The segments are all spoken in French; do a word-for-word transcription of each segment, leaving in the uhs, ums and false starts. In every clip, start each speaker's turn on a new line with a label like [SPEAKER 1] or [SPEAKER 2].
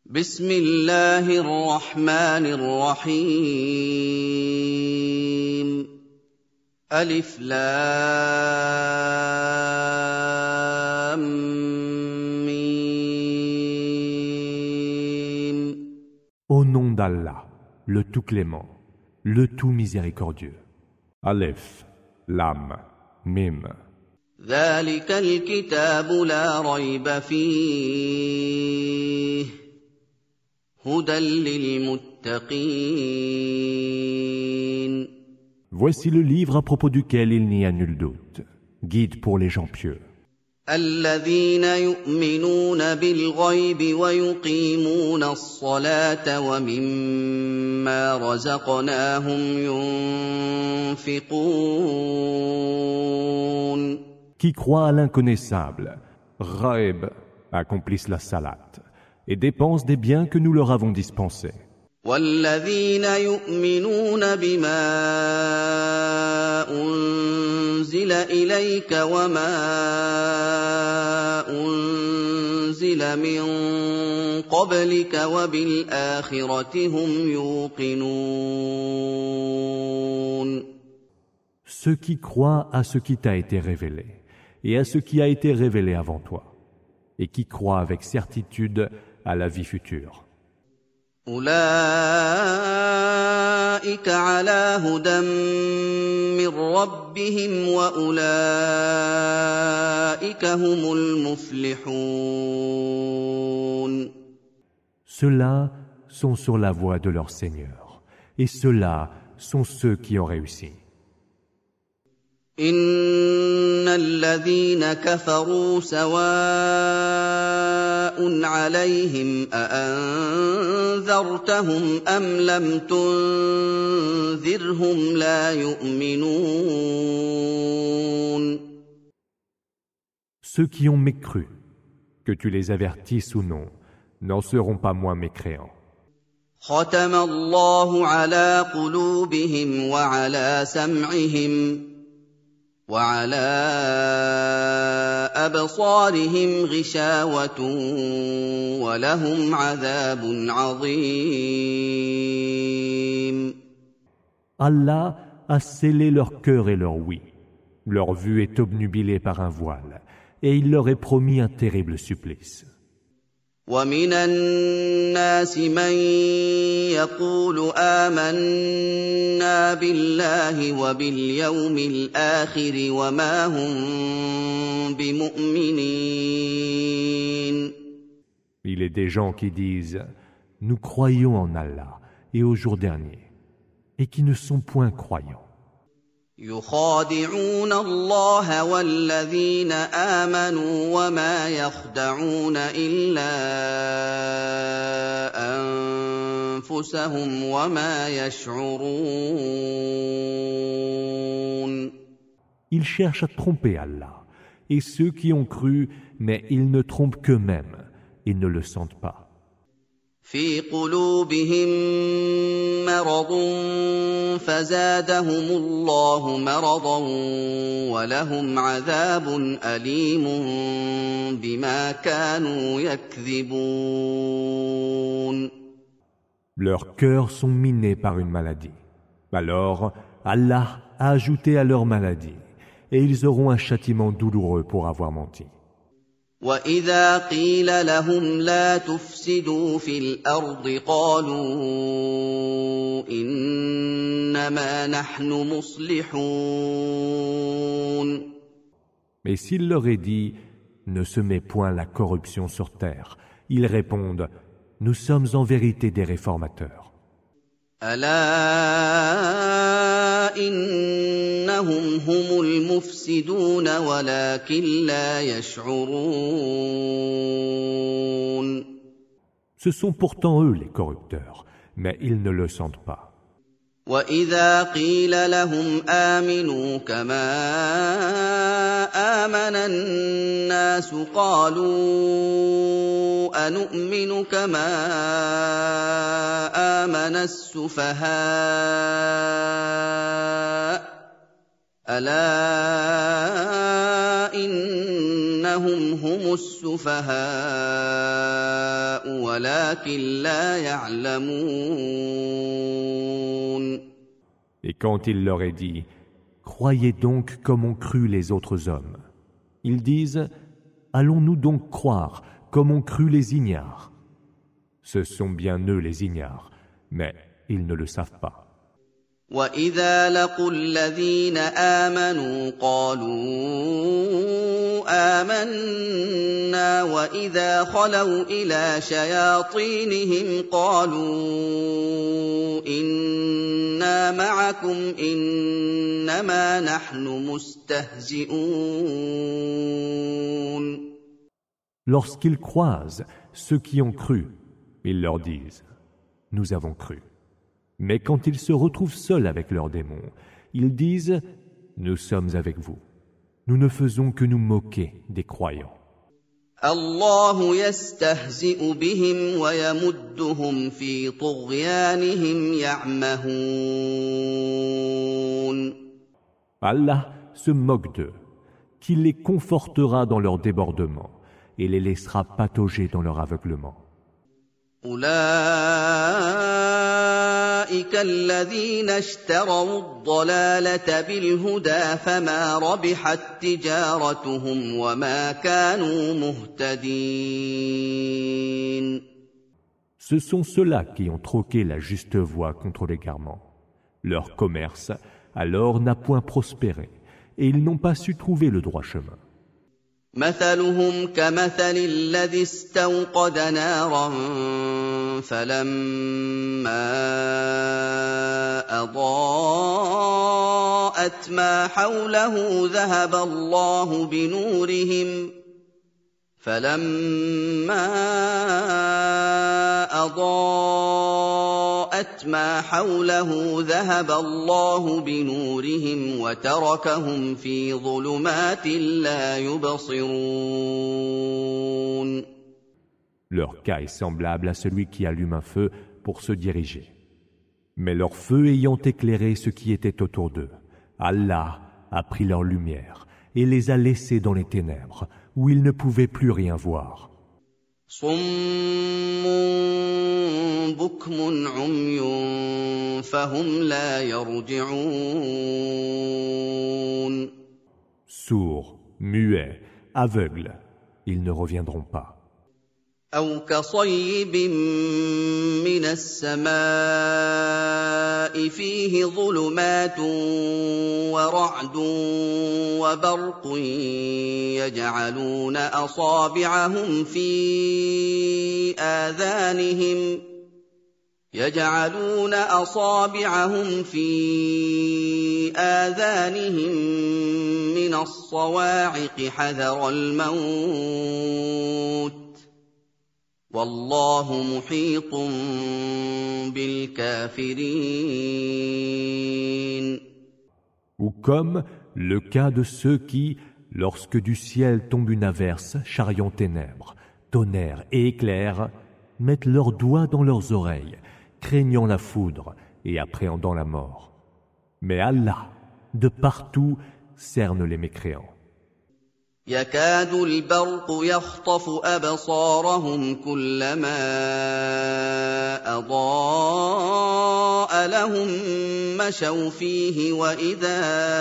[SPEAKER 1] بسم الله الرحمن الرحيم ألف لام ميم.
[SPEAKER 2] Au nom d'Allah, le tout clément, le tout miséricordieux. Aleph, Lam, Mim.
[SPEAKER 1] ذلك الكتاب لا ريب فيه هدى للمتقين.
[SPEAKER 2] Voici le livre à propos duquel il n'y a nul doute, guide pour les gens pieux.
[SPEAKER 1] الذين يؤمنون بالغيب ويقيمون الصلاة ومما رزقناهم ينفقون.
[SPEAKER 2] Qui croient à l'inconnaissable, Ghaib, accomplissent la salate et dépensent des biens que nous leur avons dispensés.
[SPEAKER 1] والذين يؤمنون بما أنزل إليك وما أنزل من قبلك وبالآخرة هم يوقنون.
[SPEAKER 2] Ceux qui croient à ce qui t'a été révélé et à ce qui a été révélé avant toi, et qui croient avec certitude à la vie future.
[SPEAKER 1] أولئك على هدى من ربهم وأولئك هم المفلحون.
[SPEAKER 2] Ceux-là sont sur la voie de leur Seigneur, et ceux-là sont ceux qui ont réussi.
[SPEAKER 1] إن الذين كفروا سواء عليهم أأنذرتهم أم لم تنذرهم لا يؤمنون.
[SPEAKER 2] Ceux qui ont mécru, que tu les avertisses ou non, n'en seront pas moins mécréants.
[SPEAKER 1] ختم الله على قلوبهم وعلى سمعهم وعلى أبصارهم غشاوة ولهم عذاب عظيم.
[SPEAKER 2] Allah a scellé leur cœur et leur ouïe. Leur vue est obnubilée par un voile, et il leur est promis un terrible supplice.
[SPEAKER 1] ومن الناس من يقول آمنا بالله وباليوم الآخر وما هم بمؤمنين.
[SPEAKER 2] Il est des gens qui disent « Nous croyons en Allah et au jour dernier » et qui ne sont point croyants.
[SPEAKER 1] يخادعون الله والذين آمنوا وما يخدعون إلا أنفسهم وما يشعرون.
[SPEAKER 2] Ils cherchent à tromper Allah et ceux qui ont cru, mais ils ne trompent qu'eux-mêmes, ils ne le sentent pas.
[SPEAKER 1] في قلوبهم مرض فزادهم الله مرضا ولهم عذاب أليم بما كانوا يكذبون.
[SPEAKER 2] Leurs cœurs sont minés par une maladie. Alors, Allah a ajouté à leur maladie, et ils auront un châtiment douloureux pour avoir menti.
[SPEAKER 1] وَإِذَا قِيلَ لَهُمْ لَا تُفْسِدُوا فِي الْأَرْضِ قَالُوا إِنَّمَا نَحْنُ مُصْلِحُونَ.
[SPEAKER 2] Mais s'il leur est dit « Ne semez point la corruption sur terre », ils répondent « Nous sommes en vérité des réformateurs. »
[SPEAKER 1] ألا إنهم هم المفسدون ولكن لا يشعرون.
[SPEAKER 2] Ce sont pourtant eux les corrupteurs, mais ils ne le sentent pas.
[SPEAKER 1] وإذا قيل لهم آمنوا كما آمن الناس قالوا أنؤمن كما آمن السفهاء ألا إنهم هم السفهاء ولكن لا يعلمون.
[SPEAKER 2] Et quand il leur est dit, croyez donc comme ont cru les autres hommes, ils disent, allons-nous donc croire comme ont cru les ignares? Ce sont bien eux les ignares, mais ils ne le savent pas.
[SPEAKER 1] وَإِذَا لَقُوا الَّذِينَ آمَنُوا قَالُوا آمَنَّا وَإِذَا خَلَوْا إِلَىٰ شَيَاطِينِهِمْ قَالُوا إِنَّا مَعَكُمْ إِنَّمَا نَحْنُ مُسْتَهْزِئُونَ.
[SPEAKER 2] Lorsqu'ils croisent ceux qui ont cru, ils leur disent, nous avons cru. Mais quand ils se retrouvent seuls avec leurs démons, ils disent, nous sommes avec vous. Nous ne faisons que nous moquer des croyants.
[SPEAKER 1] الله يستهزئ بهم ويمدهم في طغيانهم يعمهون.
[SPEAKER 2] Allah se moque d'eux, qu'il les confortera dans leur débordement et les laissera patauger dans leur aveuglement.
[SPEAKER 1] أولئك الذين اشتروا الضلالة بالهدى فما ربحت تجارتهم وما كانوا مهتدين.
[SPEAKER 2] Ce sont ceux-là qui ont troqué la juste voie contre l'égarement. Leur commerce, alors, n'a point prospéré, et ils n'ont pas su trouver le droit chemin.
[SPEAKER 1] مثلهم كمثل الذي استوقد نارا فلما أضاءت ما حوله ذهب الله بنورهم فلما أضاءت ما حوله ذهب الله بنورهم وتركهم في ظلمات لا يبصرون.
[SPEAKER 2] Leur cas est semblable à celui qui allume un feu pour se diriger. Mais leur feu ayant éclairé ce qui était autour d'eux, Allah a pris leur lumière et les a laissés dans les ténèbres, où ils ne pouvaient plus rien voir.
[SPEAKER 1] صم بكم عمي فهم لا يرجعون.
[SPEAKER 2] Sourds, muets, aveugles, ils ne reviendront pas.
[SPEAKER 1] أو كصيب من السماء فيه ظلمات ورعد وبرق يجعلون أصابعهم في آذانهم يجعلون أصابعهم في آذانهم من الصواعق حذر الموت والله محيط بالكافرين.
[SPEAKER 2] Ou comme le cas de ceux qui, lorsque du ciel tombe une averse charriant ténèbres, tonnerre et éclairs, mettent leurs doigts dans leurs oreilles, craignant la foudre et appréhendant la mort. Mais Allah, de partout, cerne les mécréants.
[SPEAKER 1] يكاد البرق يخطف أبصارهم كلما أضاء لهم مشوا فيه وإذا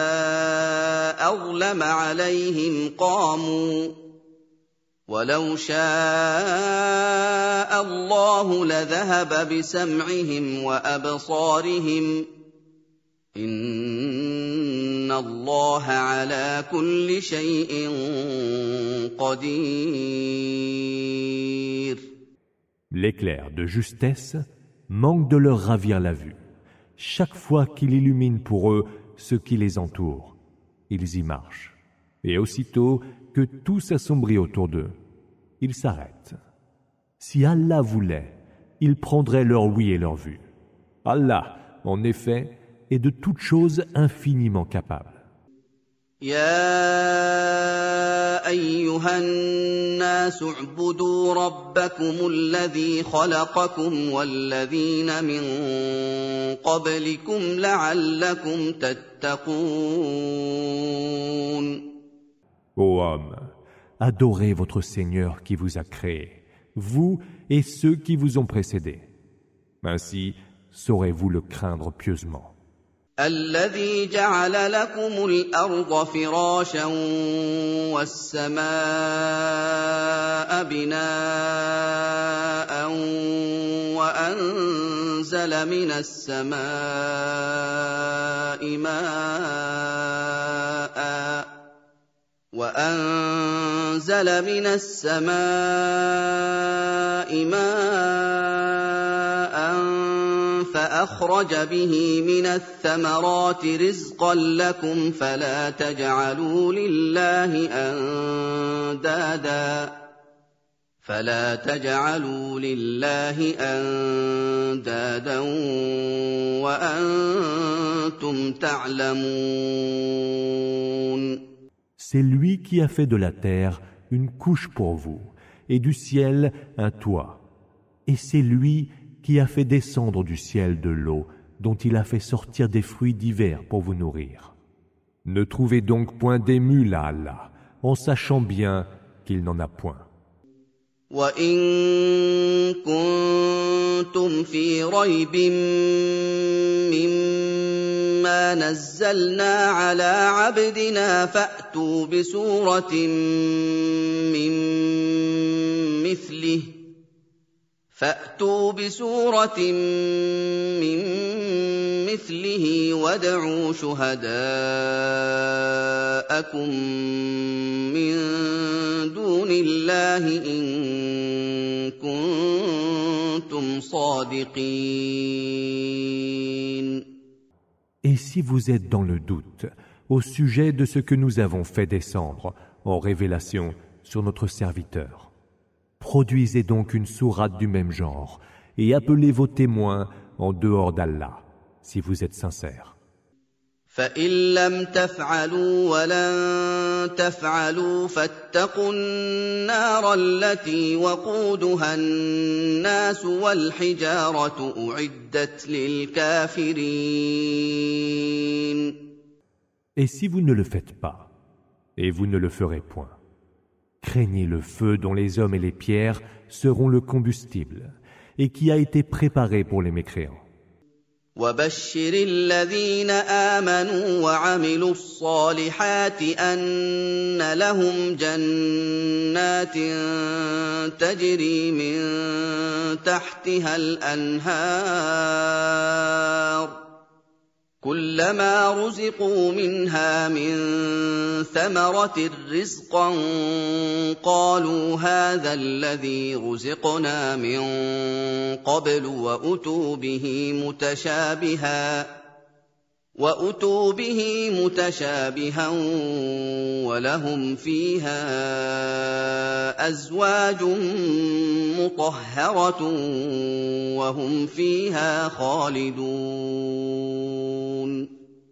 [SPEAKER 1] أظلم عليهم قاموا ولو شاء الله لذهب بسمعهم وأبصارهم إن الله على كل شيء قدير.
[SPEAKER 2] L'éclair de justesse manque de leur ravir la vue. Chaque fois qu'il illumine pour eux ce qui les entoure, ils y marchent. Et aussitôt que tout s'assombrit autour d'eux, ils s'arrêtent. Si Allah voulait, il prendrait leur ouïe et leur vue. Allah, en effet, est de toutes choses infiniment capable.
[SPEAKER 1] يا أيها الناس اعبدوا ربكم الذي خلقكم والذين من قبلكم لعلكم تتقون.
[SPEAKER 2] Ô homme, adorez votre Seigneur qui vous a créé, vous et ceux qui vous ont précédés. Ainsi, saurez-vous le craindre pieusement.
[SPEAKER 1] الذي جعل لكم الأرض فراشا والسماء بناء وأنزل من السماء ماء وأنزل من السماء ماء فأخرج به من الثمرات رزقا لكم فلا تجعلوا لله أندادا فلا تجعلوا لله أندادا وأنتم تعلمون.
[SPEAKER 2] C'est lui qui a fait de la terre une couche pour vous, et du ciel un toit. Et c'est lui qui a fait descendre du ciel de l'eau, dont il a fait sortir des fruits divers pour vous nourrir. Ne trouvez donc point d'émule à Allah, en sachant bien qu'il n'en a point.
[SPEAKER 1] وَإِن كُنتُمْ فِي رَيْبٍ مِّمَّا نَزَّلْنَا عَلَىٰ عَبْدِنَا فَأْتُوا بِسُورَةٍ مِّن مِّثْلِهِ فَأْتُوا بِسُورَةٍ مِّن مِّثْلِهِ وَادْعُوا شُهَدَاءَكُم مِّن دُونِ اللَّهِ إِن كُنتُمْ صَادِقِينَ.
[SPEAKER 2] Et si vous êtes dans le doute au sujet de ce que nous avons fait descendre en révélation sur notre serviteur, produisez donc une sourate du même genre et appelez vos témoins en dehors d'Allah, si vous êtes sincères.
[SPEAKER 1] فَإِن لَّمْ تَفْعَلُوا وَلَن تَفْعَلُوا فَاتَّقُوا النَّارَ الَّتِي وَقُودُهَا النَّاسُ وَالْحِجَارَةُ أُعِدَّتْ لِلْكَافِرِينَ.
[SPEAKER 2] Et si vous ne le faites pas, et vous ne le ferez point, craignez le feu dont les hommes et les pierres seront le combustible, et qui a été préparé pour les mécréants.
[SPEAKER 1] وَبَشِّرِ الَّذِينَ آمَنُوا وَعَمِلُوا الصَّالِحَاتِ أَنَّ لَهُمْ جَنَّاتٍ تَجْرِي مِن تَحْتِهَا الْأَنْهَارُ كُلَّمَا رُزِقُوا مِنْهَا مِن ثَمَرَةٍ رِّزْقًا قَالُوا هَٰذَا الَّذِي رُزِقْنَا مِن قَبْلُ وَأُتُوا بِهِ مُتَشَابِهًا وَأُتُوا بِهِ مُتَشَابِهًا وَلَهُمْ فِيهَا أَزْوَاجٌ مُّطَهَّرَةٌ وَهُمْ فِيهَا خَالِدُونَ.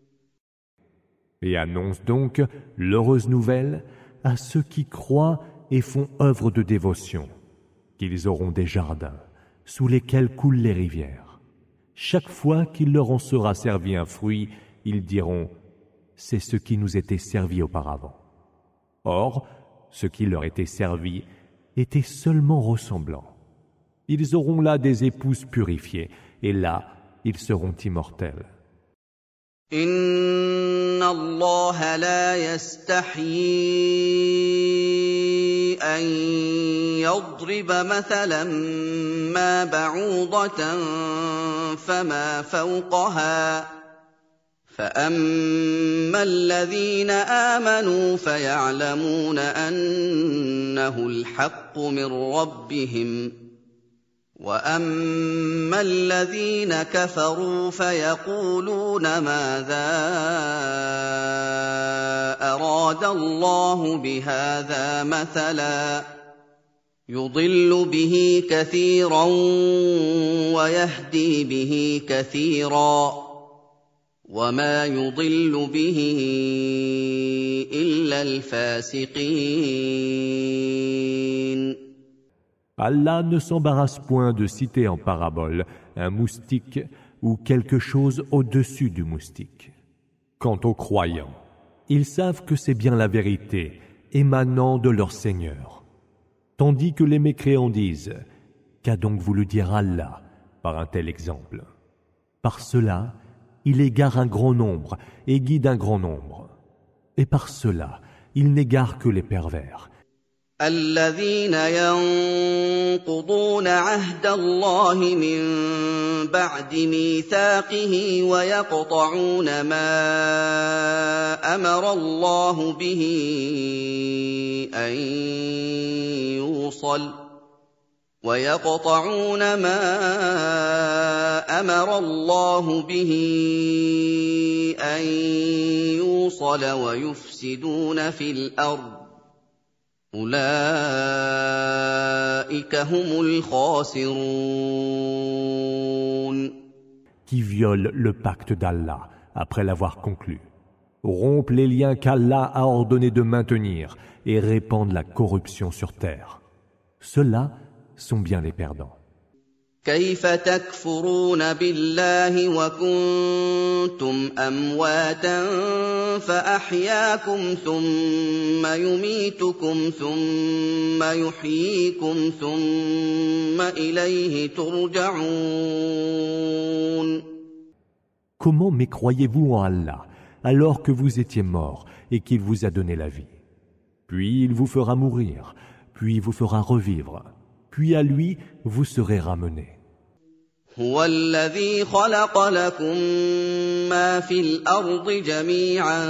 [SPEAKER 2] Et annonce donc l'heureuse nouvelle à ceux qui croient et font œuvre de dévotion, qu'ils auront des jardins sous lesquels coulent les rivières. Chaque fois qu'il leur en sera servi un fruit, ils diront « c'est ce qui nous était servi auparavant ». Or, ce qui leur était servi était seulement ressemblant. Ils auront là des épouses purifiées, et là, ils seront immortels.
[SPEAKER 1] إِنَّ اللَّهَ لَا يَسْتَحْيِي أَن يَضْرِبَ مَثَلًا مَّا بَعُوضَةً فَمَا فَوْقَهَا فَأَمَّا الَّذِينَ آمَنُوا فَيَعْلَمُونَ أَنَّهُ الْحَقُّ مِن رَّبِّهِمْ وَأَمَّا الَّذِينَ كَفَرُوا فَيَقُولُونَ مَاذَا أَرَادَ اللَّهُ بِهَٰذَا مَثَلًا يُضِلُّ بِهِ كَثِيرًا وَيَهْدِي بِهِ كَثِيرًا وَمَا يُضِلُّ بِهِ إِلَّا الْفَاسِقِينَ.
[SPEAKER 2] Allah ne s'embarrasse point de citer en parabole un moustique ou quelque chose au-dessus du moustique. Quant aux croyants, ils savent que c'est bien la vérité émanant de leur Seigneur, tandis que les mécréants disent Qu'a donc voulu dire Allah par un tel exemple? Par cela, il égare un grand nombre et guide un grand nombre. Et par cela, il n'égare que les pervers.
[SPEAKER 1] الذين ينقضون عهد الله من بعد ميثاقه ويقطعون ما أمر الله به أن يوصل ويقطعون ما أمر الله به أن يوصل ويفسدون في الأرض أولئك هم الخاسرون.
[SPEAKER 2] Qui violent le pacte d'Allah après l'avoir conclu, rompent les liens qu'Allah a ordonné de maintenir et répandent la corruption sur terre. Ceux-là sont bien les perdants.
[SPEAKER 1] كيف تكفرون بالله وكنتم أمواتا فأحياكم ثم يميتكم ثم يحييكم ثم إليه ترجعون.
[SPEAKER 2] Comment mécroyez-vous en Allah alors que vous étiez mort et qu'il vous a donné la vie? Puis il vous fera mourir, puis vous fera revivre, puis à lui vous serez ramenés.
[SPEAKER 1] هو الذي خلق لكم ما في الأرض جميعا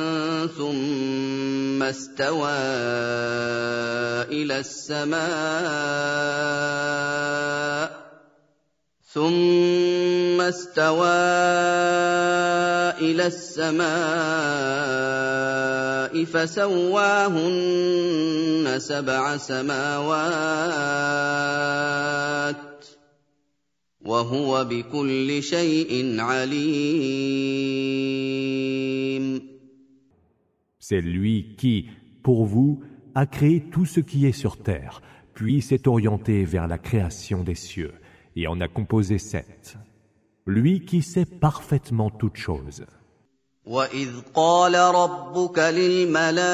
[SPEAKER 1] ثم استوى إلى السماء ثم استوى إلى السماء فسواهن سبع سماوات وهو بكل شيء عليم.
[SPEAKER 2] C'est lui qui, pour vous, a créé tout ce qui est sur terre, puis s'est orienté vers la création des cieux, et en a composé sept. Lui qui sait parfaitement toutes choses.
[SPEAKER 1] وَإِذْ قَالَ رَبُّكَ لِلْمَلَائِكَةِ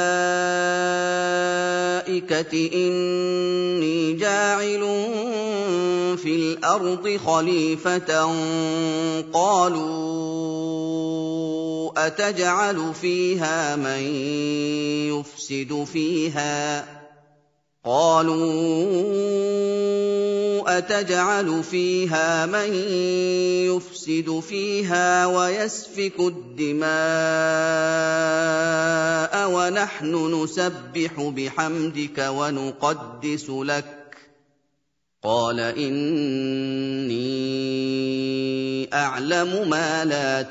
[SPEAKER 1] إِنِّي جَاعِلٌ فِي الْأَرْضِ خَلِيفَةً قَالُوا أَتَجْعَلُ فِيهَا مَن يُفْسِدُ فِيهَا قالوا أتجعل فيها من يفسد فيها ويسفك الدماء ونحن نسبح بحمدك ونقدس لك قال إني أعلم ما لا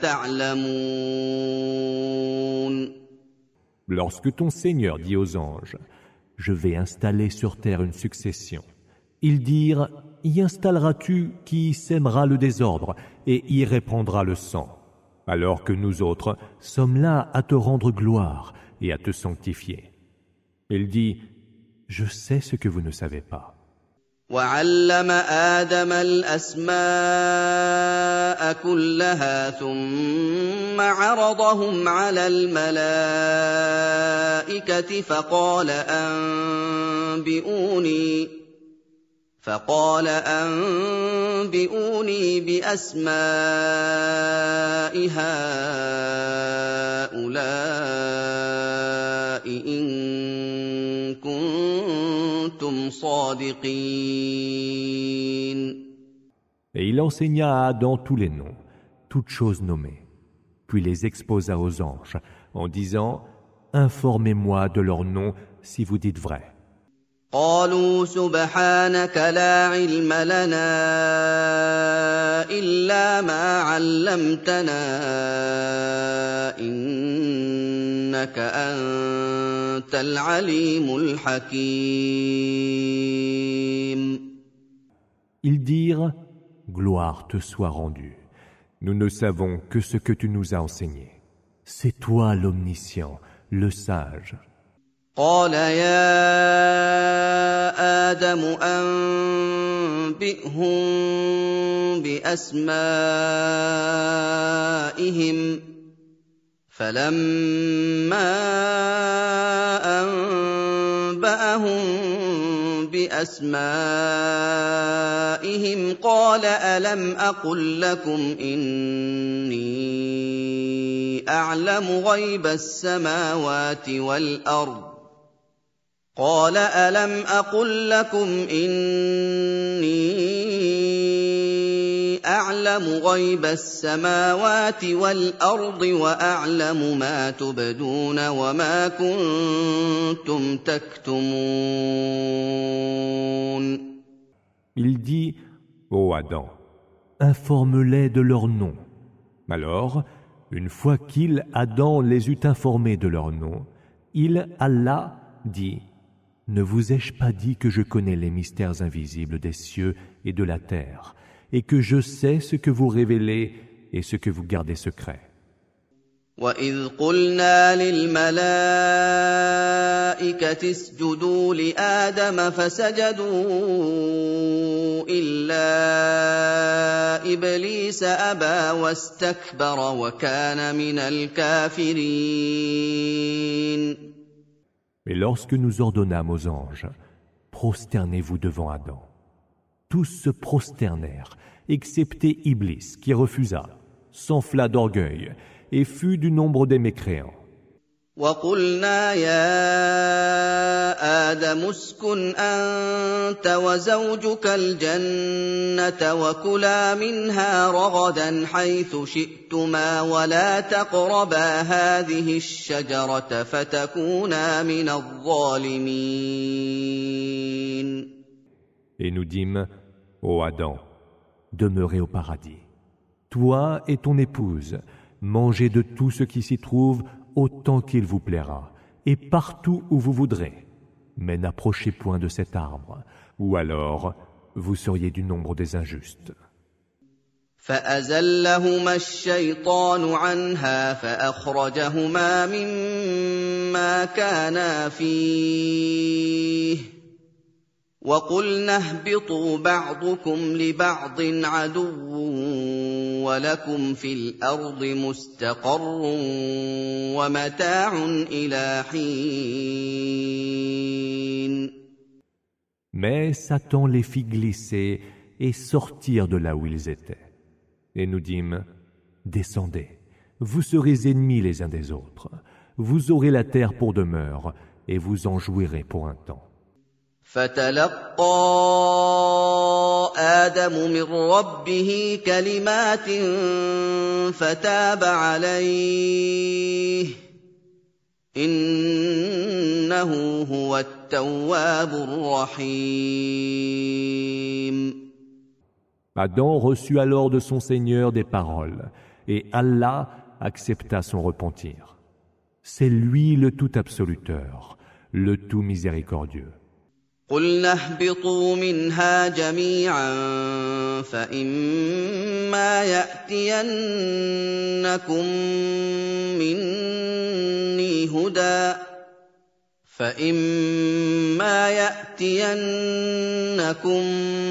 [SPEAKER 1] تعلمون.
[SPEAKER 2] Lorsque ton Seigneur dit aux anges: je vais installer sur terre une succession. Ils dirent: y installeras-tu qui sèmera le désordre et y répandra le sang, alors que nous autres sommes là à te rendre gloire et à te sanctifier. Il dit: je sais ce que vous ne savez pas.
[SPEAKER 1] وَعَلَّمَ آدَمَ الْأَسْمَاءَ كُلَّهَا ثُمَّ عَرَضَهُمْ عَلَى الْمَلَائِكَةِ فَقَالَ أَنبِئُونِي فَقَالَ أَنبِئُونِي بِأَسْمَاءِ هَؤُلَاءِ إِن كُنتُمْ صَادِقِينَ.
[SPEAKER 2] Et il enseigna à Adam tous les noms, toutes choses nommées, puis les exposa aux anges, en disant: informez-moi de leurs noms si vous dites vrai.
[SPEAKER 1] قالوا سبحانك لا علم لنا إلا ما علمتنا إنك أنت العليم الحكيم.
[SPEAKER 2] Ils dirent: gloire te soit rendue. Nous ne savons que ce que tu nous as enseigné. C'est toi l'omniscient, le sage.
[SPEAKER 1] قال يا آدم أنبئهم بأسمائهم فلما أنبأهم بأسمائهم قال ألم أقل لكم إني أعلم غيب السماوات والأرض قال ألم أقل لكم إني أعلم غيب السماوات والأرض وأعلم ما تبدون وما كنتم تكتمون.
[SPEAKER 2] Il dit, ô Adam, informe-les de leur nom. Alors, une fois qu'il, Adam, les eut informés de leur nom, il, Allah, dit, ne vous ai-je pas dit que je connais les mystères invisibles des cieux et de la terre, et que je sais ce que vous révélez et ce que vous gardez secret.
[SPEAKER 1] وَإِذْ قُلْنَا لِلْمَلَائِكَةِ اسْجُدُوا لِآدَمَ فَسَجَدُوا إِلَّا إِبْلِيسَ أَبَى وَاسْتَكْبَرَ وَكَانَ مِنَ الْكَافِرِينَ.
[SPEAKER 2] Et lorsque nous ordonnâmes aux anges, prosternez-vous devant Adam, tous se prosternèrent, excepté Iblis, qui refusa, s'enfla d'orgueil, et fut du nombre des mécréants.
[SPEAKER 1] وَقُلْنَا يَا آدَمُ اسْكُنْ أَنتَ وَزَوْجُكَ الْجَنَّةَ وَكُلَا مِنْهَا رَغَدًا حَيْثُ شِئْتُمَا وَلَا تَقْرَبَا هَٰذِهِ الشَّجَرَةَ فَتَكُونَا مِنَ الظَّالِمِينَ.
[SPEAKER 2] Et nous dîmes, ô Adam, demeurez au paradis. Toi et ton épouse, mangez de tout ce qui s'y trouve autant qu'il vous plaira, et partout où vous voudrez. Mais n'approchez point de cet arbre, ou alors vous seriez du nombre des injustes.
[SPEAKER 1] فَأَزَلَّهُمَا الشَّيْطَانُ عَنْهَا فَأَخْرَجَهُمَا مِمَّا كَانَا فِيهِ وَقُلْنَا اهْبِطُوا بَعْضُكُمْ لِبَعْضٍ عَدُوٌّ وَلَكُمْ فِي الْأَرْضِ مُسْتَقَرٌّ وَمَتَاعٌ إِلَىٰ حِينٍ.
[SPEAKER 2] Mais Satan les fit glisser et sortir de là où ils étaient. Et nous dîmes, descendez, vous serez ennemis les uns des autres, vous aurez la terre pour demeure et vous en jouirez pour un temps.
[SPEAKER 1] فَتَلَقَّىٰ آدَمُ مِن رَّبِّهِ كَلِمَاتٍ فَتَابَ عَلَيْهِ إِنَّهُ هُوَ التَّوَّابُ الرَّحِيمُ.
[SPEAKER 2] Adam reçut alors de son Seigneur des paroles, et Allah accepta son repentir. C'est lui le tout absoluteur, le tout miséricordieux.
[SPEAKER 1] قُلْنَا اهْبِطُوا مِنْهَا جَمِيعًا فَإِمَّا يَأْتِيَنَّكُم مِّنِّي هُدًى فَإِمَّا يَأْتِيَنَّكُم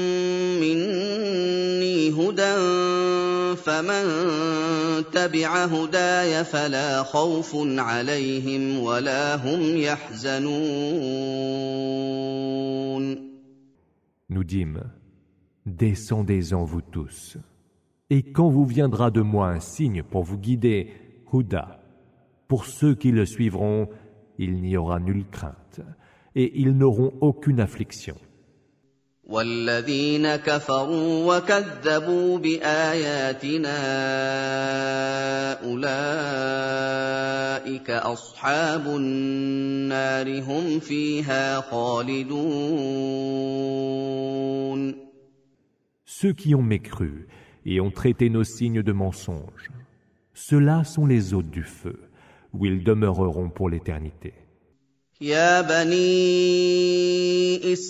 [SPEAKER 1] مِّنِّي هُدًى فَمَن تَبِعَ هُدَايَ فَلَا خَوْفٌ عَلَيْهِمْ وَلَا هُمْ يَحْزَنُونَ.
[SPEAKER 2] Nous dîmes, descendez-en vous tous, et quand vous viendra de moi un signe pour vous guider, Huda, pour ceux qui le suivront, il n'y aura nulle crainte, et ils n'auront aucune affliction.
[SPEAKER 1] وَالَّذِينَ كَفَرُوا وَكَذَّبُوا بِآيَاتِنَا أُولَٰئِكَ أَصْحَابُ النَّارِ هُمْ فِيهَا خَالِدُونَ.
[SPEAKER 2] Ceux qui ont mécru et ont traité nos signes de mensonges, ceux-là sont les hôtes du feu, où ils demeureront pour l'éternité.
[SPEAKER 1] يا بني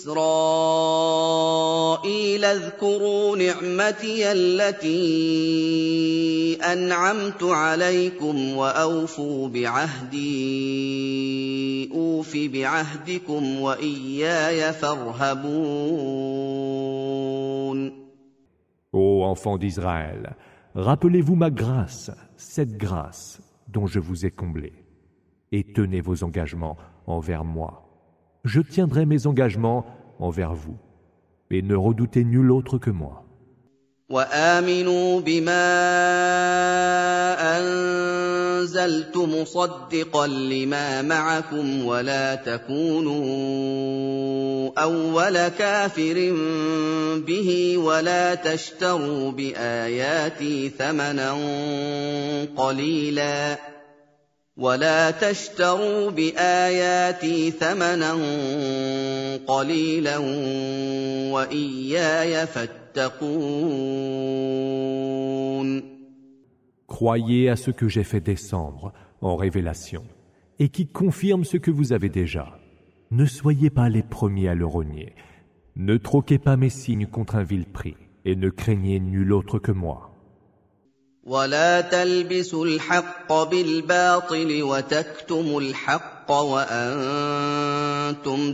[SPEAKER 1] إسرائيل اذكروا نعمتي التي أنعمت عليكم وأوفوا بعهدي أوف بعهدكم وإياي فارهبون.
[SPEAKER 2] Ô enfants d'Israël, rappelez-vous ma grâce, cette grâce dont je vous ai comblé, et tenez vos engagements envers moi. Je tiendrai mes engagements envers vous, et ne redoutez nul autre que moi.
[SPEAKER 1] وآمنوا بما أنزلت مصدقا لما معكم ولا تكونوا أول كافر به ولا تشتروا بآياتي ثمنا قليلا ولا تشتروا بآياتي ثمنا قليلا وإياي فاتقون.
[SPEAKER 2] Croyez à ce que j'ai fait descendre en révélation et qui confirme ce que vous avez déjà. Ne soyez pas les premiers à le renier. Ne troquez pas mes signes contre un vil prix et ne craignez nul autre que moi.
[SPEAKER 1] ولا تلبسوا الحق بالباطل وتكتموا الحق وأنتم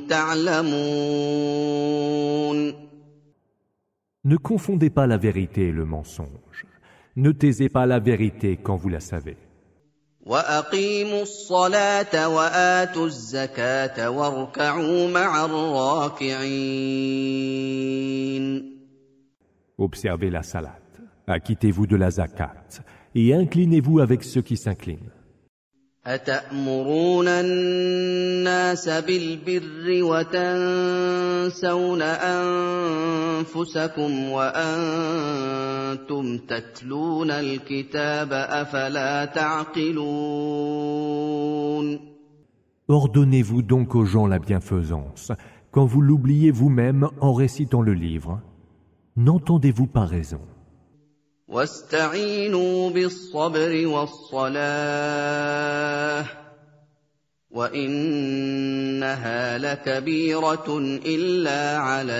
[SPEAKER 1] تعلمون.
[SPEAKER 2] Ne confondez pas la vérité et le mensonge. Ne taisez pas la vérité quand vous la savez.
[SPEAKER 1] وأقيموا الصلاة وآتوا الزكاة واركعوا مع الراكعين.
[SPEAKER 2] Observez la salat, acquittez-vous de la zakat et inclinez-vous avec ceux qui s'inclinent.
[SPEAKER 1] أتأمرون الناس بالبر وتنسون أنفسكم وأنتم تتلون الكتاب أفلا تعقلون.
[SPEAKER 2] Ordonnez-vous donc aux gens la bienfaisance, quand vous l'oubliez vous-même en récitant le livre. N'entendez-vous pas raison?
[SPEAKER 1] واستعينوا بالصبر والصلاة وإنها لكبيرة إلا على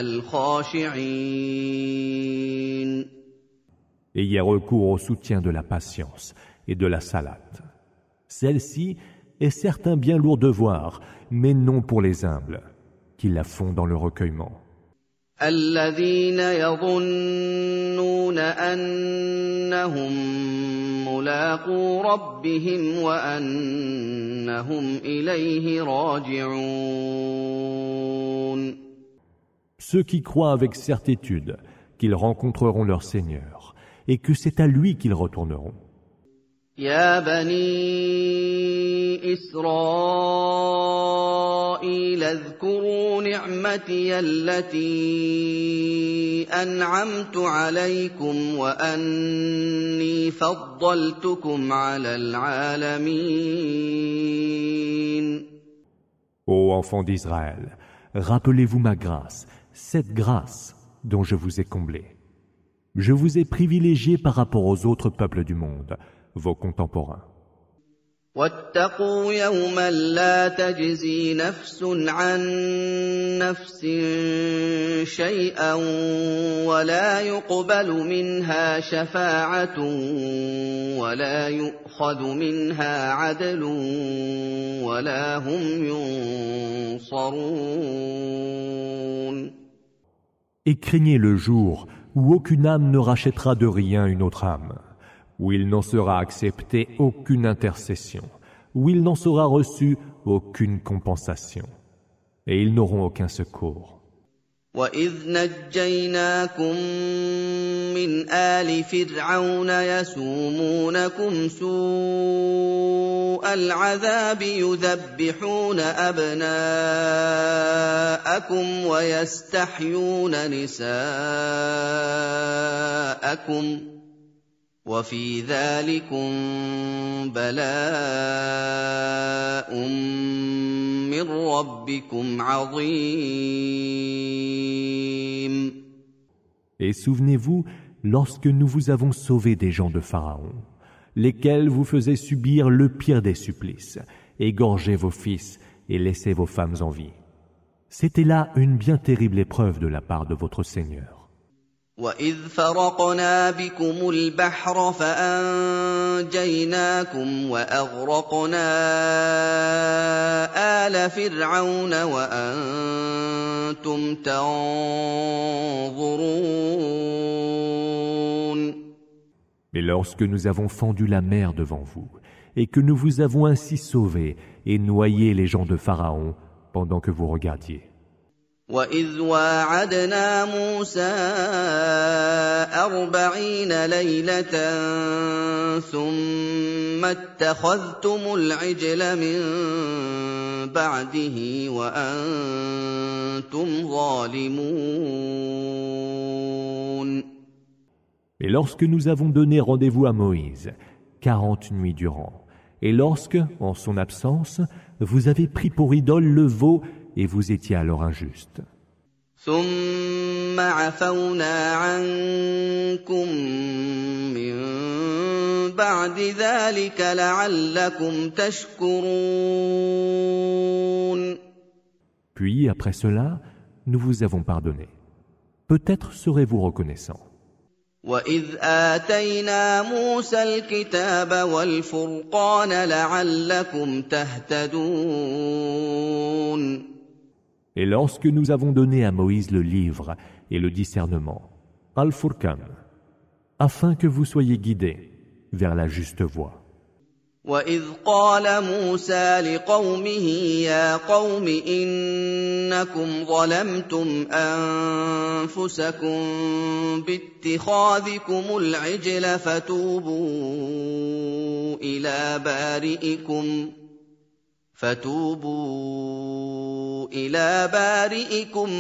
[SPEAKER 1] الخاشعين.
[SPEAKER 2] Ayez recours au soutien de la patience et de la salate. Celle-ci est certes un bien lourd devoir, mais non pour les humbles, qui la font dans le recueillement.
[SPEAKER 1] الذين يظنون أنهم ملاقو ربهم وأنهم إليه راجعون.
[SPEAKER 2] Ceux qui croient avec certitude qu'ils rencontreront leur Seigneur et que c'est à lui qu'ils retourneront.
[SPEAKER 1] يا بني إسرائيل اذكروا نعمتي التي أنعمت عليكم وأني فضلتكم على العالمين.
[SPEAKER 2] Ô enfants d'Israël, rappelez-vous ma grâce, cette grâce dont je vous ai comblé. Je vous ai privilégié par rapport aux autres peuples du monde, vos contemporains.
[SPEAKER 1] واتقوا يوما لا تجزي نفس عن نفس شيئا ولا يقبل منها شفاعة ولا يؤخذ منها عدل ولا هم ينصرون.
[SPEAKER 2] Et craignez le jour où aucune âme ne rachètera de rien une autre âme, où il n'en sera accepté aucune intercession, où il n'en sera reçu aucune compensation, et ils n'auront aucun secours.
[SPEAKER 1] وَإِذْ نَجَّيْنَاكُمْ مِنْ آلِ فِرْعَوْنَ يَسُومُونَكُمْ سُوءَ الْعَذَابِ يُذَبِّحُونَ أَبْنَاءَكُمْ وَيَسْتَحْيُونَ نِسَاءَكُمْ وَفِي ذَلِكُمْ بَلَاءٌ مِّن رَّبِّكُمْ عَظِيمٌ.
[SPEAKER 2] Et souvenez-vous lorsque nous vous avons sauvés des gens de Pharaon, lesquels vous faisaient subir le pire des supplices, égorger vos fils et laisser vos femmes en vie. C'était là une bien terrible épreuve de la part de votre Seigneur.
[SPEAKER 1] وَإِذْ فَرَقْنَا بِكُمُ الْبَحْرَ فَأَنجَيْنَاكُمْ وَأَغْرَقْنَا آلَ فِرْعَوْنَ وَأَنتُمْ تَنظُرُونَ.
[SPEAKER 2] Mais lorsque nous avons fendu la mer devant vous, et que nous vous avons ainsi sauvés et noyé les gens de Pharaon pendant que vous regardiez.
[SPEAKER 1] وَإِذْ وَاعَدْنَا مُوسَىٰ أَرْبَعِينَ لَيْلَةً ثُمَّ اتَّخَذْتُمُ الْعِجْلَ مِن بَعْدِهِ وَأَنتُمْ ظَالِمُونَ.
[SPEAKER 2] Et lorsque nous avons donné rendez-vous à Moïse, quarante nuits durant, et lorsque, en son absence, vous avez pris pour idole le veau et vous étiez alors injuste.
[SPEAKER 1] ثُمَّ عَفَوْنَا عَنكُم مِّن بَعْدِ ذَلِكَ لَعَلَّكُمْ تَشْكُرُونَ.
[SPEAKER 2] Puis, après cela, nous vous avons pardonné. Peut-être serez-vous reconnaissants.
[SPEAKER 1] وَإِذْ آتَيْنَا مُوسَى الْكِتَابَ وَالْفُرْقَانَ لَعَلَّكُمْ تَهْتَدُونَ.
[SPEAKER 2] Et lorsque nous avons donné à Moïse le livre et le discernement, Al-Furqan, afin que vous soyez guidés vers la juste voie.
[SPEAKER 1] وَإِذْ قَالَ مُوسَىٰ لِقَوْمِهِ يَا قَوْمِ إِنَّكُمْ ظَلَمْتُمْ أَنفُسَكُم بِاتِّخَاذِكُمُ الْعِجْلَ فَتُوبُوا إِلَىٰ بَارِئِكُمْ فَتُوبُوا إِلَىٰ بَارِئِكُمْ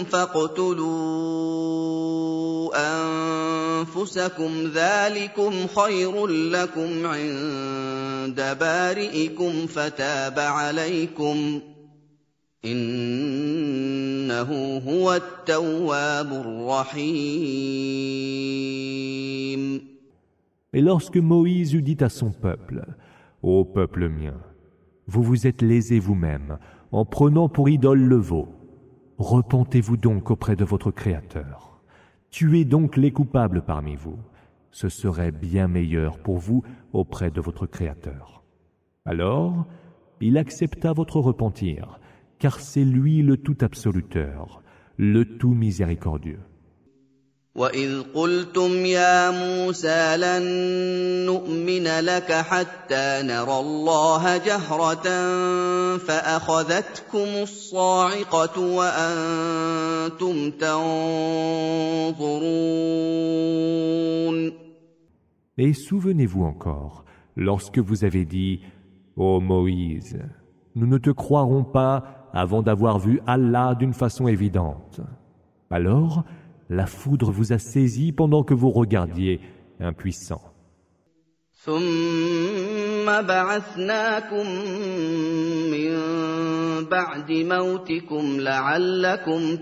[SPEAKER 1] فَاقْتُلُوا أَنفُسَكُمْ ذَٰلِكُمْ خَيْرٌ لَّكُمْ عِندَ بَارِئِكُمْ فَتَابَ عَلَيْكُمْ إِنَّهُ هُوَ التَّوَّابُ الرَّحِيمُ.
[SPEAKER 2] Et lorsque Moïse eut dit à son peuple, « Ô peuple mien, vous vous êtes lésés vous-même en prenant pour idole le veau. Repentez-vous donc auprès de votre Créateur. Tuez donc les coupables parmi vous. Ce serait bien meilleur pour vous auprès de votre Créateur. » Alors, il accepta votre repentir, car c'est lui le tout absoluteur, le tout miséricordieux.
[SPEAKER 1] وَإِذْ قُلْتُمْ يَا مُوسَىٰ لَن نُّؤْمِنَ لَكَ حَتَّىٰ نَرَى اللَّهَ جَهْرَةً فَأَخَذَتْكُمُ الصَّاعِقَةُ وَأَنتُمْ تَنظُرُونَ.
[SPEAKER 2] Et souvenez-vous encore, lorsque vous avez dit, « Ô Moïse, nous ne te croirons pas avant d'avoir vu Allah d'une façon évidente. » Alors, la foudre vous a saisi pendant que vous regardiez, impuissant.
[SPEAKER 1] ثُمَّ بَعَثْنَاكُم مِّن بَعْدِ مَوْتِكُمْ لَعَلَّكُمْ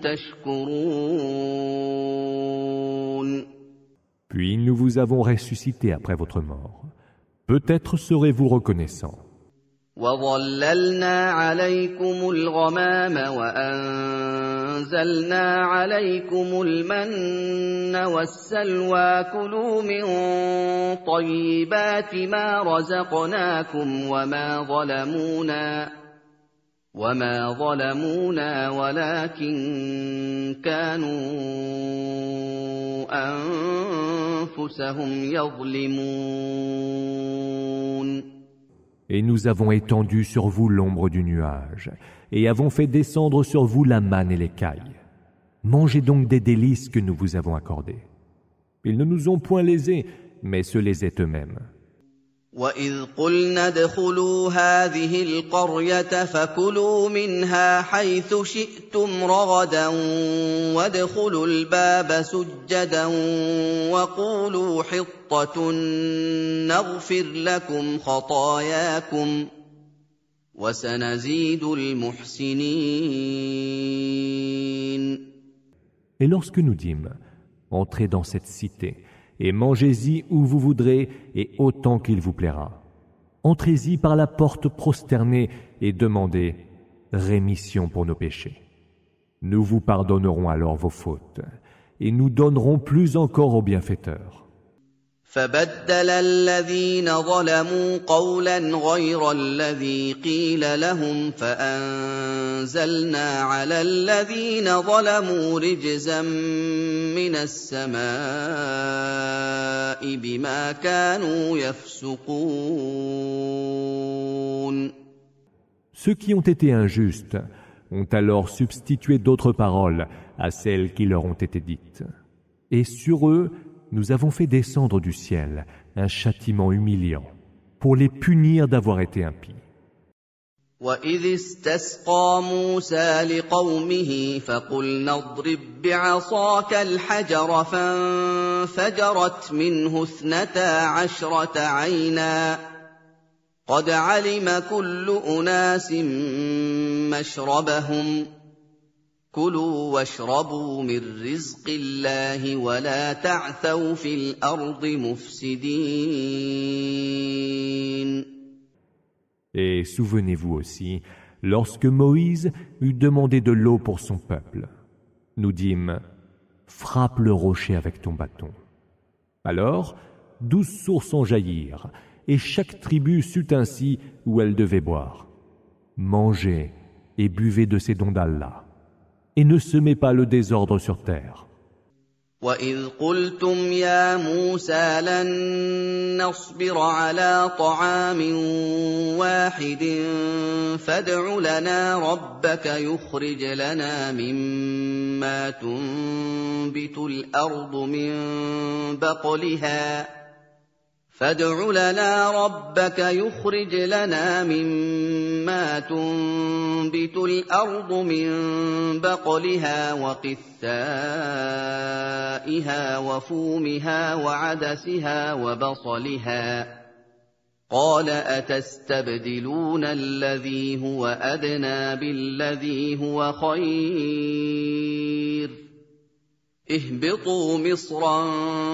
[SPEAKER 1] تَشْكُرُونَ.
[SPEAKER 2] Puis nous vous avons ressuscité après votre mort. Peut-être serez-vous reconnaissants.
[SPEAKER 1] وَظَلَّلْنَا عَلَيْكُمُ الْغَمَامَ وَأَنزَلْنَا عَلَيْكُمُ الْمَنَّ وَالسَّلْوَىٰ كُلُوا مِن طَيِّبَاتِ مَا رَزَقْنَاكُمْ وَمَا ظَلَمُونَا وَمَا ظَلَمُونَا وَلَٰكِن كَانُوا أَنفُسَهُمْ يَظْلِمُونَ.
[SPEAKER 2] Et nous avons étendu sur vous l'ombre du nuage, et avons fait descendre sur vous la manne et l'écaille. Mangez donc des délices que nous vous avons accordées. Ils ne nous ont point lésés, mais se lésaient eux-mêmes.
[SPEAKER 1] وَإِذْ قُلْنَا ادْخُلُوا هَٰذِهِ الْقَرْيَةَ فَكُلُوا مِنْهَا حَيْثُ شِئْتُمْ رَغَدًا وَادْخُلُوا الْبَابَ سُجَّدًا وَقُولُوا حِطَّةٌ نَّغْفِرْ لَكُمْ خَطَايَاكُمْ وَسَنَزِيدُ الْمُحْسِنِينَ.
[SPEAKER 2] Et lorsque nous dîmes, entrez dans cette cité, et mangez-y où vous voudrez et autant qu'il vous plaira. Entrez-y par la porte prosternée et demandez rémission pour nos péchés. Nous vous pardonnerons alors vos fautes et nous donnerons plus encore aux bienfaiteurs.
[SPEAKER 1] فَبَدَّلَ الَّذِينَ ظَلَمُوا قَوْلًا غَيْرَ الَّذِي قِيلَ لَهُمْ فَأَنزَلْنَا عَلَى الَّذِينَ ظَلَمُوا رِجْزًا مِّنَ السَّمَاءِ بِمَا كَانُوا يَفْسُقُونَ.
[SPEAKER 2] Ceux qui ont été injustes, ont alors substitué d'autres paroles à celles qui leur ont été dites. Et sur eux, nous avons fait descendre du ciel un châtiment humiliant pour les punir d'avoir été impies.
[SPEAKER 1] وَإِذِ اسْتَسْقَىٰ مُوسَىٰ لِقَوْمِهِ فَقُلْنَا اضْرِب بِّعَصَاكَ الْحَجَرَ فَانفَجَرَتْ مِنْهُ اثْنَتَا عَشْرَةَ عَيْنًا قَدْ عَلِمَ كُلُّ أُنَاسٍ مَّشْرَبَهُمْ كُلُوا وَاشْرَبُوا مِن رِّزْقِ اللَّهِ وَلَا تَعْثَوْا فِي الْأَرْضِ مُفْسِدِينَ.
[SPEAKER 2] Et souvenez-vous aussi, lorsque Moïse eut demandé de l'eau pour son peuple, nous dîmes « Frappe le rocher avec ton bâton ». Alors, douze sources en jaillirent, et chaque tribu sut ainsi où elle devait boire. Mangez et buvez de ces dons d'Allah, et ne semez pas le désordre sur terre.
[SPEAKER 1] وَإِذْ قُلْتُمْ يَا مُوسَىٰ لَن نَّصْبِرَ عَلَىٰ طَعَامٍ وَاحِدٍ فَادْعُ لَنَا رَبَّكَ يُخْرِجْ لَنَا مِمَّا تُنبِتُ الْأَرْضُ مِن بَقْلِهَا فادع لنا ربك يخرج لنا مما تنبت الأرض من بقلها وقثائها وفومها وعدسها وبصلها قال أتستبدلون الذي هو أدنى بالذي هو خير اهبطوا مصرا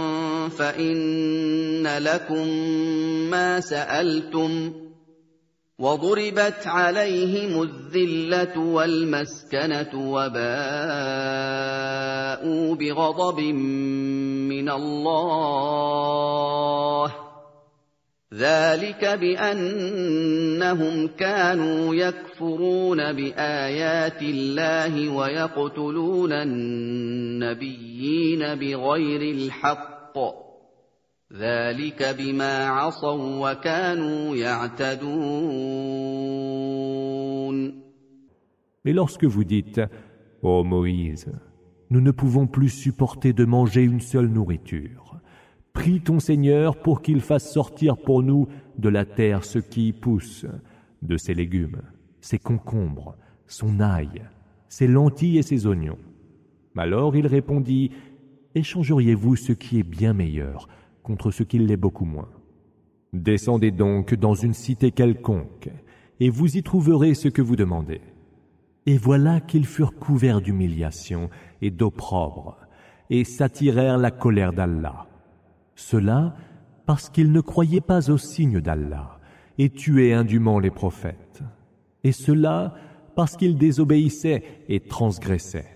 [SPEAKER 1] فإن لكم ما سألتم وضربت عليهم الذلة والمسكنة وباءوا بغضب من الله ذلك بأنهم كانوا يكفرون بآيات الله ويقتلون النبيين بغير الحق ذلك بما عصوا وكانوا يعتدون.
[SPEAKER 2] Mais lorsque vous dites « Ô Moïse, nous ne pouvons plus supporter de manger une seule nourriture. Prie ton Seigneur pour qu'il fasse sortir pour nous de la terre ce qui y pousse, de ses légumes, ses concombres, son ail, ses lentilles et ses oignons. » Alors il répondit « Échangeriez-vous ce qui est bien meilleur contre ce qui l'est beaucoup moins. Descendez donc dans une cité quelconque, et vous y trouverez ce que vous demandez. » Et voilà qu'ils furent couverts d'humiliation et d'opprobre, et s'attirèrent la colère d'Allah. Cela parce qu'ils ne croyaient pas aux signes d'Allah, et tuaient indûment les prophètes. Et cela parce qu'ils désobéissaient et transgressaient.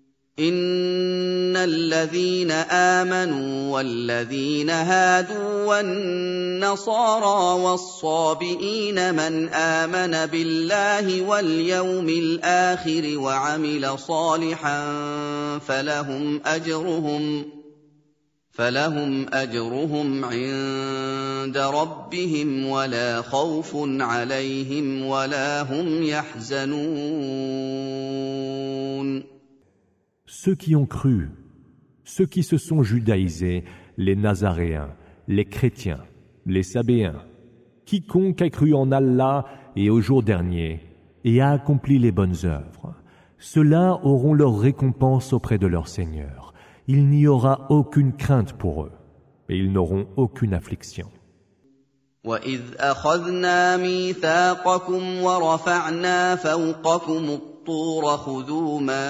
[SPEAKER 1] إن الذين آمنوا والذين هادوا والنصارى والصابئين من آمن بالله واليوم الآخر وعمل صالحا فلهم أجرهم فلهم أجرهم عند ربهم ولا خوف عليهم ولا هم يحزنون.
[SPEAKER 2] Ceux qui ont cru, ceux qui se sont judaïsés, les Nazaréens, les chrétiens, les Sabéens, quiconque a cru en Allah et au jour dernier et a accompli les bonnes œuvres, ceux-là auront leur récompense auprès de leur Seigneur. Il n'y aura aucune crainte pour eux et ils n'auront aucune affliction.
[SPEAKER 1] وَإِذْ أَخَذْنَا مِيثَاقَكُمْ وَرَفَعْنَا فَوْقَكُمُ الطُّورَ خُذُوا مَا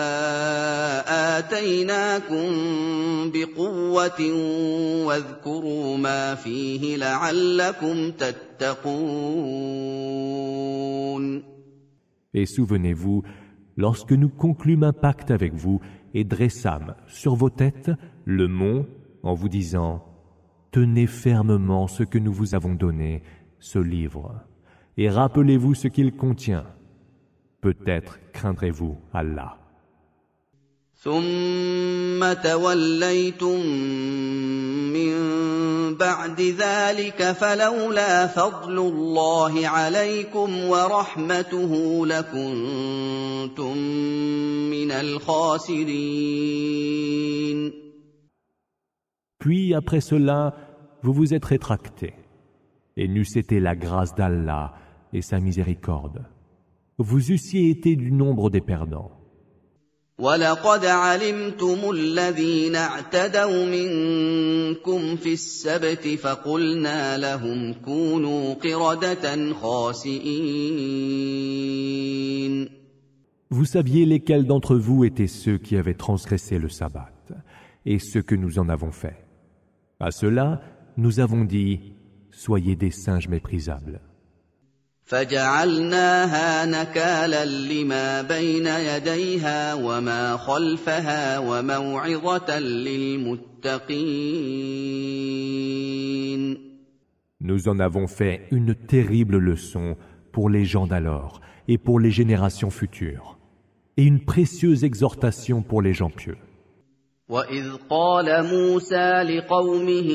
[SPEAKER 1] آتَيْنَاكُمْ بِقُوَّةٍ وَاذْكُرُوا مَا فِيهِ لَعَلَّكُمْ تَتَّقُونَ.
[SPEAKER 2] Et souvenez-vous, lorsque nous conclûmes un pacte avec vous et dressâmes sur vos têtes le mont en vous disant « Tenez fermement ce que nous vous avons donné, ce livre, et rappelez-vous ce qu'il contient. Peut-être craindrez-vous Allah. »
[SPEAKER 1] ثم توليتم من بعد ذلك فلولا فضل الله عليكم ورحمته لكنتم من الخاسرين.
[SPEAKER 2] Puis après cela, vous vous êtes rétractés, et n'eût été la grâce d'Allah et sa miséricorde, vous eussiez été du nombre des perdants.
[SPEAKER 1] وَلَقَدْ عَلِمْتُمُ الَّذِينَ اعْتَدَوْا مِنكُمْ فِي السَّبْتِ فَقُلْنَا لَهُمْ كُونُوا قِرَدَةً خَاسِئِينَ.
[SPEAKER 2] Vous saviez lesquels d'entre vous étaient ceux qui avaient transgressé le sabbat, et ce que nous en avons fait. À cela, nous avons dit, soyez des singes méprisables.
[SPEAKER 1] فَجَعَلْنَاهَا نَكَالًا لِمَا بَيْنَ يَدَيْهَا وَمَا خَلْفَهَا وَمَوْعِظَةً لِلْمُتَّقِينَ.
[SPEAKER 2] Nous en avons fait une terrible leçon pour les gens d'alors et pour les générations futures, et une précieuse exhortation pour les gens pieux.
[SPEAKER 1] وَإِذْ قَالَ مُوسَى لِقَوْمِهِ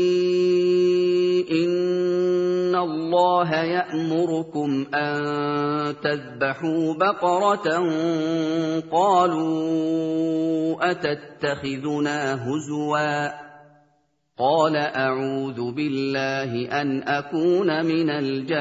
[SPEAKER 1] إِنَّ اللَّهَ يَأْمُرُكُمْ أَن تَذْبَحُوا بَقَرَةً قَالُوا أَتَتَّخِذُنَا هُزُوًا قَالَ أَعُوذُ بِاللَّهِ أَنْ أَكُونَ مِنَ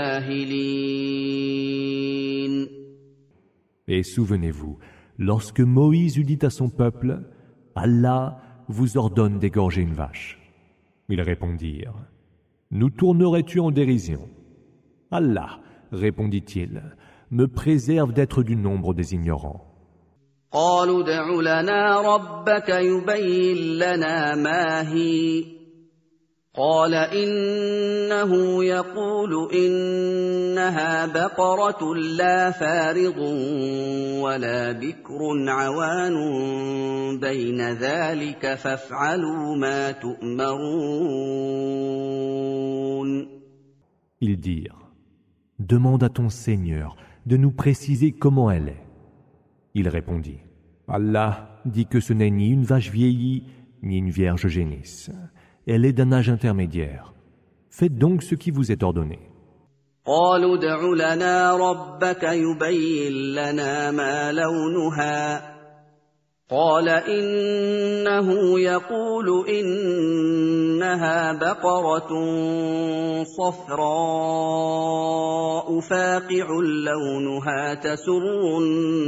[SPEAKER 1] الْجَاهِلِينَ.
[SPEAKER 2] Et souvenez-vous, lorsque Moïse eut dit à son peuple, Allah vous ordonne d'égorger une vache. Ils répondirent, nous tournerais-tu en dérision? Allah, répondit-il, me préserve d'être du nombre des ignorants.
[SPEAKER 1] قالوا ادع لنا ربك يبين لنا ما هي قال إنه يقول إنها بقرة لا فارض ولا بكر عوان بين ذلك فافعلوا ما تؤمرون.
[SPEAKER 2] Ils dirent, demande à ton Seigneur de nous préciser comment elle est. Il répondit, Allah dit que ce n'est ni une vache vieillie, ni une vierge génisse. Elle est d'un âge intermédiaire. Faites donc ce qui vous est ordonné.
[SPEAKER 1] قالوا ادع لنا ربك يبين لنا ما لونها قال إنه يقول إنها بقرة صفراء فاقع لونها تسر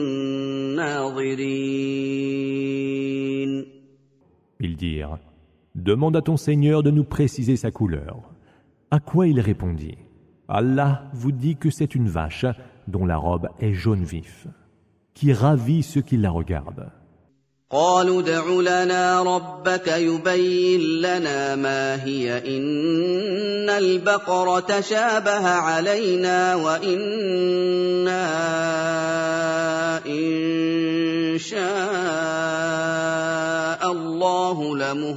[SPEAKER 1] الناظرين.
[SPEAKER 2] Ils dirent, demande à ton Seigneur de nous préciser sa couleur. À quoi il répondit, Allah vous dit que c'est une vache dont la robe est jaune vif, qui ravit ceux qui la regardent.
[SPEAKER 1] قالوا ادع لنا ربك يبين لنا ما هي إن البقرة شابه علينا وإنا إن شاء الله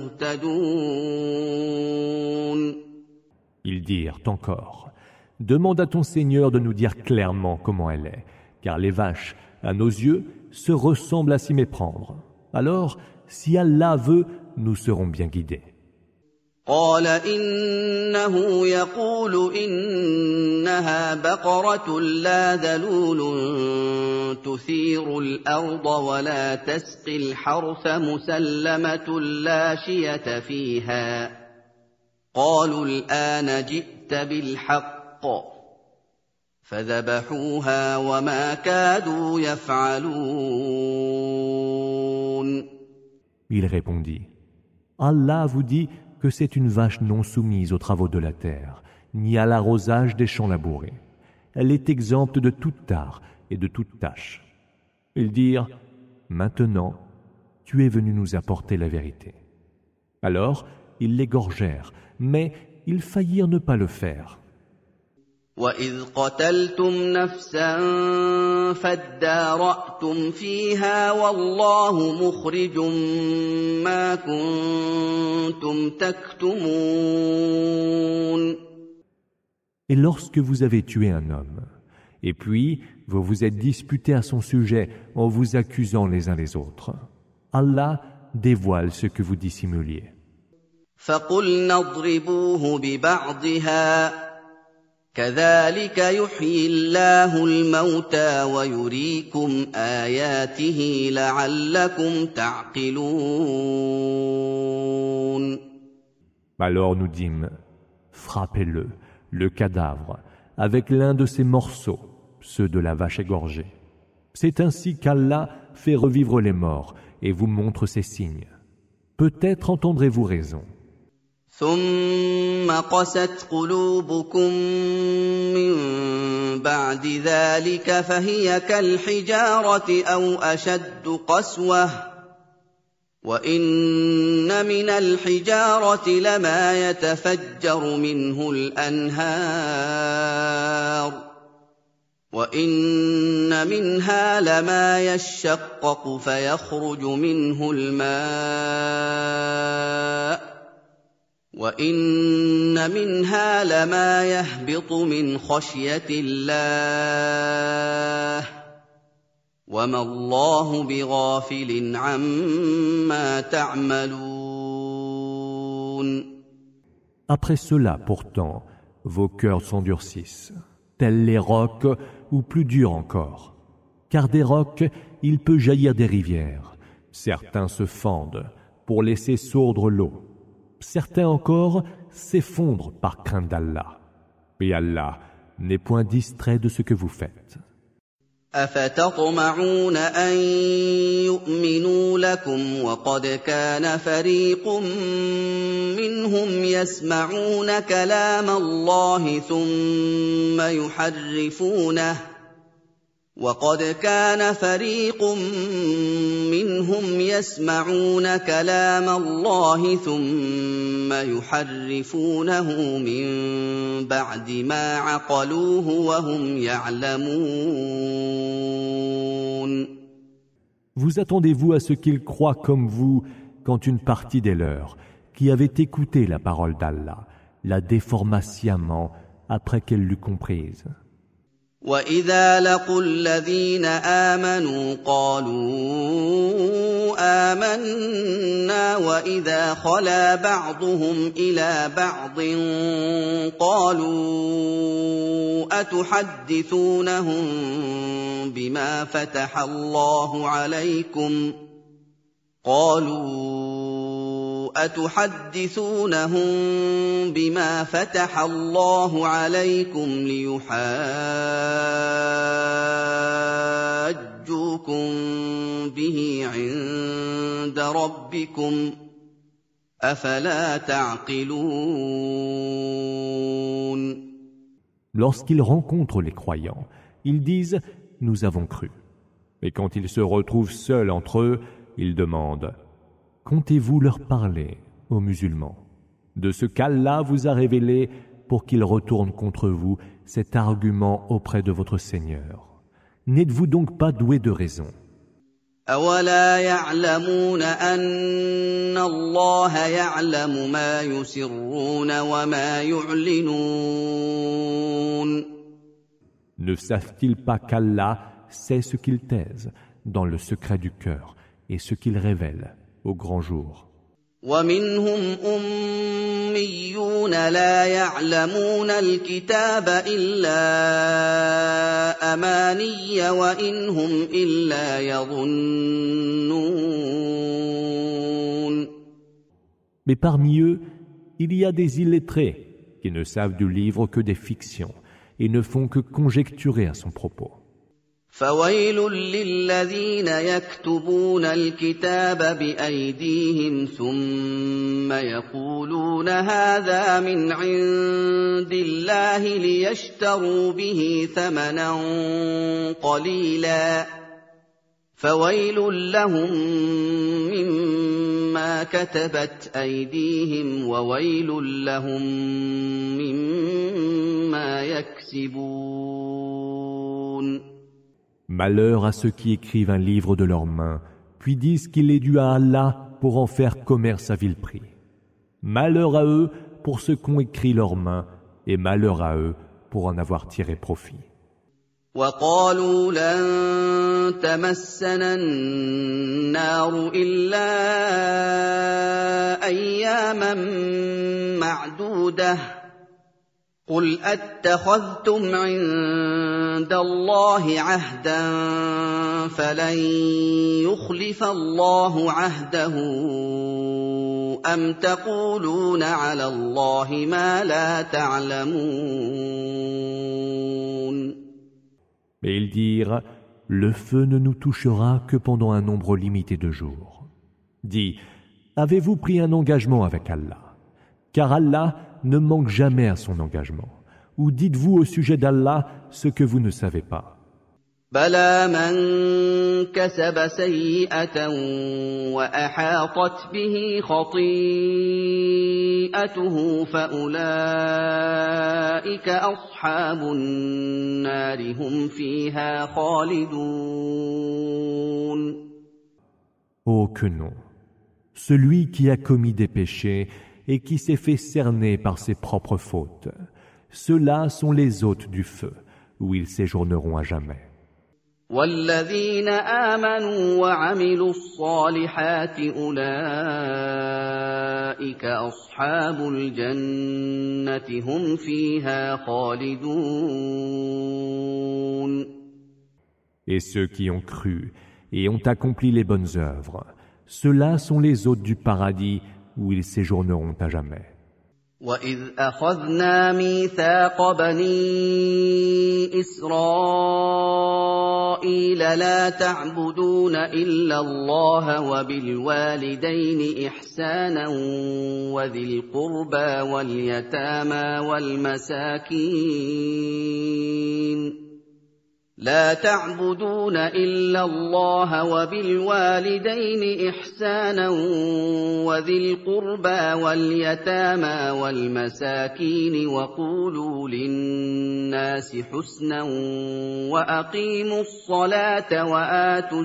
[SPEAKER 1] لمهتدون.
[SPEAKER 2] Ils dirent encore, demande à ton Seigneur de nous dire clairement comment elle est, car les vaches, à nos yeux, se ressemblent à s'y méprendre. Alors, si Allah veut, nous serons bien guidés.
[SPEAKER 1] قال إنه يقول إنها بقرة لا ذلول تثير الأرض ولا تسقي الحرث مسلمة لا شية فيها قالوا الآن جئت بالحق فذبحوها وما كادوا يفعلون.
[SPEAKER 2] Il répondit, Allah vous dit que c'est une vache non soumise aux travaux de la terre, ni à l'arrosage des champs labourés. Elle est exempte de toute tare et de toute tâche. Ils dirent, maintenant, tu es venu nous apporter la vérité. Alors, ils l'égorgèrent, mais ils faillirent ne pas le faire.
[SPEAKER 1] وَإِذْ قَتَلْتُمْ نَفْسًا فَادَّارَأْتُمْ فِيهَا وَاللَّهُ مُخْرِجٌ مَا كُنتُمْ تَكْتُمُونَ.
[SPEAKER 2] Et lorsque vous avez tué un homme, et puis vous vous êtes disputés à son sujet en vous accusant les uns les autres, Allah dévoile ce que vous dissimuliez.
[SPEAKER 1] فقلنا اضربوه ببعضها كذلك يحيي الله الموتى ويريكم آياته لعلكم تعقلون.
[SPEAKER 2] Alors nous dîmes, frappez-le, le cadavre, avec l'un de ces morceaux, ceux de la vache égorgée. C'est ainsi qu'Allah fait revivre les morts et vous montre ses signes. Peut-être entendrez-vous raison.
[SPEAKER 1] ثم قست قلوبكم من بعد ذلك فهي كالحجارة أو أشد قسوة وإن من الحجارة لما يتفجر منه الأنهار وإن منها لما يشقق فيخرج منه الماء وَإِنَّ مِنْهَا لَمَا يَهْبِطُ مِنْ خَشْيَةِ اللَّهِ وَمَا اللَّهُ بِغَافِلٍ عَمَّا تَعْمَلُونَ.
[SPEAKER 2] Après cela, pourtant, vos cœurs s'endurcissent, tels les rocs ou plus durs encore. Car des rocs, il peut jaillir des rivières. Certains se fendent pour laisser sourdre l'eau. Certains encore s'effondrent par crainte d'Allah. Et Allah n'est point distrait de ce que vous faites.
[SPEAKER 1] أفتطمعون أن يؤمنوا لكم وقد كان فريق منهم يسمعون كلام الله ثم يحرفونه وقد كان فريق منهم يسمعون كلام الله ثم يحرفونه من بعد ما عقلوه وهم يعلمون.
[SPEAKER 2] Vous attendez-vous à ce qu'ils croient comme vous quand une partie des leurs, qui avaient écouté la parole d'Allah, la déforma sciemment après qu'elle l'eût comprise.
[SPEAKER 1] وَإِذَا لَقُوا الَّذِينَ آمَنُوا قَالُوا آمَنَّا وَإِذَا خَلَا بَعْضُهُمْ إِلَىٰ بَعْضٍ قَالُوا أَتُحَدِّثُونَهُم بِمَا فَتَحَ اللَّهُ عَلَيْكُمْ قالوا أتحدثونهم بما فتح الله عليكم ليحاجوكم به عند ربكم أفلا تعقلون.
[SPEAKER 2] Lorsqu'ils rencontrent les croyants, ils disent « Nous avons cru ». Et quand ils se retrouvent seuls entre eux, ils demandent « Comptez-vous leur parler, aux musulmans, de ce qu'Allah vous a révélé pour qu'ils retournent contre vous cet argument auprès de votre Seigneur? N'êtes-vous donc pas doués de raison? »
[SPEAKER 1] أَوَلَا يَعْلَمُونَ أَنَّ اللَّهَ يَعْلَمُ مَا يُسِرُّونَ وَمَا يُعْلِنُونَ.
[SPEAKER 2] Ne savent-ils pas qu'Allah sait ce qu'ils taisent dans le secret du cœur et ce qu'il révèle au grand jour?
[SPEAKER 1] وَمِنْهُمْ أُمِّيُّونَ لَا يَعْلَمُونَ الْكِتَابَ إِلَّا أَمَانِيَّ وَإِنْ هُمْ إِلَّا يَظُنُّونَ.
[SPEAKER 2] Mais parmi eux, il y a des illettrés qui ne savent du livre que des fictions et ne font que conjecturer à son propos.
[SPEAKER 1] فَوَيْلٌ لِّلَّذِينَ يَكْتُبُونَ الْكِتَابَ بِأَيْدِيهِمْ ثُمَّ يَقُولُونَ هَٰذَا مِنْ عِندِ اللَّهِ لِيَشْتَرُوا بِهِ ثَمَنًا قَلِيلًا فَوَيْلٌ لَّهُم مِّمَّا كَتَبَتْ أَيْدِيهِمْ وَوَيْلٌ لَّهُم مِّمَّا يَكْسِبُونَ.
[SPEAKER 2] Malheur à ceux qui écrivent un livre de leurs mains, puis disent qu'il est dû à Allah pour en faire commerce à vil prix. Malheur à eux pour ceux qu'ont écrit leurs mains, et malheur à eux pour en avoir tiré profit.
[SPEAKER 1] وقالوا لن تمسنا النار إلا أياما معدودة قل أتخذتم عند الله عهدا فلن يخلف الله عهده أم تقولون على الله ما لا تعلمون.
[SPEAKER 2] Mais ils dirent, le feu ne nous touchera que pendant un nombre limité de jours. Dis, avez-vous pris un engagement avec Allah? Car Allah ne manque jamais à son engagement. Ou dites-vous au sujet d'Allah ce que vous ne savez pas.
[SPEAKER 1] بلى من كسب سيئة وأحاطت به خطيئته فأولئك أصحاب النار هم فيها خالدون.
[SPEAKER 2] Oh que non! Celui qui a commis des péchés et qui s'est fait cerner par ses propres fautes, ceux-là sont les hôtes du feu, où ils séjourneront à jamais.
[SPEAKER 1] والذين آمنوا وعملوا الصالحات أولئك أصحاب الجنة هم فيها خالدون.
[SPEAKER 2] Et ceux qui ont cru et ont accompli les bonnes œuvres, ceux-là sont les hôtes du paradis où ils séjourneront à jamais.
[SPEAKER 1] وَإِذْ أَخَذْنَا مِيثَاقَ بَنِي إِسْرَائِيلَ لَا تَعْبُدُونَ إِلَّا اللَّهَ وَبِالْوَالِدَيْنِ إِحْسَانًا وَذِي الْقُرْبَى وَالْيَتَامَى وَالْمَسَاكِينِ لا تعبدون إلا الله وبالوالدين إحسانا وذي القربى واليتامى والمساكين وقولوا للناس حسنا وأقيموا الصلاة وآتوا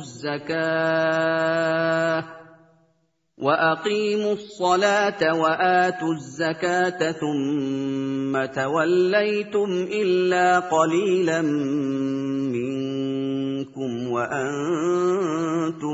[SPEAKER 1] الزكاة وأقيموا الصلاة وآتوا الزكاة ثم توليتم إلا قليلا منكم وأنتم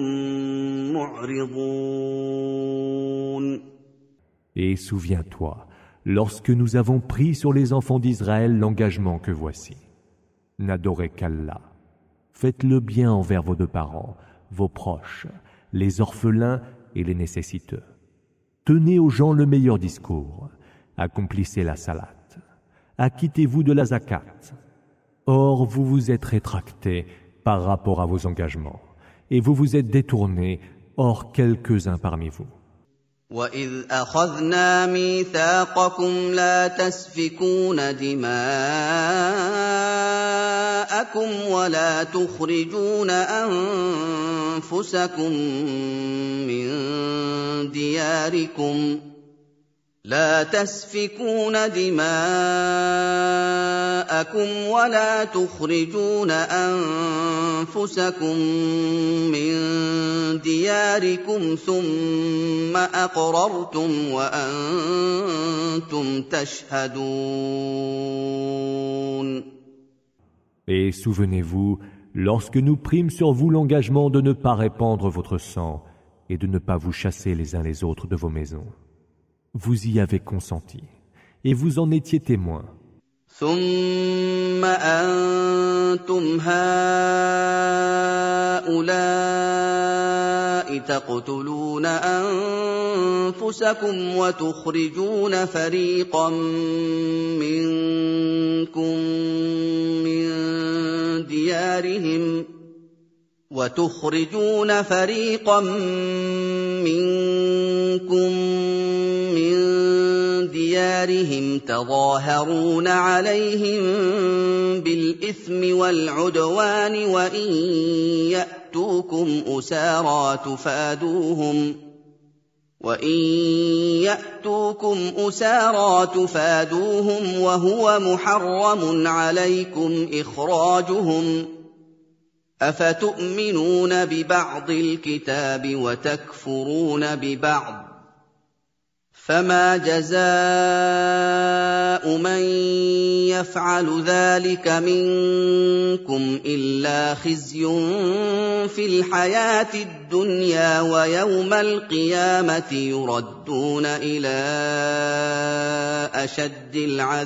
[SPEAKER 1] معرضون.
[SPEAKER 2] Et souviens-toi, lorsque nous avons pris sur les enfants d'Israël l'engagement que voici. N'adorez qu'Allah. Faites le bien envers vos deux parents, vos proches, les orphelins et les nécessiteux. Tenez aux gens le meilleur discours. Accomplissez la salat. Acquittez-vous de la zakat. Or, vous vous êtes rétractés par rapport à vos engagements, et vous vous êtes détournés, hors quelques-uns parmi vous.
[SPEAKER 1] وَإِذْ أَخَذْنَا مِيثَاقَكُمْ لَا تَسْفِكُونَ دِمَاءَكُمْ وَلَا تُخْرِجُونَ أَنفُسَكُمْ مِنْ دِيَارِكُمْ لا تسفكون دماءكم ولا تخرجون أنفسكم من دياركم ثم أقررتم وأنتم تشهدون.
[SPEAKER 2] Et souvenez-vous, lorsque nous prîmes sur vous l'engagement de ne pas répandre votre sang et de ne pas vous chasser les uns les autres de vos maisons. Vous y avez consenti, et vous en étiez témoins.
[SPEAKER 1] ثم أنتم هؤلاء تقتلون أنفسكم وتخرجون فريقا منكم من ديارهم وتخرجون فريقا منكم من ديارهم تظاهرون عليهم بالإثم والعدوان وإن يأتوكم أسارى تفادوهم وإن يأتوكم أسارى تفادوهم وهو محرم عليكم إخراجهم أفتؤمنون ببعض الكتاب وتكفرون ببعض فما جزاء من يفعل ذلك منكم إلا خزي في الحياة الدنيا ويوم القيامة يردون إلى أشد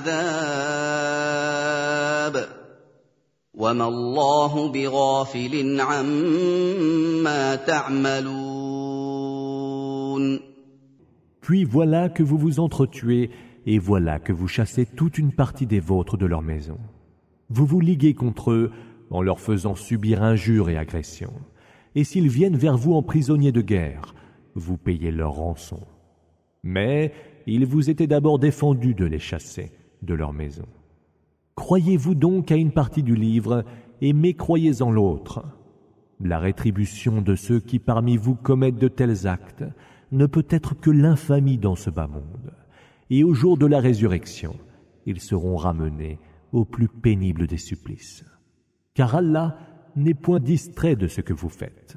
[SPEAKER 1] العذاب وما الله بغافل عما تعملون.
[SPEAKER 2] Puis voilà que vous vous entretuez, et voilà que vous chassez toute une partie des vôtres de leur maison. Vous vous liguez contre eux en leur faisant subir injures et agressions. Et s'ils viennent vers vous en prisonniers de guerre, vous payez leur rançon. Mais il vous était d'abord défendu de les chasser de leur maison. Croyez-vous donc à une partie du livre et mécroyez en l'autre. La rétribution de ceux qui parmi vous commettent de tels actes ne peut être que l'infamie dans ce bas monde. Et au jour de la résurrection, ils seront ramenés au plus pénible des supplices. Car Allah n'est point distrait de ce que vous faites.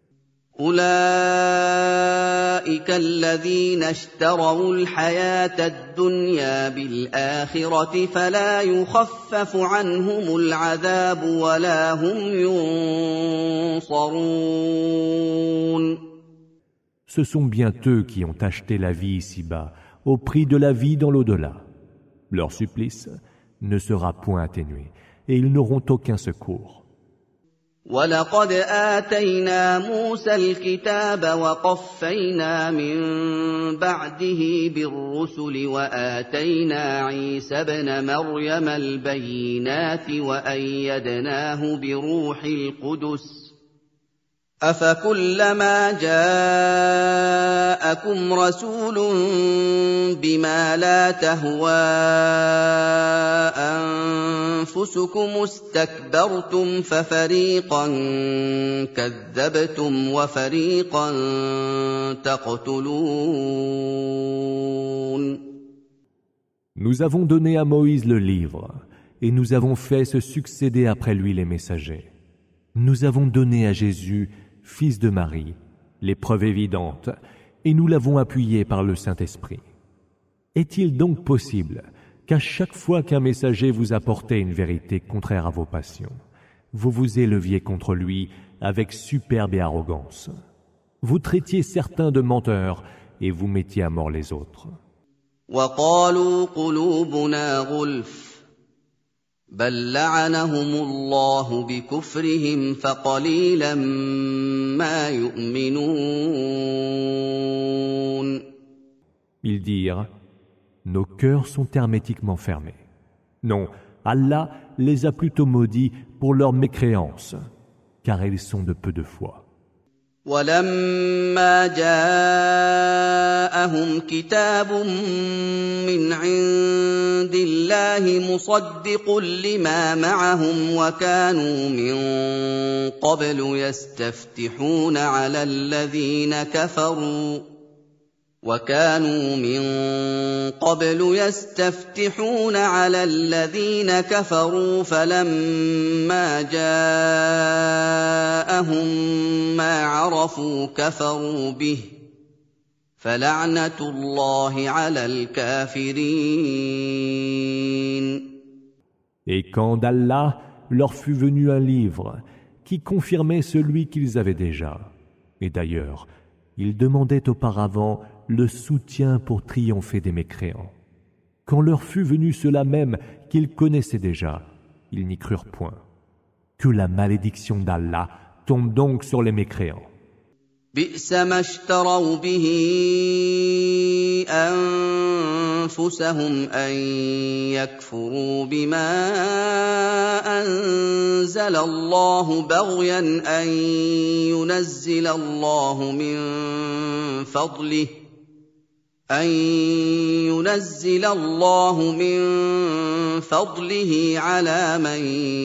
[SPEAKER 1] أولئك الذين اشتروا الحياة الدنيا بالآخرة فلا يخفف عنهم العذاب ولا هم ينصرون.
[SPEAKER 2] Ce sont bien eux qui ont acheté la vie ici-bas au prix de la vie dans l'au-delà. Leur supplice ne sera point atténué et ils n'auront aucun secours.
[SPEAKER 1] وَلَقَدْ آتَيْنَا مُوسَى الْكِتَابَ وَقَفَّيْنَا مِن بَعْدِهِ بِالرُّسُلِ وَآتَيْنَا عِيسَى ابْنَ مَرْيَمَ الْبَيِّنَاتِ وَأَيَّدْنَاهُ بِرُوحِ الْقُدُسِ أَفَكُلَّمَا جَاءَكُمْ رَسُولٌ بِمَا لَا تَهْوَىٰ أَنفُسُكُمُ اسْتَكْبَرْتُمْ فَفَرِيقًا كَذَّبْتُمْ وَفَرِيقًا تَقْتُلُونَ.
[SPEAKER 2] Nous avons donné à Moïse le livre, et nous avons fait se succéder après lui les messagers. Nous avons donné à Jésus, fils de Marie, les preuves évidentes, et nous l'avons appuyé par le Saint-Esprit. Est-il donc possible qu'à chaque fois qu'un messager vous apportait une vérité contraire à vos passions, vous vous éleviez contre lui avec superbe et arrogance? Vous traitiez certains de menteurs et vous mettiez à mort les autres.
[SPEAKER 1] وَقَالُوا قُلُوبُنَا غُلْفٌ بل لعنهم الله بكفرهم فقليلا ما يؤمنون.
[SPEAKER 2] Ils dirent, nos cœurs sont hermétiquement fermés. Non, Allah les a plutôt maudits pour leur mécréance, car ils sont de peu de foi.
[SPEAKER 1] وَلَمَّا جَاءَهُمْ كِتَابٌ مِّنْ عِندِ اللَّهِ مُصَدِّقٌ لِّمَا مَعَهُمْ وَكَانُوا مِن قَبْلُ يَسْتَفْتِحُونَ عَلَى الَّذِينَ كَفَرُوا وَكَانُوا مِن قَبْلُ يَسْتَفْتِحُونَ عَلَى الَّذِينَ كَفَرُوا فَلَمَّا جَاءَهُم مَّا عَرَفُوا كَفَرُوا بِهِ فَلَعْنَةُ اللَّهِ عَلَى الْكَافِرِينَ.
[SPEAKER 2] Et quand d'Allah leur fut venu un livre qui confirmait celui qu'ils avaient déjà, et d'ailleurs, ils demandaient auparavant le soutien pour triompher des mécréants. Quand leur fut venu cela même qu'ils connaissaient déjà, ils n'y crurent point. Que la malédiction d'Allah tombe donc sur les mécréants.
[SPEAKER 1] بئس ما اشتروا به أنفسهم أن يكفروا بما أنزل الله بغيا أن ينزل الله من فضله أن ينزل الله من فضله على من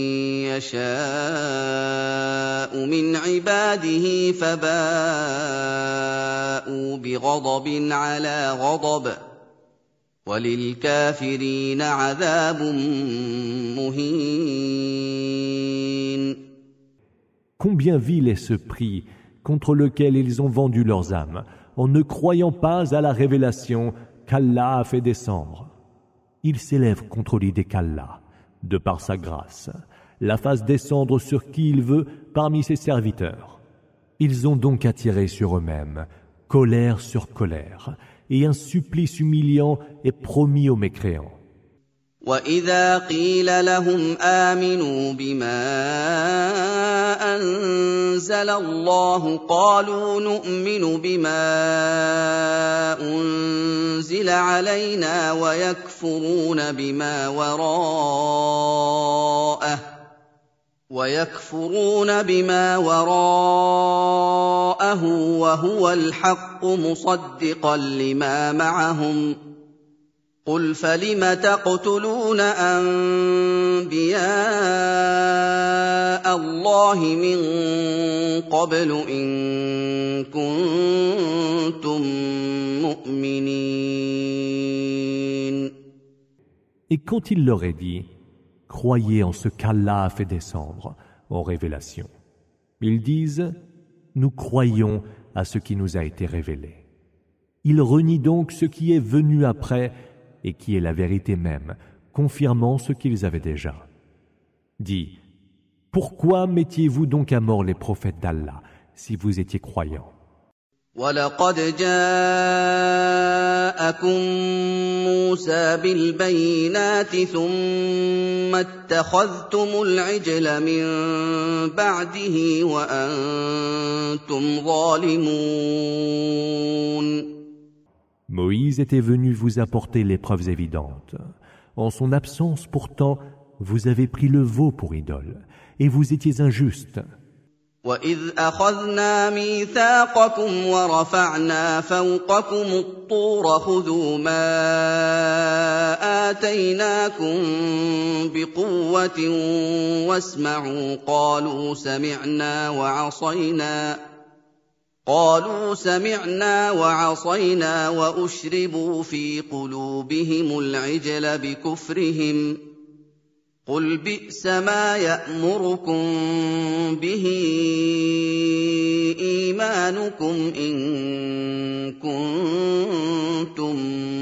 [SPEAKER 1] يشاء من عباده فباءوا بغضب على غضب وللكافرين عذاب مهين.
[SPEAKER 2] Combien vil est ce prix contre lequel ils ont vendu leurs âmes en ne croyant pas à la révélation qu'Allah a fait descendre. Ils s'élèvent contre l'idée qu'Allah, de par sa grâce, la fasse descendre sur qui il veut parmi ses serviteurs. Ils ont donc attiré sur eux-mêmes colère sur colère, et un supplice humiliant est promis aux mécréants.
[SPEAKER 1] وَإِذَا قِيلَ لَهُمْ آمِنُوا بِمَا أَنزَلَ اللَّهُ قَالُوا نُؤْمِنُ بِمَا أُنزِلَ عَلَيْنَا وَيَكْفُرُونَ بِمَا وَرَاءَهُ وَيَكْفُرُونَ بِمَا وَرَاءَهُ وَهُوَ الْحَقُّ مُصَدِّقًا لِمَا مَعَهُمْ قُلْ فَلِمَ تَقْتُلُونَ أَنبِيَاءَ اللَّهِ مِن قَبْلُ إِن كُنتُم مُّؤْمِنِينَ.
[SPEAKER 2] Et quand il leur est dit, croyez en ce qu'Allah a fait descendre en révélation, ils disent, nous croyons à ce qui nous a été révélé. Ils renient donc ce qui est venu après et qui est la vérité même, confirmant ce qu'ils avaient déjà. Dis, pourquoi mettiez-vous donc à mort les prophètes d'Allah si vous étiez croyants?
[SPEAKER 1] وَلَقَدْ جَاءَكُم مُّوسَىٰ بِالْبَيِّنَاتِ ثُمَّ اتَّخَذْتُمُ الْعِجْلَ مِن بَعْدِهِ وَأَنتُمْ ظَالِمُونَ.
[SPEAKER 2] Moïse était venu vous apporter les preuves évidentes. En son absence, pourtant, vous avez pris le veau pour idole, et vous étiez injustes.
[SPEAKER 1] وَإِذْ أَخَذْنَا مِيثَاقَكُمْ وَرَفَعْنَا فَوْقَكُمُ الطُّورَ خُذُوا مَا آتَيْنَاكُمْ بِقُوَّةٍ وَاسْمَعُوا قَالُوا سَمِعْنَا وَعَصَيْنَا قالوا سمعنا وعصينا وأشربوا في قلوبهم العجل بكفرهم قل بئس ما يأمركم به إيمانكم إن كنتم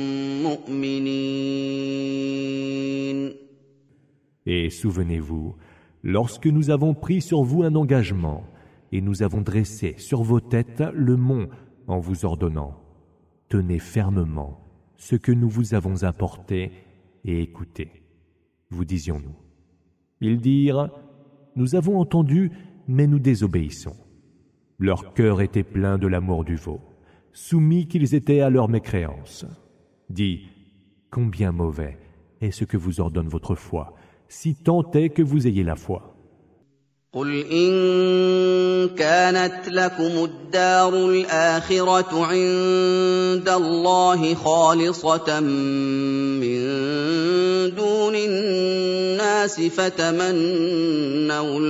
[SPEAKER 1] مؤمنين.
[SPEAKER 2] Et souvenez-vous, lorsque nous avons pris sur vous un engagement, et nous avons dressé sur vos têtes le mont en vous ordonnant, tenez fermement ce que nous vous avons apporté et écoutez. Vous disions-nous. Ils dirent, nous avons entendu, mais nous désobéissons. Leur cœur était plein de l'amour du veau, soumis qu'ils étaient à leur mécréance. Dis, combien mauvais est ce que vous ordonne votre foi, si tant est que vous ayez la foi.
[SPEAKER 1] قُلْ إِن كَانَتْ لَكُمُ الدَّارُ الْآخِرَةُ عِندَ اللَّهِ خَالِصَةً مِّن دُونِ النَّاسِ فَتَمَنَّوُا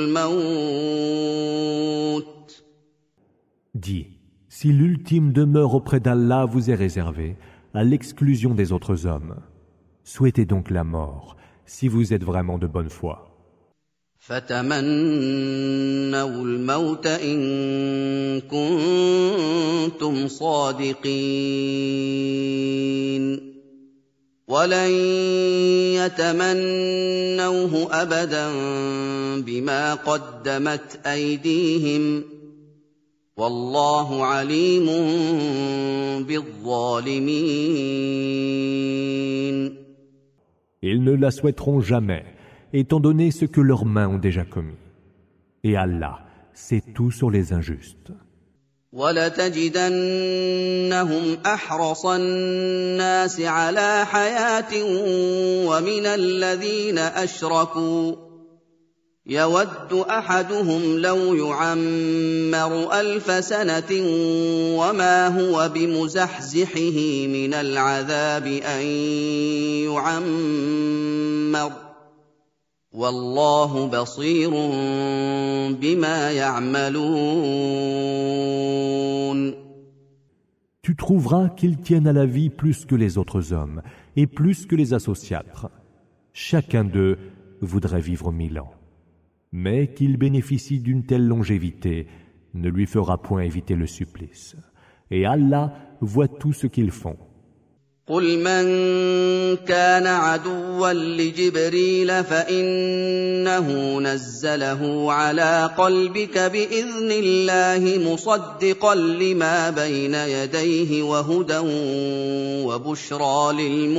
[SPEAKER 1] الْمَوْتَ.
[SPEAKER 2] Dis, si l'ultime demeure auprès d'Allah vous est réservée, à l'exclusion des autres hommes, souhaitez donc la mort, si vous êtes vraiment de bonne foi.
[SPEAKER 1] فَتَمَنَّوُا الْمَوْتَ إِن كُنتُمْ صَادِقِينَ وَلَن يَتَمَنَّوْهُ أَبَدًا بِمَا قَدَّمَتْ أَيْدِيهِمْ وَاللَّهُ عَلِيمٌ بِالظَّالِمِينَ.
[SPEAKER 2] Ils ne la souhaiteront jamais, étant donné ce que leurs mains ont déjà commis. Et Allah sait tout sur les injustes.
[SPEAKER 1] وَلَتَجِدَنَّهُمْ أَحْرَصَ النَّاسِ عَلَىٰ حَيَاةٍ وَمِنَ الَّذِينَ أَشْرَكُوا يَوَدُّ أَحَدُهُمْ لَوْ يُعَمَّرُ أَلْفَ سَنَةٍ وَمَا هُوَ بِمُزَحْزِحِهِ مِنَ الْعَذَابِ أَن يُعَمَّرَ وَاللَّهُ بَصِيرٌ بِمَا يَعْمَلُونَ.
[SPEAKER 2] Tu trouveras qu'ils tiennent à la vie plus que les autres hommes et plus que les associatres. Chacun d'eux voudrait vivre mille ans. Mais qu'il bénéficie d'une telle longévité ne lui fera point éviter le supplice. Et Allah voit tout ce qu'ils font.
[SPEAKER 1] قل من كان عدوا لجبريل فإنه نزله على قلبك بإذن الله مصدقا لما بين يديه وهدى وبشرى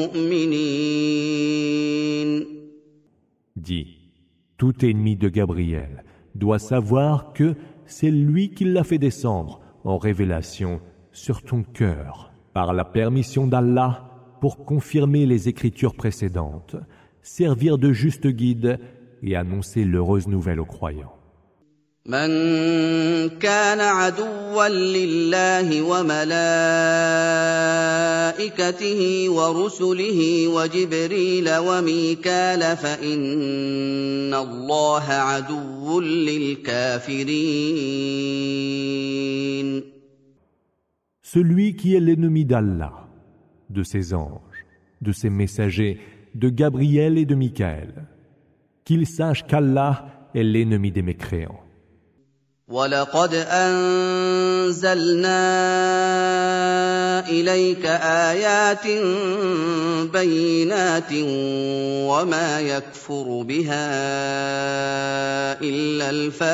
[SPEAKER 1] للمؤمنين.
[SPEAKER 2] Dis, tout ennemi de Gabriel doit savoir que c'est lui qui l'a fait descendre en révélation sur ton cœur par la permission d'Allah pour confirmer les écritures précédentes, servir de juste guide et annoncer l'heureuse nouvelle aux croyants.
[SPEAKER 1] من كان عدوا لله وملائكته ورسله وجبريل وميكال فإن الله عدو للكافرين.
[SPEAKER 2] Celui qui est l'ennemi d'Allah, de ses anges, de ses messagers, de Gabriel et de Michaël, qu'il sache qu'Allah est l'ennemi des mécréants.
[SPEAKER 1] وَلَقَدْ أَنزَلْنَا إِلَيْكَ آيَاتٍ بَيِّنَاتٍ وَمَا يَكْفُرُ بِهَا إِلَّا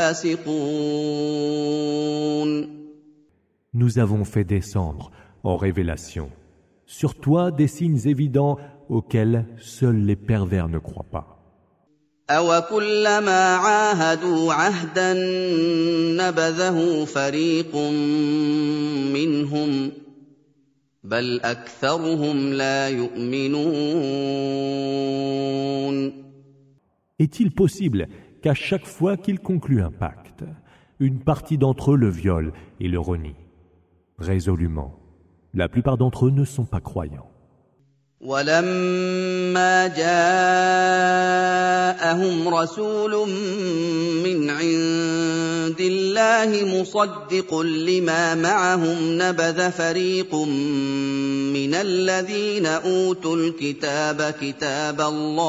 [SPEAKER 1] الْفَاسِقُونَ.
[SPEAKER 2] Nous avons fait descendre en révélation sur toi des signes évidents auxquels seuls les pervers ne croient pas.
[SPEAKER 1] أَوَكُلَّمَا عَاهَدُوا عَهْدًا نَبَذَهُ فَرِيقٌ مِّنْهُمْ بَلْ أَكْثَرُهُمْ لَا يُؤْمِنُونَ.
[SPEAKER 2] Est-il possible qu'à chaque fois qu'ils concluent un pacte, une partie d'entre eux le viole et le renie? Résolument, la plupart d'entre eux ne sont pas croyants.
[SPEAKER 1] وَلَمَّا جَاءَهُمْ رَسُولٌ مِّنْ عِندِ اللَّهِ مُصَدِّقٌ لِّمَا مَعَهُمْ نَبَذَ فَرِيقٌ مِّنَ الَّذِينَ أُوتُوا الْكِتَابَ كِتَابَ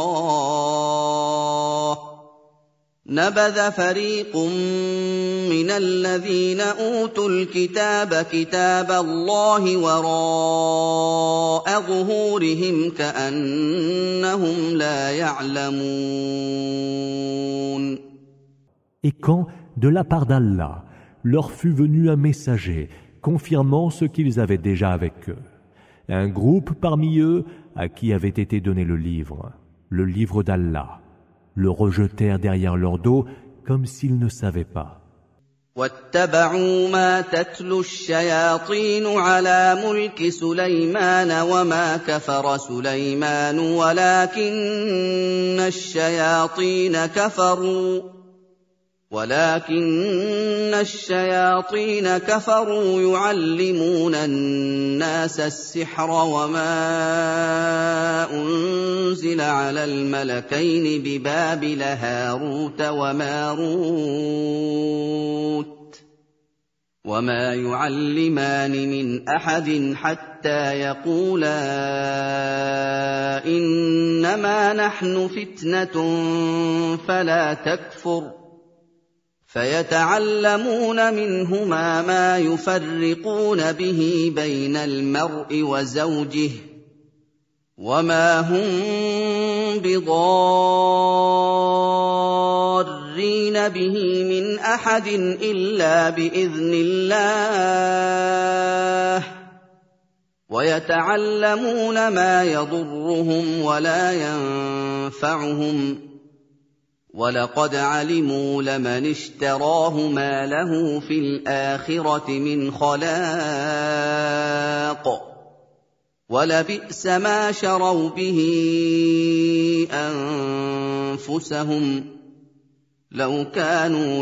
[SPEAKER 1] اللَّهِ نبذ فريق من الذين أوتوا الكتاب كتاب الله وراء ظهورهم كأنهم لا يعلمون.
[SPEAKER 2] Et quand, de la part d'Allah, leur fut venu un messager confirmant ce qu'ils avaient déjà avec eux, un groupe parmi eux à qui avait été donné le livre, le livre d'Allah, le rejetèrent derrière leur dos comme s'ils ne savaient pas.
[SPEAKER 1] وَاتَّبَعُوا مَا تَتْلُو الشَّيَاطِينُ عَلَى مُلْكِ سُلَيْمَانَ وَمَا كَفَرَ سُلَيْمَانُ وَلَكِنَّ الشَّيَاطِينَ كَفَرُوا وَلَكِنَّ الشَّيَاطِينَ كَفَرُوا يُعَلِّمُونَ النَّاسَ السِّحْرَ وَمَا أُنزِلَ عَلَى الْمَلَكَيْنِ بِبَابِلَ هَارُوتَ وَمَارُوتَ وَمَا يُعَلِّمَانِ مِنْ أَحَدٍ حَتَّىٰ يَقُولَا إِنَّمَا نَحْنُ فِتْنَةٌ فَلَا تَكْفُرْ فيتعلمون منهما ما يفرقون به بين المرء وزوجه وما هم بضارين به من أحد إلا بإذن الله ويتعلمون ما يضرهم ولا ينفعهم وَلَقَدْ عَلِمُوا لَمَنِ اشْتَرَاهُ مَا لَهُ فِي الْآخِرَةِ مِنْ خَلَاقٍ وَلَبِئْسَ مَا شَرَوْا بِهِ أَنفُسَهُمْ لَوْ كَانُوا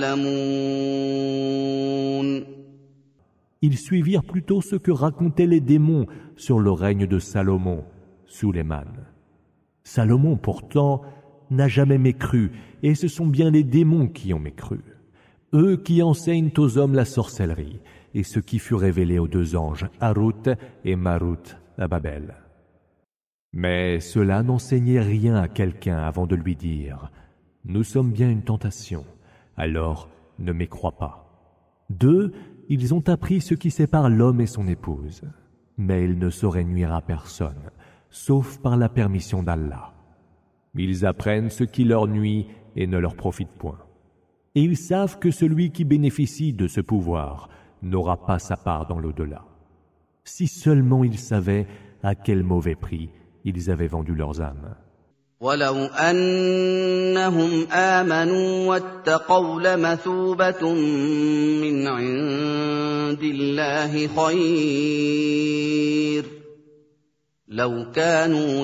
[SPEAKER 1] يَعْلَمُونَ.
[SPEAKER 2] Ils suivirent plutôt ce que racontaient les démons sur le règne de Salomon, Sulayman. Salomon, pourtant, n'a jamais mécru, et ce sont bien les démons qui ont mécru. Eux qui enseignent aux hommes la sorcellerie, et ce qui fut révélé aux deux anges, Harut et Marut, à Babel. Mais cela n'enseignait rien à quelqu'un avant de lui dire « Nous sommes bien une tentation, alors ne mécrois pas. » D'eux, ils ont appris ce qui sépare l'homme et son épouse. mais ils ne sauraient nuire à personne, sauf par la permission d'Allah. Ils apprennent ce qui leur nuit et ne leur profite point. Et ils savent que celui qui bénéficie de ce pouvoir n'aura pas sa part dans l'au-delà. Si seulement ils savaient à quel mauvais prix ils avaient vendu leurs âmes.
[SPEAKER 1] وَلَوْ أَنَّهُمْ آمَنُوا وَاتَّقَوْا لَمَثُوبَةٌ مِّنْ عِندِ اللَّهِ خَيْرٌ لَوْ كَانُوا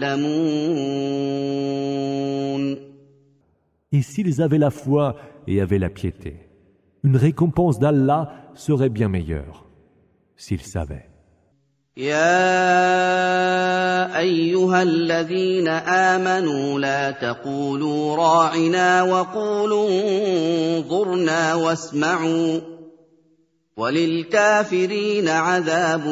[SPEAKER 1] يَعْلَمُونَ.
[SPEAKER 2] Et s'ils avaient la foi et avaient la piété, une récompense d'Allah serait bien meilleure, s'ils savaient.
[SPEAKER 1] يا أيها الذين آمنوا لا تقولوا راعنا وقولوا انظرنا واسمعوا وللكافرين عذاب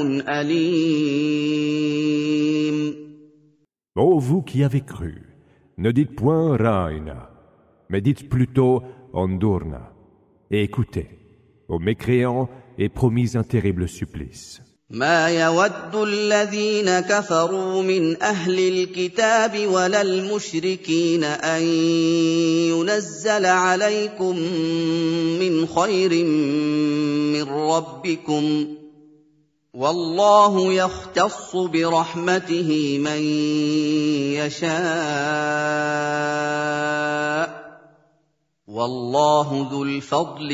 [SPEAKER 1] أليم.
[SPEAKER 2] Ô vous qui avez cru, ne dites point Ra'ina, mais dites plutôt Ondurna, et écoutez, aux mécréants est promis un terrible supplice.
[SPEAKER 1] ما يود الذين كفروا من أهل الكتاب ولا المشركين أن ينزل عليكم من خير من ربكم والله يختص برحمته من يشاء والله ذو الفضل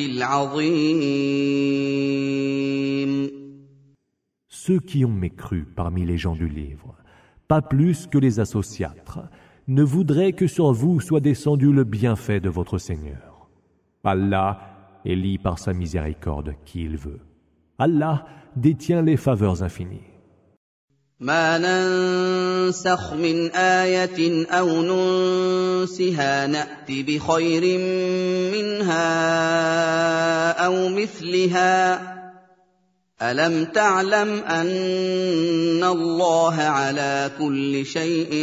[SPEAKER 1] العظيم.
[SPEAKER 2] Ceux qui ont mécru parmi les gens du livre, pas plus que les associatres, ne voudraient que sur vous soit descendu le bienfait de votre Seigneur. Allah élit par sa miséricorde qui il veut. Allah détient les faveurs infinies.
[SPEAKER 1] ما ننسخ من آية أو ننسها نأت بخير منها أو مثلها ألم تعلم أن الله على كل شيء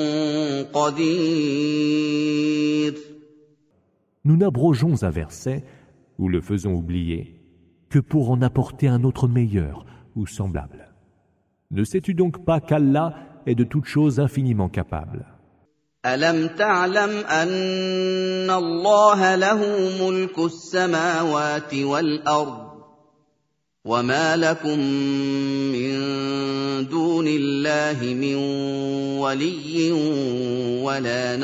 [SPEAKER 1] قدير.
[SPEAKER 2] Nous n'abrogeons un verset, ou le faisons oublier, que pour en apporter un autre meilleur ou semblable. Ne sais-tu donc pas qu'Allah est de toutes choses infiniment capable?
[SPEAKER 1] ألم تعلم أن الله له ملك السماوات والأرض وما لكم من دون الله من ولي ولا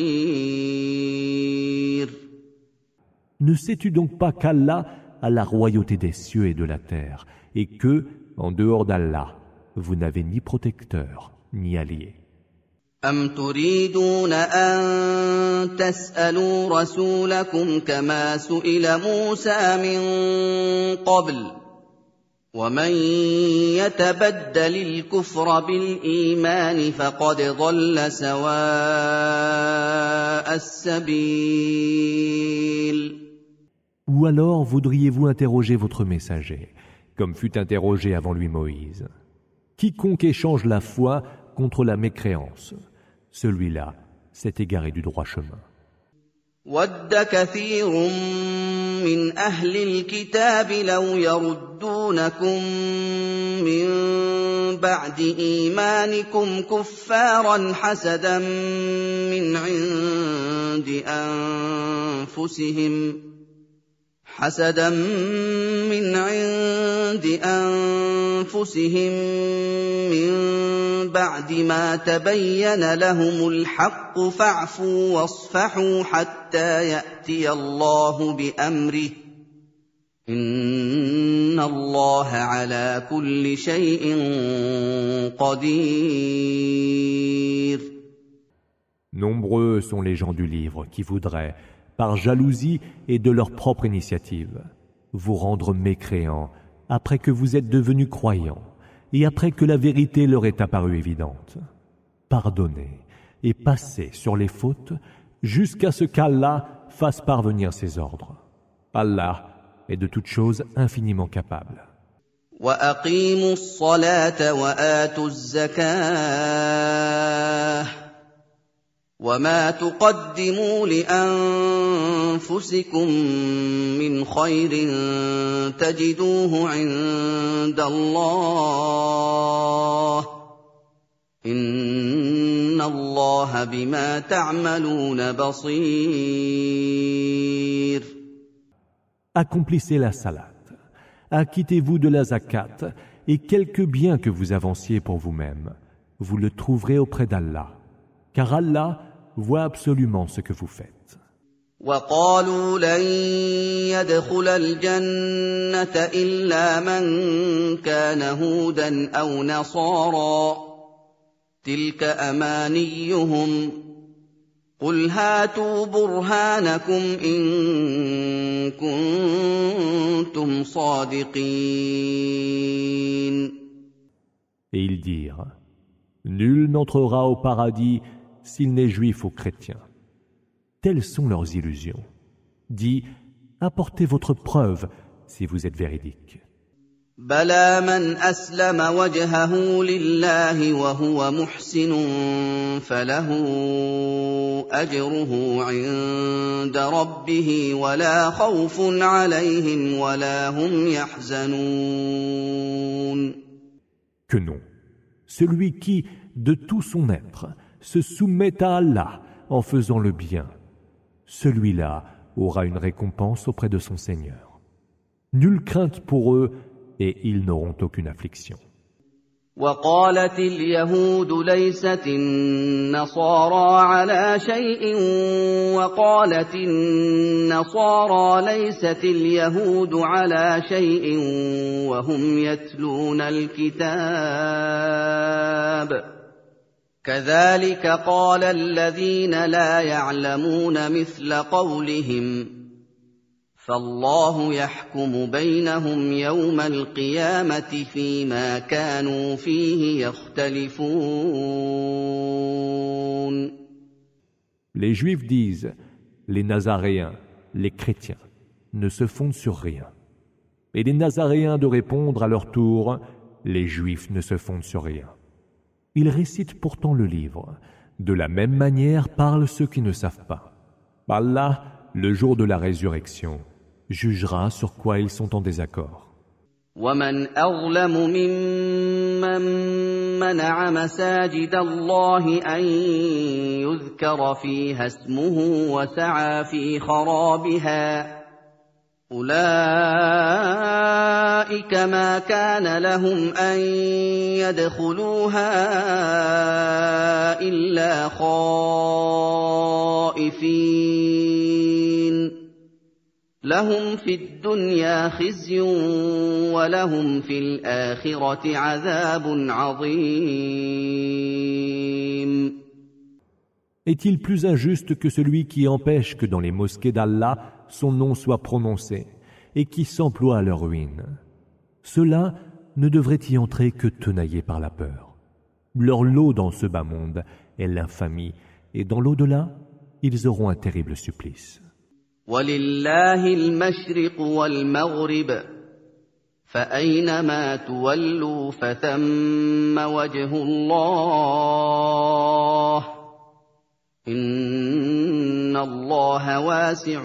[SPEAKER 1] نصير.
[SPEAKER 2] Ne sais-tu donc pas qu'Allah a la royauté des cieux et de la terre, et que, en dehors d'Allah, vous n'avez ni protecteur, ni allié?
[SPEAKER 1] أم تريدون أن تسألوا رسولكم كما سئل موسى من قبل ومن يتبدل الكفر بالإيمان فقد ضل سواء السبيل.
[SPEAKER 2] Ou alors voudriez-vous interroger votre messager, comme fut interrogé avant lui Moïse? Quiconque échange la foi contre la mécréance, celui-là s'est égaré du droit chemin.
[SPEAKER 1] وَدَّ كَثِيرٌ مِّنْ أَهْلِ الْكِتَابِ لَوْ يَرُدُّونَكُم مِّن بَعْدِ إِيمَانِكُمْ كُفَّارًا حَسَدًا مِّنْ عِندِ أَنفُسِهِمْ حَسَدًا مِّنْ عِندِ أَنفُسِهِم مِّن بَعْدِ مَا تَبَيَّنَ لَهُمُ الْحَقُّ فَاعْفُوا وَاصْفَحُوا حَتَّىٰ يَأْتِيَ اللَّهُ بِأَمْرِهِ إِنَّ اللَّهَ عَلَىٰ كُلِّ شَيْءٍ قَدِيرٌ.
[SPEAKER 2] Nombreux sont les gens du livre qui voudraient, par jalousie et de leur propre initiative, vous rendre mécréants après que vous êtes devenus croyants et après que la vérité leur est apparue évidente. Pardonnez et passez sur les fautes jusqu'à ce qu'Allah fasse parvenir ses ordres. Allah est de toutes choses infiniment capable.
[SPEAKER 1] وَأَقِيمُوا الصَّلَاةَ وَآتُوا الزَّكَاةَ وَارْكَعُوا وما تقدموا لأنفسكم من خير تجدوه عند الله إن الله بما تعملون بصير.
[SPEAKER 2] Accomplissez la salat, acquittez-vous de la zakat, et quelque bien que vous avanciez pour vous-même, vous le trouverez auprès d'Allah, car Allah voit absolument ce que vous faites.
[SPEAKER 1] وقالوا لن يدخل الجنة إلا من كان هودا أو نصارى تلك أمانيهم قل هاتوا برهانكم إن كنتم صادقين.
[SPEAKER 2] Et ils dirent, nul n'entrera au paradis s'il n'est juif ou chrétien. Telles sont leurs illusions. Dis, apportez votre preuve si vous êtes véridique.
[SPEAKER 1] بلى من أسلم وجهه لله وهو محسن فله أجره عند ربه ولا خوف عليهم ولا هم يحزنون.
[SPEAKER 2] Que non. Celui qui, de tout son être, se soumet à Allah en faisant le bien, celui-là aura une récompense auprès de son Seigneur. Nulle crainte pour eux et ils n'auront aucune affliction.
[SPEAKER 1] وقالت اليهود ليست النصارى على شيء وقالت النصارى ليست اليهود على شيء وهم يتلون الكتاب كذلك قال الذين لا يعلمون مثل قولهم فالله يحكم بينهم يوم القيامة فيما كانوا فيه يختلفون.
[SPEAKER 2] Les Juifs disent, les Nazaréens, les chrétiens, ne se fondent sur rien. Et les Nazaréens de répondre à leur tour, les Juifs ne se fondent sur rien. Ils récitent pourtant le livre. De la même manière parlent ceux qui ne savent pas. Allah, le jour de la résurrection, jugera sur quoi ils sont en désaccord.
[SPEAKER 1] ومن أظلم ممن منع مساجد الله أن يذكر فيها اسمه وسعى في خرابها أولئك ما كان لهم أن يدخلوها إلا خائفين لهم في الدنيا خزي ولهم في الآخرة عذاب عظيم.
[SPEAKER 2] Est-il plus injuste que celui qui empêche que dans les mosquées d'Allah son nom soit prononcé et qui s'emploie à leur ruine? Ceux-là ne devraient y entrer que tenaillés par la peur. Leur lot dans ce bas monde est l'infamie et dans l'au-delà, ils auront un terrible supplice.
[SPEAKER 1] وَلِلَّهِ الْمَشْرِقُ وَالْمَغْرِبُ فَأَيْنَمَا تُوَلُّوا فَثَمَّ وَجْهُ اللَّهِ إِنَّ اللَّهَ وَاسِعٌ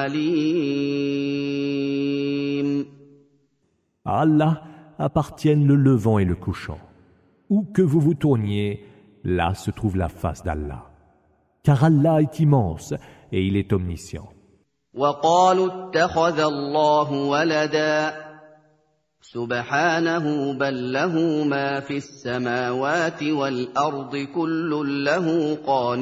[SPEAKER 1] عَلِيمٌ.
[SPEAKER 2] À Allah appartiennent le levant et le couchant. Où que vous vous tourniez, là se trouve la face d'Allah. Car Allah est immense et il est omniscient.
[SPEAKER 1] وَقَالُوا اتَّخَذَ اللَّهُ وَلَدًا سُبْحَانَهُ بَل لَّهُ مَا فِي السَّمَاوَاتِ وَالْأَرْضِ كُلٌّ لَّهُ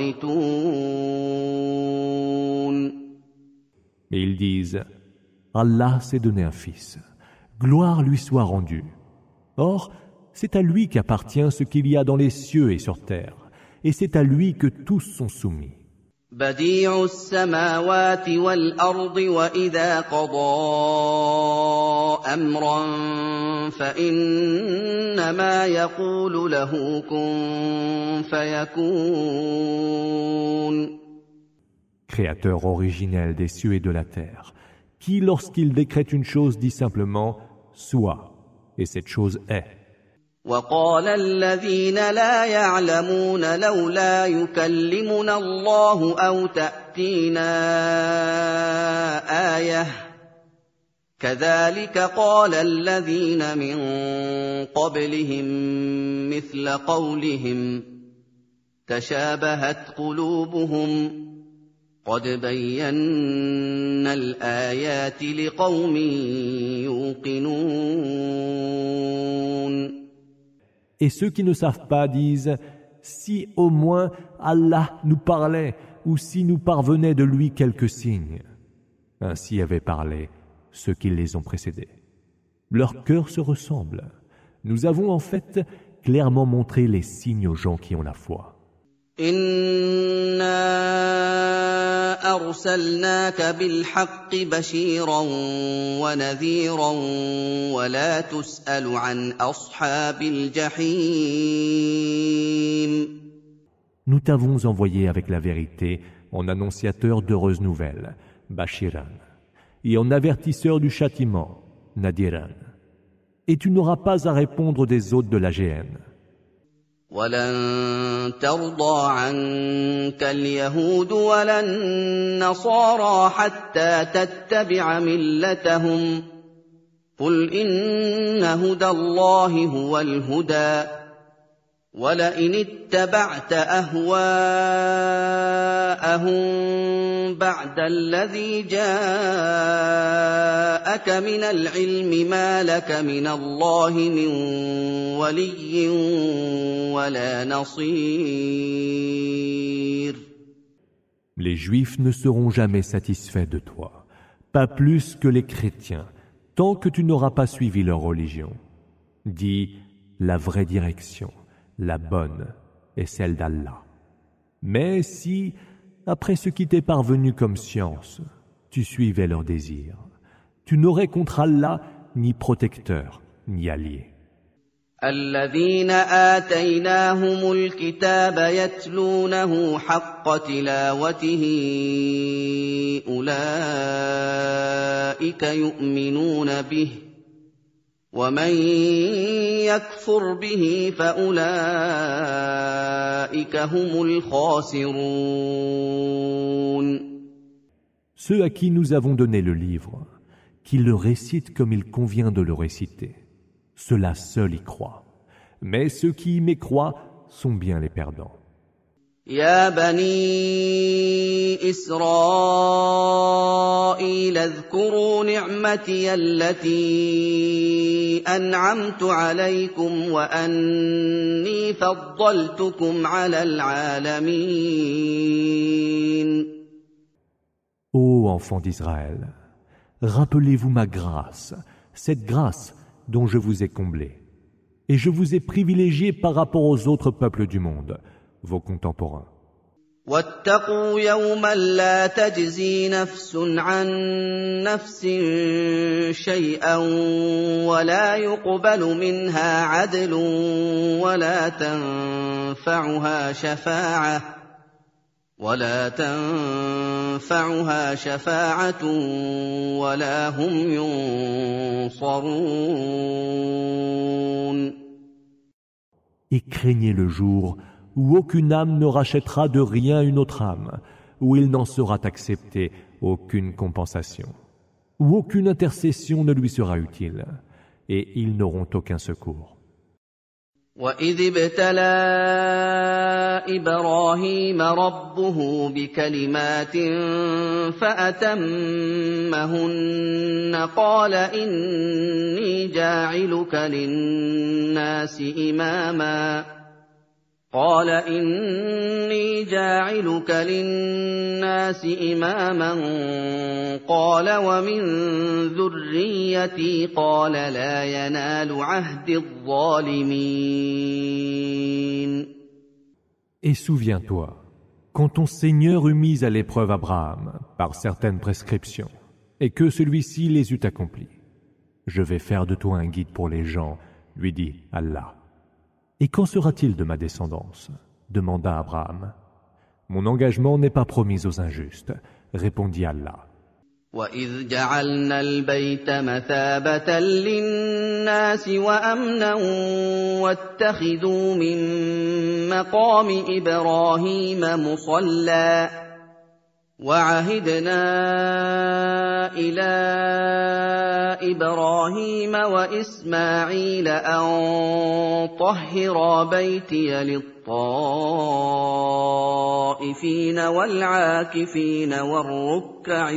[SPEAKER 1] قَانِتُونَ.
[SPEAKER 2] Mais ils disent, Allah s'est donné un fils, gloire lui soit rendue. Or, c'est à lui qu'appartient ce qu'il y a dans les cieux et sur terre, et c'est à lui que tous sont soumis.
[SPEAKER 1] بديع السماوات والأرض وإذا قضى أمرا فإنما يقول له كن فيكون.
[SPEAKER 2] Créateur originel des cieux et de la terre, qui lorsqu'il décrète une chose dit simplement « sois » et cette chose est.
[SPEAKER 1] وقال الذين لا يعلمون لولا يكلمنا الله أو تأتينا آية كذلك قال الذين من قبلهم مثل قولهم تشابهت قلوبهم قد بينا الآيات لقوم يوقنون.
[SPEAKER 2] Et ceux qui ne savent pas disent « Si au moins Allah nous parlait ou si nous parvenait de lui quelques signes. » Ainsi avaient parlé ceux qui les ont précédés. Leurs cœurs se ressemblent. Nous avons en fait clairement montré les signes aux gens qui ont la foi.
[SPEAKER 1] إِنَّا أَرْسَلْنَاكَ بِالْحَقِّ بَشِيرًا وَنَذِيرًا وَلَا تُسْأَلُ عَنْ أَصْحَابِ الْجَحِيمِ.
[SPEAKER 2] Nous t'avons envoyé avec la vérité en annonciateur d'heureuses nouvelles, Bashiran, et en avertisseur du châtiment, Nadiran. Et tu n'auras pas à répondre des hôtes de la géhenne.
[SPEAKER 1] وَلَن تَرْضَىٰ عَنكَ الْيَهُودُ وَلَا النَّصَارَىٰ حَتَّىٰ تَتَّبِعَ مِلَّتَهُمْ ۗ قُلْ إِنَّ هُدَى اللَّهِ هُوَ الْهُدَىٰ ۗ وَلَئِنِ اتَّبَعْتَ أَهْوَاءَهُم بَعْدَ الَّذِي جَاءَكَ مِنَ الْعِلْمِ مَا لَكَ مِنَ اللَّهِ مِن وَلِيٍّ وَلَا نَصِيرٍ.
[SPEAKER 2] Les Juifs ne seront jamais satisfaits de toi, pas plus que les chrétiens, tant que tu n'auras pas suivi leur religion. Dis la vraie direction, la bonne est celle d'Allah. Mais si, après ce qui t'est parvenu comme science, tu suivais leurs désirs, tu n'aurais contre Allah ni protecteur, ni allié.
[SPEAKER 1] الذين آتيناهم الكتاب يتلونه حق تلاوته أولئك يؤمنون به ومن يكفر به فأولئك هم الخاسرون.
[SPEAKER 2] Ceux à qui nous avons donné le livre, qu'ils le récitent comme il convient de le réciter, ceux-là seuls y croient. Mais ceux qui y mécroient sont bien les perdants.
[SPEAKER 1] يا بني إسرائيل اذكروا نعمتي التي أنعمت عليكم وأني فضلتكم على العالمين.
[SPEAKER 2] Ô enfants d'Israël, rappelez-vous ma grâce, cette grâce dont je vous ai comblé, et je vous ai privilégié par rapport aux autres peuples du monde, vos contemporains.
[SPEAKER 1] واتقوا يوما لا تجزي نفس عن نفس شيئا ولا يقبل منها عدل ولا تنفعها شفاعة ولا تنفعها شفاعة ولا هم ينصرون.
[SPEAKER 2] Et craignez le jour où aucune âme ne rachètera de rien une autre âme, où il n'en sera accepté aucune compensation, où aucune intercession ne lui sera utile, et ils n'auront aucun secours.
[SPEAKER 1] وَإِذِ ابْتَلَىٰ إِبْرَاهِيمَ رَبُّهُ بِكَلِمَاتٍ فَأَتَمَّهُنَّ قَالَ إِنِّي جَاعِلُكَ لِلنَّاسِ إِمَامًا قال إني جاعلك للناس إماما قال ومن ذريتي قال لا ينال عهد الظالمين.
[SPEAKER 2] Et souviens-toi, quand ton Seigneur eut mis à l'épreuve Abraham par certaines prescriptions, et que celui-ci les eut accomplies. Je vais faire de toi un guide pour les gens, lui dit Allah. Et qu'en sera-t-il de ma descendance? Demanda Abraham. Mon engagement n'est pas promis aux injustes, répondit Allah.
[SPEAKER 1] وَإِذْ جَعَلْنَا الْبَيْتَ مَثَابَةً لِلنَّاسِ وَأَمْنًا وَاتَّخِذُوا مِن مَّقَامِ إِبْرَاهِيمَ مُصَلًّى وَعَهِدْنَا إِلَىٰ إِبْرَاهِيمَ وَإِسْمَاعِيلَ أَن طَهِّرَا بَيْتِيَ لِلطَّائِفِينَ وَالْعَاكِفِينَ وَالرُّكَّعِ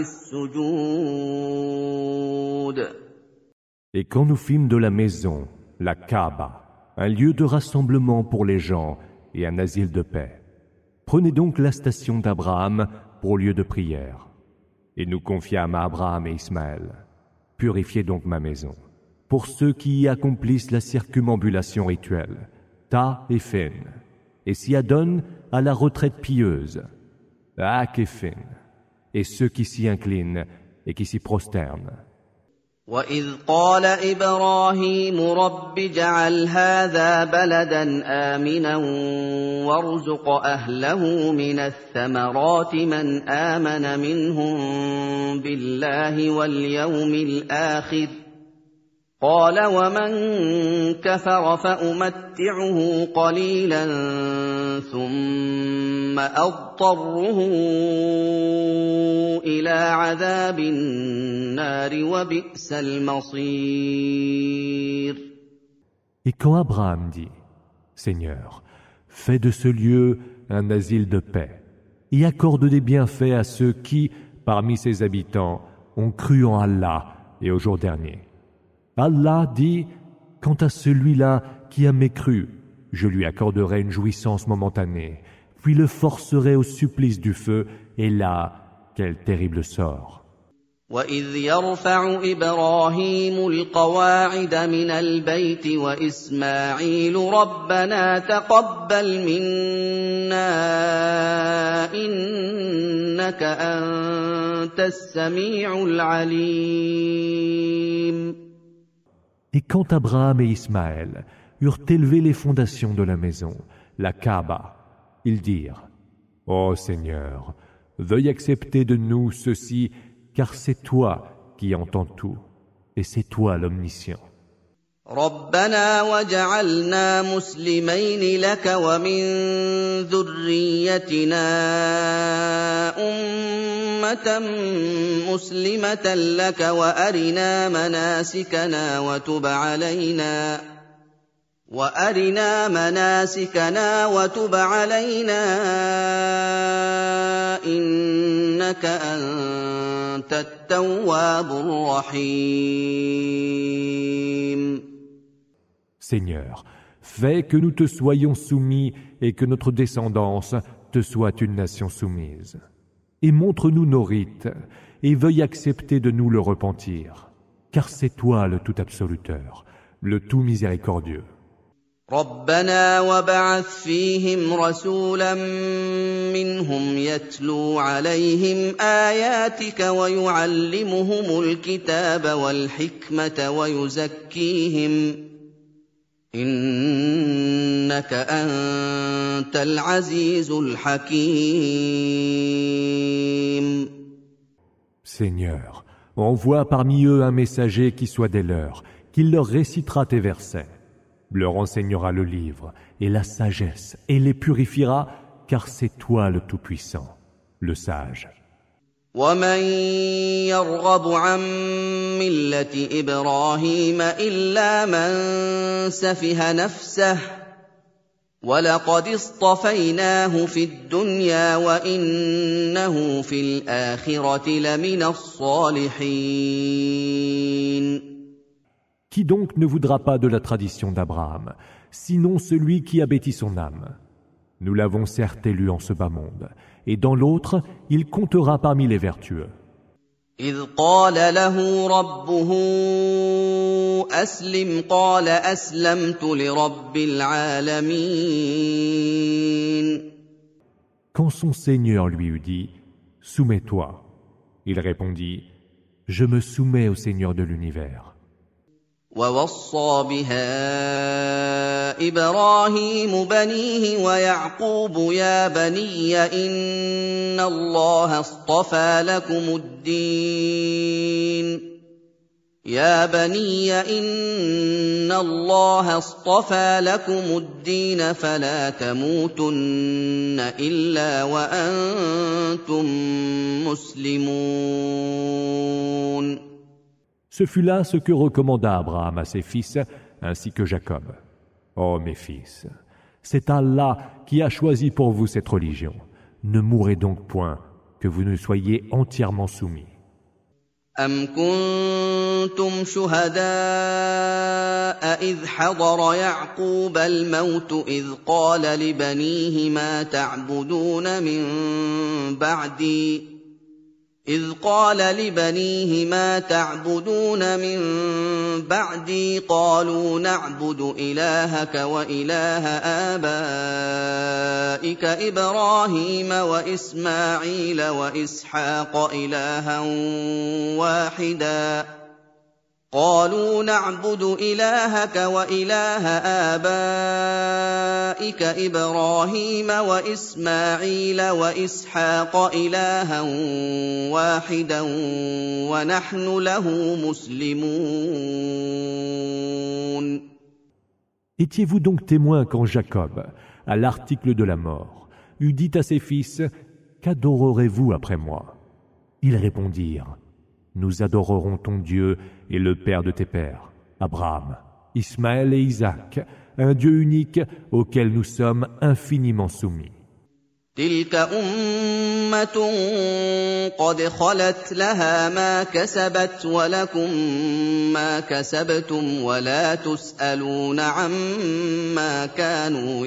[SPEAKER 1] السُّجُودِ.
[SPEAKER 2] Et quand nous fîmes de la maison, la Kaaba, un lieu de rassemblement pour les gens et un asile de paix, prenez donc la station d'Abraham pour lieu de prière. Et nous confiâmes à Abraham et Ismaël. Purifiez donc ma maison. Pour ceux qui y accomplissent la circumambulation rituelle, Ta et Fin, et s'y adonnent à la retraite pieuse, Ak et Fin, et ceux qui s'y inclinent et qui s'y prosternent.
[SPEAKER 1] وَإِذْ قَالَ إِبْرَاهِيمُ رَبِّ اجْعَلْ هَٰذَا بَلَدًا آمِنًا وَارْزُقْ أَهْلَهُ مِنَ الثَّمَرَاتِ مَنْ آمَنَ مِنْهُم بِاللَّهِ وَالْيَوْمِ الْآخِرِ ۖ قَالَ وَمَن كَفَرَ فَأُمَتِّعُهُ قَلِيلًا ثُمَّ أَضْطَرُّهُ إِلَىٰ عَذَابِ النَّارِ وَبِئْسَ الْمَصِيرُ.
[SPEAKER 2] Et quand Abraham dit, Seigneur, fais de ce lieu un asile de paix et accorde des bienfaits à ceux qui, parmi ses habitants, ont cru en Allah et au jour dernier. Allah dit, quant à celui-là qui a mécru, je lui accorderai une jouissance momentanée, puis le forcerai au supplice du feu, et là, quel terrible sort.
[SPEAKER 1] وَإِذْ يَرْفَعُ إِبْرَاهِيمُ الْقَوَاعِدَ مِنَ الْبَيْتِ وَإِسْمَاعِيلُ رَبَّنَا تَقَبَّلْ مِنَّا إِنَّكَ أَنتَ السَّمِيعُ الْعَلِيمُ.
[SPEAKER 2] Et quand Abraham et Ismaël eurent élevé les fondations de la maison, la Kaaba, ils dirent, Ô Seigneur, veuille accepter de nous ceci, car c'est toi qui entends tout, et c'est toi l'omniscient.
[SPEAKER 1] رَبَّنَا وَاجْعَلْنَا مُسْلِمَيْنِ لَكَ وَمِن ذُرِّيَّتِنَا أُمَّةً مُّسْلِمَةً لَّكَ وَأَرِنَا مَنَاسِكَنَا وَتُبْ عَلَيْنَا وَأَرِنَا مَنَاسِكَنَا وَتُبْ عَلَيْنَا إِنَّكَ أَنتَ التَّوَّابُ الرَّحِيمُ.
[SPEAKER 2] Seigneur, fais que nous te soyons soumis et que notre descendance te soit une nation soumise. Et montre-nous nos rites, et veuille accepter de nous le repentir, car c'est toi le tout absoluteur, le tout miséricordieux.
[SPEAKER 1] رَبَّنَا وَابْعَثْ فِيهِمْ رَسُولًا مِّنْهُمْ يَتْلُو عَلَيْهِمْ آيَاتِكَ وَيُعَلِّمُهُمُ الْكِتَابَ وَالْحِكْمَةَ وَيُزَكِّيهِمْ إِنَّكَ أَنتَ الْعَزِيزُ الْحَكِيمُ.
[SPEAKER 2] Seigneur, envoie parmi eux un messager qui soit des leurs, qui leur récitera tes versets, leur enseignera le livre et la sagesse et les purifiera, car c'est toi le Tout-Puissant, le Sage.
[SPEAKER 1] وَمَن يَرْغَبُ عَن مِّلَّةِ إِبْرَاهِيمَ إِلَّا مَن سَفِهَ نَفْسَهُ وَلَقَدِ اصْطَفَيْنَاهُ فِي الدُّنْيَا وَإِنَّهُ فِي الْآخِرَةِ لَمِنَ الصَّالِحِينَ.
[SPEAKER 2] Qui donc ne voudra pas de la tradition d'Abraham, sinon celui qui a bâti son âme? Nous l'avons certes élu en ce bas monde, et dans l'autre, il comptera parmi les vertueux.
[SPEAKER 1] إِذْ قَالَ لَهُ رَبُّهُ أَسْلِمْ قَالَ أَسْلَمْتُ لِرَبِّ الْعَالَمِينَ.
[SPEAKER 2] Quand son Seigneur lui eut dit « Soumets-toi », il répondit « Je me soumets au Seigneur de l'univers ».
[SPEAKER 1] وَوَصَّىٰ بِهَا إبراهيم بنيه ويعقوب يا بني إن الله اصطفى لكم الدين يا بني إن الله اصطفى لكم الدين فلا تموتن إلا وأنتم مسلمون.
[SPEAKER 2] Ce fut là ce que recommanda Abraham à ses fils, ainsi que Jacob. Ô mes fils, c'est Allah qui a choisi pour vous cette religion. Ne mourrez donc point, que vous ne soyez entièrement soumis.
[SPEAKER 1] أَمْ كُنتُمْ شُهَدَاءَ إِذْ حَضَرَ يَعْقُوبَ الْمَوْتُ إِذْ قَالَ لِبَنِيهِ مَا تَعْبُدُونَ مِن بَعْدِي إِذْ قَالَ لِبَنِيهِ مَا تَعْبُدُونَ مِن بَعْدِي قَالُوا نَعْبُدُ إِلَٰهَكَ وَإِلَٰهَ آبَائِكَ إِبْرَاهِيمَ وَإِسْمَاعِيلَ وَإِسْحَاقَ إِلَٰهًا وَاحِدًا قَالُوا نَعْبُدُ إِلَٰهَكَ وَإِلَٰهَ آبَائِكَ إِبْرَاهِيمَ وَإِسْمَاعِيلَ وَإِسْحَاقَ إِلَٰهًا وَاحِدًا وَنَحْنُ لَهُ مُسْلِمُونَ.
[SPEAKER 2] Étiez-vous donc témoins quand Jacob, à l'article de la mort, eut dit à ses fils « Qu'adorerez-vous après moi ?» Ils répondirent « Nous adorerons ton Dieu et le Père de tes pères, Abraham, Ismaël et Isaac, un Dieu unique auquel nous sommes infiniment soumis. »
[SPEAKER 1] تِلْكَ أُمَّةٌ قَدْ خَلَتْ لَهَا مَا كَسَبَتْ وَلَكُم مَّا كَسَبْتُمْ وَلَا تُسْأَلُونَ عَمَّا كَانُوا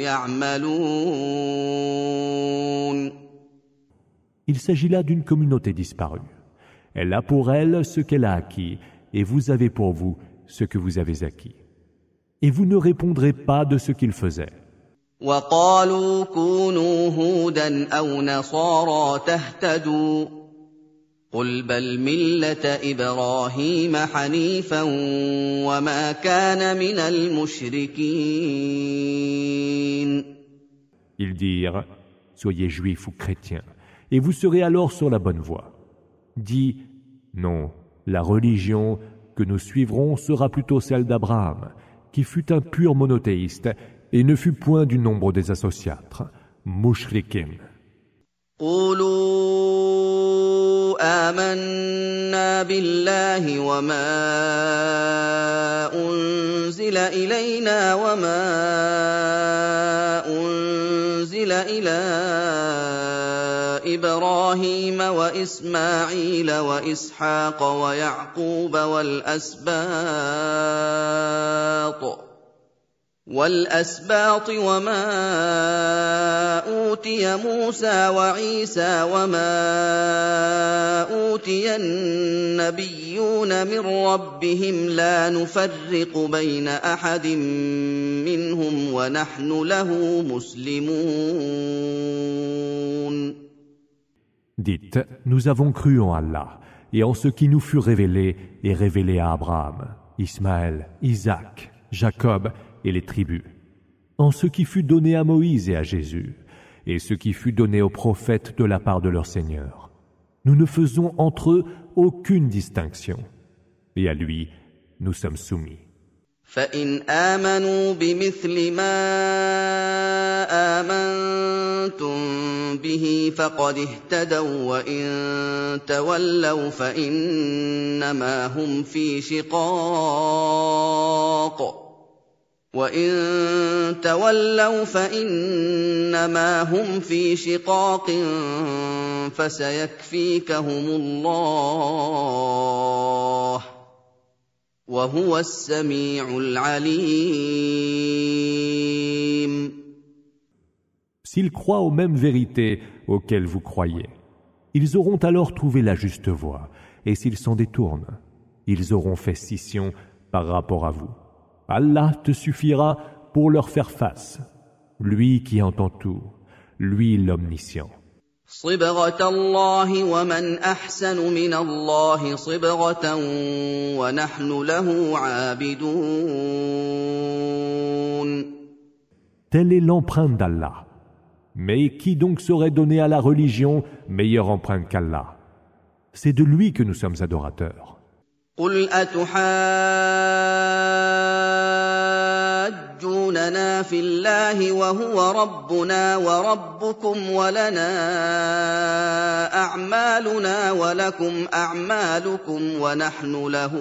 [SPEAKER 1] يَعْمَلُونَ.
[SPEAKER 2] Il s'agit là d'une communauté disparue. Elle a pour elle ce qu'elle a acquis, et vous avez pour vous ce que vous avez acquis. Et vous ne répondrez pas de ce qu'ils faisaient.
[SPEAKER 1] وَقَالُوا كُونُوا هُودًا أَوْ نَصَارَىٰ تَهْتَدُوا قُلْ بَلْ مِلَّةَ إِبْرَاهِيمَ حَنِيفًا وَمَا كَانَ مِنَ الْمُشْرِكِينَ.
[SPEAKER 2] Ils dirent, soyez juifs ou chrétiens, et vous serez alors sur la bonne voie. Dis, non, la religion que nous suivrons sera plutôt celle d'Abraham, qui fut un pur monothéiste et ne fut point du nombre des associatres, mushrikin.
[SPEAKER 1] قولوا آمنا بالله وما أنزل إلينا وما أنزل إلى إبراهيم وإسماعيل وإسحاق ويعقوب والأسباط والأسباط وما أوتي موسى وعيسى وما أوتي النبيون من ربهم لا نفرق بين أحد منهم ونحن له مسلمون.
[SPEAKER 2] Dites, nous avons cru en Allah et en ce qui nous fut révélé et révélé à Abraham, Ismaël, Isaac, Jacob et les tribus, en ce qui fut donné à Moïse et à Jésus, et ce qui fut donné aux prophètes de la part de leur Seigneur. Nous ne faisons entre eux aucune distinction, et à lui, nous sommes soumis.
[SPEAKER 1] فَإِنْ آمَنُوا بِمِثْلِ مَا آمَنتُم بِهِ فَقَدِ اهْتَدَوا وَّإِن تَوَلَّوْا فَإِنَّمَا هُمْ فِي شِقَاقٍ وَإِن تَوَلَّوْا فَإِنَّمَا هُمْ فِي شِقَاقٍ فَسَيَكْفِيكَهُمُ اللَّهُ وَهُوَ السَّمِيعُ الْعَلِيمُ.
[SPEAKER 2] S'ils croient aux mêmes vérités auxquelles vous croyez, ils auront alors trouvé la juste voie, et s'ils s'en détournent, ils auront fait scission par rapport à vous. Allah te suffira pour leur faire face, lui qui entend tout, lui l'omniscient.
[SPEAKER 1] صِبْغَةَ اللَّهِ وَمَنْ أَحْسَنُ مِنَ اللَّهِ صِبْغَةً وَنَحْنُ لَهُ عَابِدُونَ.
[SPEAKER 2] Telle est l'empreinte d'Allah. Mais qui donc saurait donner à la religion meilleure empreinte qu'Allah? C'est de lui que nous sommes adorateurs.
[SPEAKER 1] قل أتحاجوننا في الله وهو ربنا وربكم ولنا أعمالنا ولكم أعمالكم ونحن له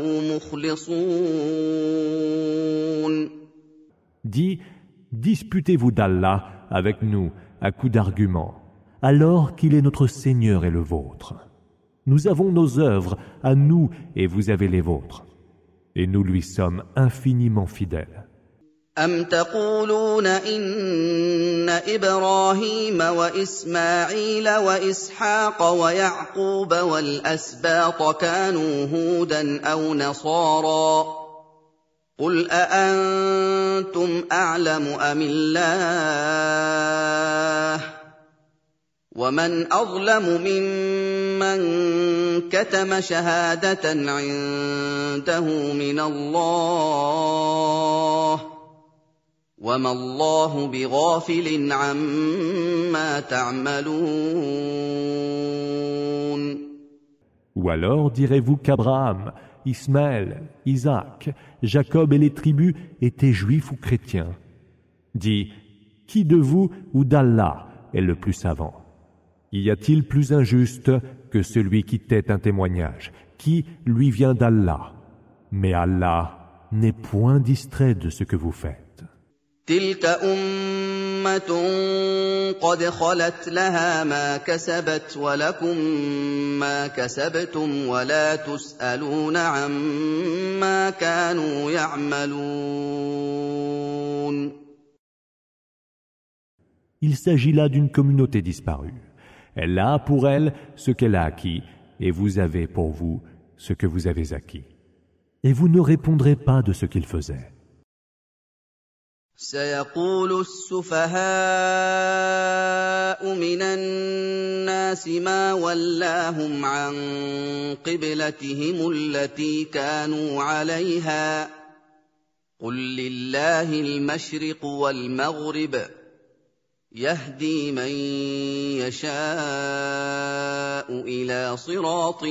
[SPEAKER 1] مخلصون.
[SPEAKER 2] Dis, disputez-vous d'Allah avec nous à coups d'arguments, alors qu'il est notre Seigneur et le vôtre. Nous avons nos œuvres à nous et vous avez les vôtres. Et nous lui sommes infiniment fidèles.
[SPEAKER 1] أم تقولون إن إبراهيم وإسماعيل وإسحاق ويعقوب والأسباط كانوا هودا أو نصارى قل أأنتم أعلم أم الله ومن أظلم ممن كتم شهادة عنده من الله وما الله بغافل عما تعملون.
[SPEAKER 2] Ou alors direz-vous qu'Abraham, Ismaël, Isaac, Jacob et les tribus étaient juifs ou chrétiens? Dis, qui de vous ou d'Allah est le plus savant? Y a-t-il plus injuste que celui qui tait un témoignage, qui lui vient d'Allah? Mais Allah n'est point distrait de ce que vous faites.
[SPEAKER 1] تلك أمة قد خلت لها ما كسبت ولكم ما كسبتم ولا تسألون عما كانوا يعملون.
[SPEAKER 2] Il s'agit là d'une communauté disparue. Elle a pour elle ce qu'elle a acquis, et vous avez pour vous ce que vous avez acquis. Et vous ne répondrez pas de ce qu'ils faisaient.
[SPEAKER 1] سيقول السفهاء من الناس ما ولاهم عن قبلتهم التي كانوا عليها قل لله المشرق والمغرب يهدي من يشاء إلى صراط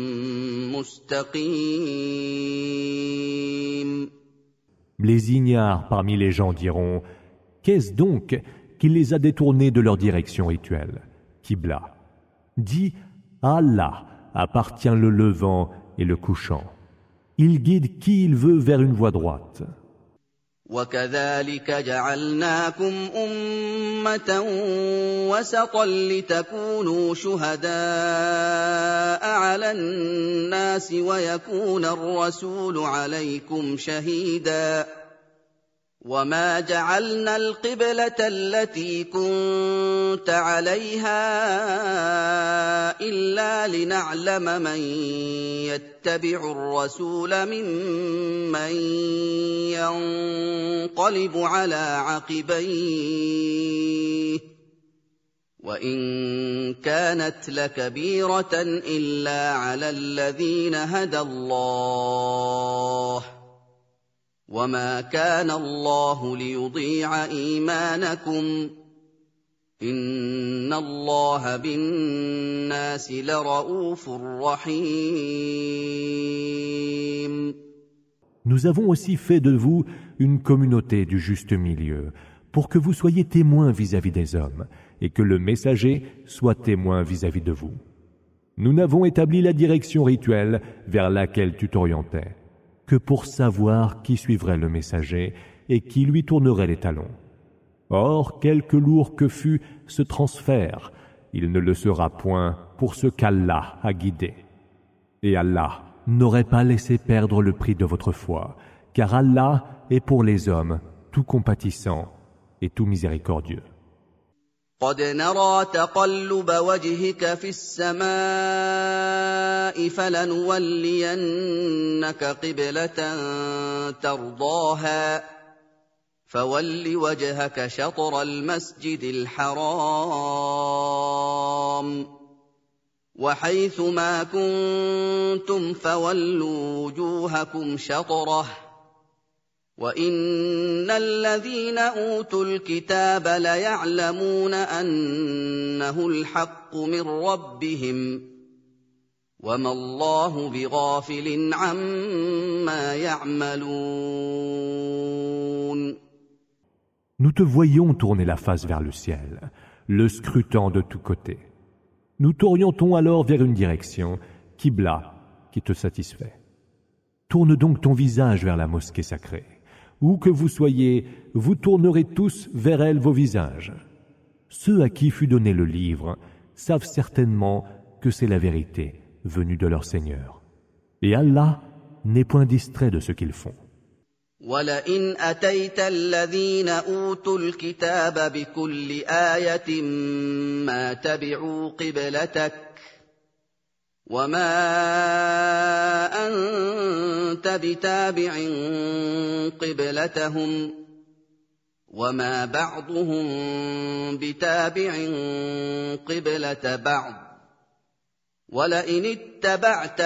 [SPEAKER 1] مستقيم.
[SPEAKER 2] Les ignares parmi les gens diront « Qu'est-ce donc qui les a détournés de leur direction rituelle ?» Qibla. Dis « À Allah appartient le levant et le couchant. Il guide qui il veut vers une voie droite. »
[SPEAKER 1] وَكَذَلِكَ جَعَلْنَاكُمْ أُمَّةً وَسَطًا لِتَكُونُوا شُهَدَاءَ عَلَى النَّاسِ وَيَكُونَ الرَّسُولُ عَلَيْكُمْ شَهِيدًا وَمَا جَعَلْنَا الْقِبْلَةَ الَّتِي كُنتَ عَلَيْهَا إِلَّا لِنَعْلَمَ مَن يَتَّبِعُ الرَّسُولَ مِمَّن يَنقَلِبُ عَلَىٰ عَقِبَيْهِ وَإِن كَانَتْ لَكَبِيرَةً إِلَّا عَلَى الَّذِينَ هَدَى اللَّهُ وَمَا كَانَ اللَّهُ لِيُضِيعَ إِيمَانَكُمْ إِنَّ اللَّهَ بِالنَّاسِ لَرَءُوفٌ رَحِيمٌ.
[SPEAKER 2] Nous avons aussi fait de vous une communauté du juste milieu, pour que vous soyez témoins vis-à-vis des hommes, et que le messager soit témoin vis-à-vis de vous. Nous n'avons établi la direction rituelle vers laquelle tu t'orientais que pour savoir qui suivrait le messager et qui lui tournerait les talons. Or, quelque lourd que fût ce transfert, il ne le sera point pour ce qu'Allah a guidé. Et Allah n'aurait pas laissé perdre le prix de votre foi, car Allah est pour les hommes tout compatissant et tout miséricordieux.
[SPEAKER 1] قد نرى تقلب وجهك في السماء فلنولينك قبلة ترضاها فول وجهك شطر المسجد الحرام وحيث ما كنتم فولوا وجوهكم شطره وَإِنَّ الَّذِينَ أُوتُوا الْكِتَابَ لَيَعْلَمُونَ أَنَّهُ الْحَقُّ مِنْ رَبِّهِمْ وَمَا اللَّهُ بِغَافِلٍ عَمَّا يَعْمَلُونَ.
[SPEAKER 2] Nous te voyons tourner la face vers le ciel, le scrutant de tous côtés. Nous t'orientons alors vers une direction, Qibla, qui te satisfait. Tourne donc ton visage vers la mosquée sacrée. Où que vous soyez, vous tournerez tous vers elle vos visages. Ceux à qui fut donné le livre savent certainement que c'est la vérité venue de leur Seigneur. Et Allah n'est point distrait de ce qu'ils font.
[SPEAKER 1] وَلَئِنْ أَتَيْتَ الَّذِينَ أُوتُوا الْكِتَابَ بِكُلِّ آيَةٍ مَا تَبِعُوا قِبْلَتَكَ وَمَا أَنْتَ بِتَابِعٍ قِبْلَتَهُمْ وَمَا بَعْضُهُمْ بِتَابِعٍ قِبْلَةَ بَعْضٍ وَلَئِنِ اتَّبَعْتَ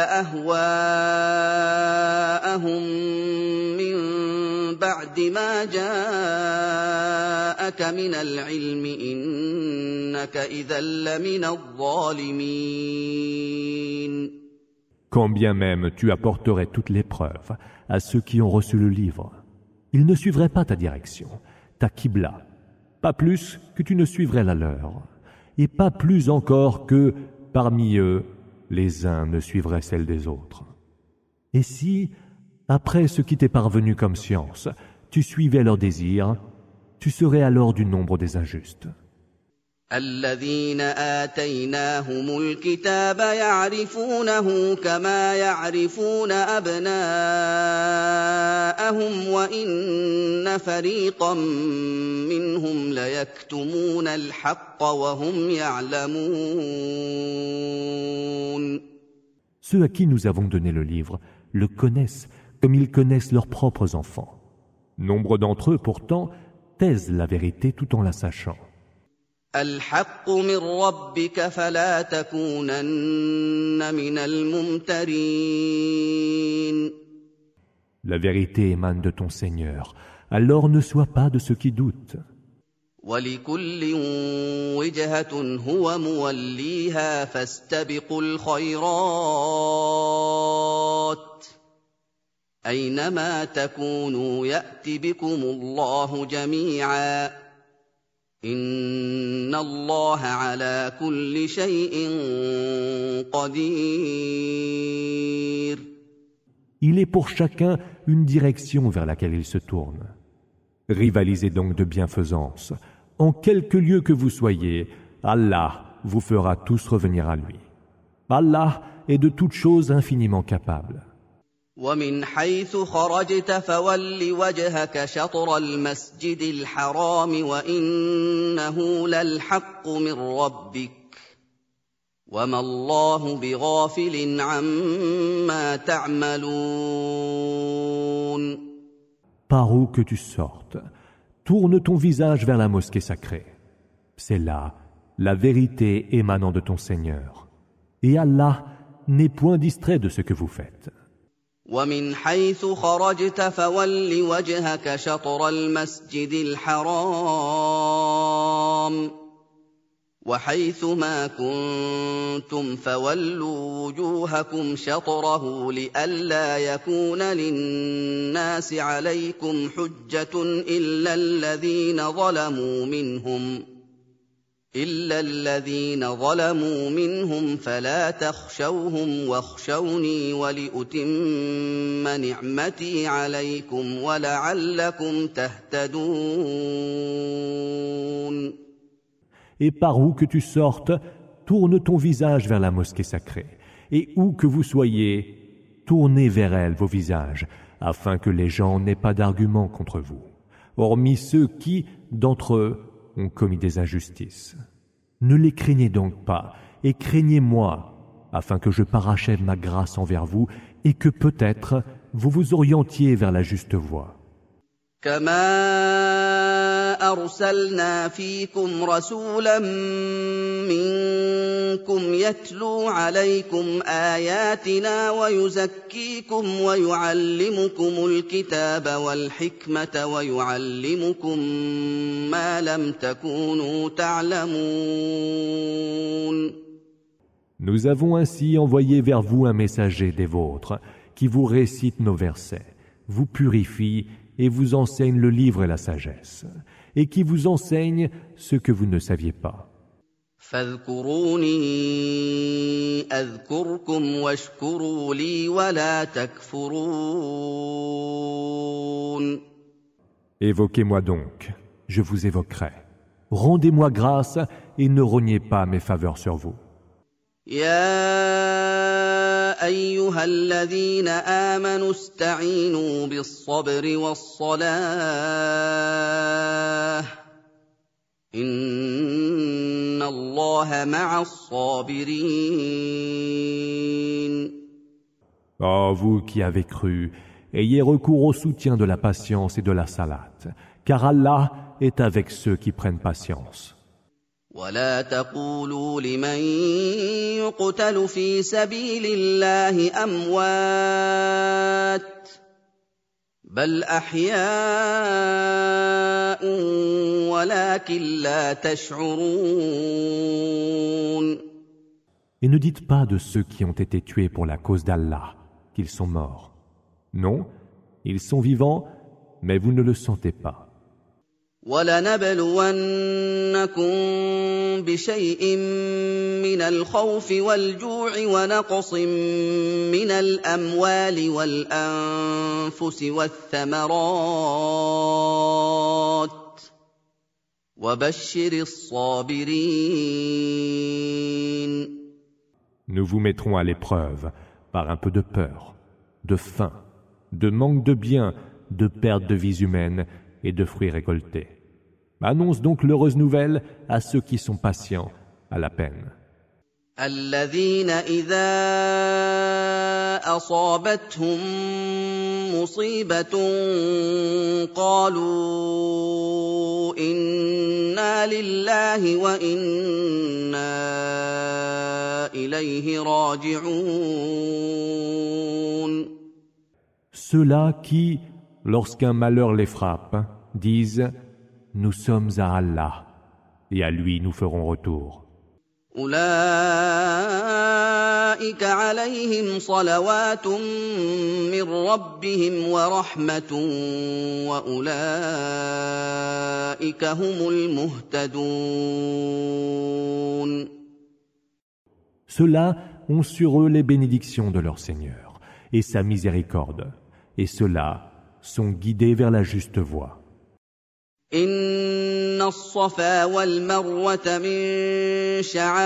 [SPEAKER 1] أَهْوَاءَهُمْ مِنْ بَعْدِ مَا جَاءَكَ مِنَ الْعِلْمِ إِنَّكَ إِذًا لَّمِنَ الظَّالِمِينَ.
[SPEAKER 2] Quand bien même tu apporterais toutes les preuves à ceux qui ont reçu le livre, ils ne suivraient pas ta direction, ta Qibla, pas plus que tu ne suivrais la leur, et pas plus encore que, parmi eux, les uns ne suivraient celle des autres. Et si, après ce qui t'est parvenu comme science, tu suivais leurs désirs, tu serais alors du nombre des injustes.
[SPEAKER 1] الذين آتيناهم الكتاب يعرفونه كما يعرفون أبناءهم وإن فريقا منهم ليكتمون الحق وهم يعلمون.
[SPEAKER 2] Ceux à qui nous avons donné le livre le connaissent comme ils connaissent leurs propres enfants. Nombre d'entre eux, pourtant, taisent la vérité tout en la sachant.
[SPEAKER 1] الحق من ربك فلا تكونن من الممترين.
[SPEAKER 2] La vérité émane de ton Seigneur, alors ne sois pas de ceux qui doutent.
[SPEAKER 1] ولكل وجهة هو موليها فاستبقوا الخيرات أينما تكونوا يأت بكم الله جميعا إن الله على كل شيء قدير.
[SPEAKER 2] Il est pour chacun une direction vers laquelle il se tourne. Rivalisez donc de bienfaisance. En quelque lieu que vous soyez, Allah vous fera tous revenir à lui. Allah est de toutes choses infiniment capable.
[SPEAKER 1] ومن حيث خرجت فول وجهك شطر المسجد الحرام وإنه للحق من ربك وما الله بغافل عما تعملون.
[SPEAKER 2] Par où que tu sortes, tourne ton visage vers la mosquée sacrée. C'est là la vérité émanant de ton Seigneur. Et Allah n'est point distrait de ce que vous faites.
[SPEAKER 1] ومن حيث خرجت فول وجهك شطر المسجد الحرام وحيث ما كنتم فولوا وجوهكم شطره لئلا يكون للناس عليكم حجة إلا الذين ظلموا منهم إلا الذين ظلموا منهم فلا تخشوهم واخشوني ولأتم نعمتي عليكم ولعلكم تهتدون.
[SPEAKER 2] Et par où que tu sortes, tourne ton visage vers la mosquée sacrée. Et où que vous soyez, tournez vers elle vos visages, afin que les gens n'aient pas d'argument contre vous, hormis ceux qui, d'entre eux, ont commis des injustices. Ne les craignez donc pas, et craignez-moi, afin que je parachève ma grâce envers vous, et que peut-être vous vous orientiez vers la juste voie.
[SPEAKER 1] كما أرسلنا فيكم رسولا ربكم يتلو عليكم آياتنا ويزكيكم ويعلمكم الكتاب والحكمة ويعلمكم ما لم تكونوا تعلمون.
[SPEAKER 2] Nous avons ainsi envoyé vers vous un messager des vôtres qui vous récite nos versets, vous purifie et vous enseigne le livre et la sagesse, et qui vous enseigne ce que vous ne saviez pas.
[SPEAKER 1] فاذكروني أذكركم واشكروا لي ولا تكفرون.
[SPEAKER 2] Évoquez-moi donc, je vous évoquerai. Rendez-moi grâce et ne rognez pas mes faveurs sur vous.
[SPEAKER 1] يا أيها الذين آمنوا استعينوا بالصبر والصلاة إن الله مع الصابرين.
[SPEAKER 2] Oh, vous qui avez cru, ayez recours au soutien de la patience et de la salate, car Allah est avec ceux qui prennent patience.
[SPEAKER 1] ولا تقولوا لمن يقتل في سبيل الله أموات بل أحياء ولكن لا تشعرون.
[SPEAKER 2] Et ne dites pas de ceux qui ont été tués pour la cause d'Allah qu'ils sont morts. Non, ils sont vivants, mais vous ne le sentez pas.
[SPEAKER 1] وَلَنَبْلُوَنَّكُم بِشَيْءٍ مِّنَ الْخَوْفِ وَالْجُوعِ وَنَقْصٍ مِّنَ الْأَمْوَالِ وَالْأَنفُسِ وَالثَّمَرَاتِ وَبَشِّرِ الصَّابِرِينَ.
[SPEAKER 2] Nous vous mettrons à l'épreuve par un peu de peur, de faim, de manque de biens, de perte de vies humaines et de fruits récoltés. Annonce donc l'heureuse nouvelle à ceux qui sont patients à la peine.
[SPEAKER 1] الذين إذا أصابتهم مصيبة قالوا إنا لله وإنا إليه راجعون.
[SPEAKER 2] Ceux-là qui, lorsqu'un malheur les frappe, disent « Nous sommes à Allah, et à lui nous ferons retour. »
[SPEAKER 1] أولئك عليهم صلوات من ربهم ورحمة وأولئك هم المهتدون.
[SPEAKER 2] Ceux-là ont sur eux les bénédictions de leur Seigneur et sa miséricorde, et ceux-là sont guidés vers la juste voie.
[SPEAKER 1] إن الصفا والمروة من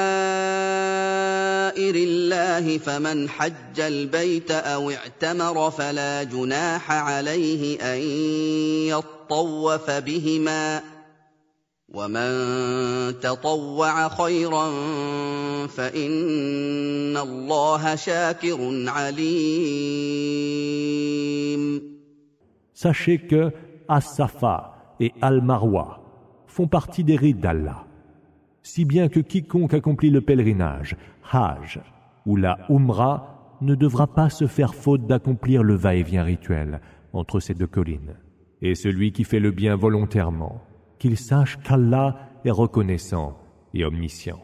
[SPEAKER 1] شعائر الله فمن حج البيت أو اعتمر فلا جناح عليه أن يطوف بهما ومن تطوع خيرا فإن الله شاكر عليم.
[SPEAKER 2] Sachez que As-Safa et Al-Marwa font partie des rites d'Allah, si bien que quiconque accomplit le pèlerinage, Hajj ou la Umrah ne devra pas se faire faute d'accomplir le va-et-vient rituel entre ces deux collines. Et celui qui fait le bien volontairement, qu'il sache qu'Allah est reconnaissant et omniscient.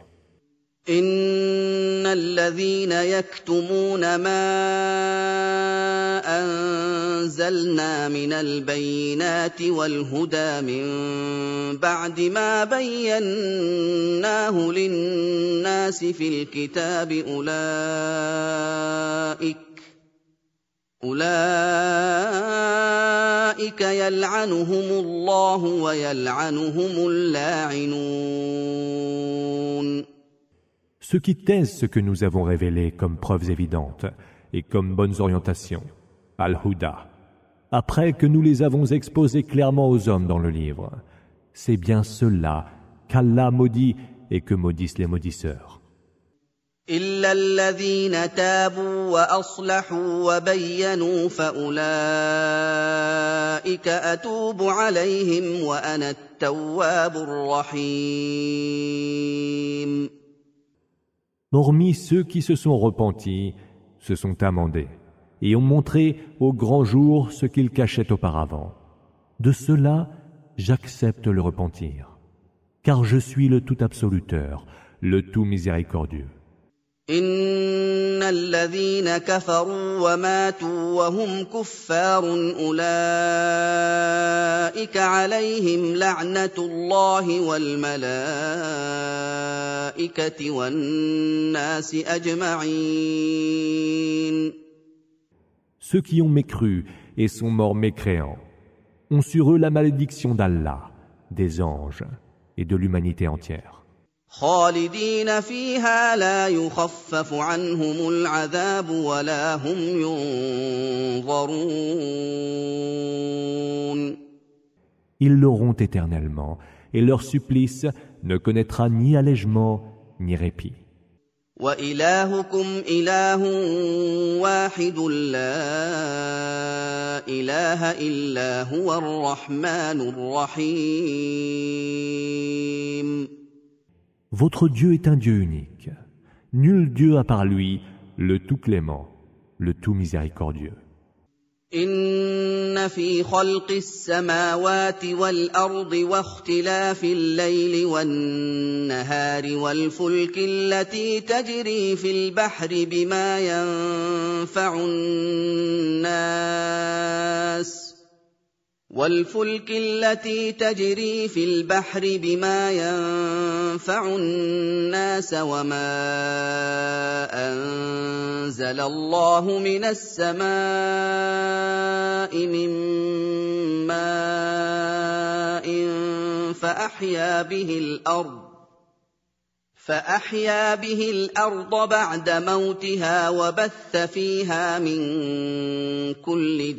[SPEAKER 1] إن الذين يكتمون ما أنزلنا من البينات والهدى من بعد ما بيناه للناس في الكتاب أولئك أولئك يلعنهم الله ويلعنهم اللاعنون.
[SPEAKER 2] Ceux qui taisent ce que nous avons révélé comme preuves évidentes et comme bonnes orientations, Al-Huda, après que nous les avons exposés clairement aux hommes dans le livre, c'est bien ceux-là qu'Allah maudit et que maudissent les maudisseurs.
[SPEAKER 1] إلا الذين تابوا وأصلحوا وبينوا فأولئك أتوب عليهم وأنا التواب الرحيم.
[SPEAKER 2] Hormis ceux qui se sont repentis, se sont amendés, et ont montré au grand jour ce qu'ils cachaient auparavant. De cela, j'accepte le repentir, car je suis le tout absoluteur, le tout miséricordieux.
[SPEAKER 1] إن الذين كفروا وماتوا وهم كفار أولئك عليهم لعنة الله والملائكة والناس أجمعين.
[SPEAKER 2] Ceux qui ont mécru et sont morts mécréants ont sur eux la malédiction d'Allah, des anges et de l'humanité entière.
[SPEAKER 1] خالدين فيها لا يخفف عنهم العذاب ولا هم ينظرون.
[SPEAKER 2] Ils l'auront éternellement, et leur supplice ne connaîtra ni allègement ni répit.
[SPEAKER 1] وإلهكم إله واحد لا إله إلا هو الرحمن الرحيم.
[SPEAKER 2] Votre Dieu est un Dieu unique. Nul Dieu à part lui, le tout clément, le tout miséricordieux.
[SPEAKER 1] إن في خلق السماوات والأرض واختلاف الليل والنهار والفلك التي تجري في البحر بما ينفع الناس والفلك التي تجري في البحر بما ينفع الناس وما أنزل الله من السماء من ماء فأحيا به الأرض فأحيا به الأرض بعد موتها وبث فيها من كل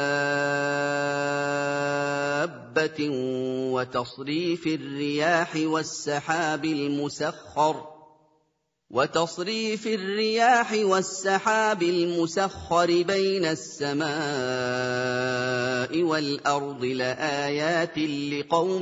[SPEAKER 1] دابة وتصريف الرياح والسحاب المسخر وتصريف الرياح والسحاب المسخر بين السماء والأرض لآيات لقوم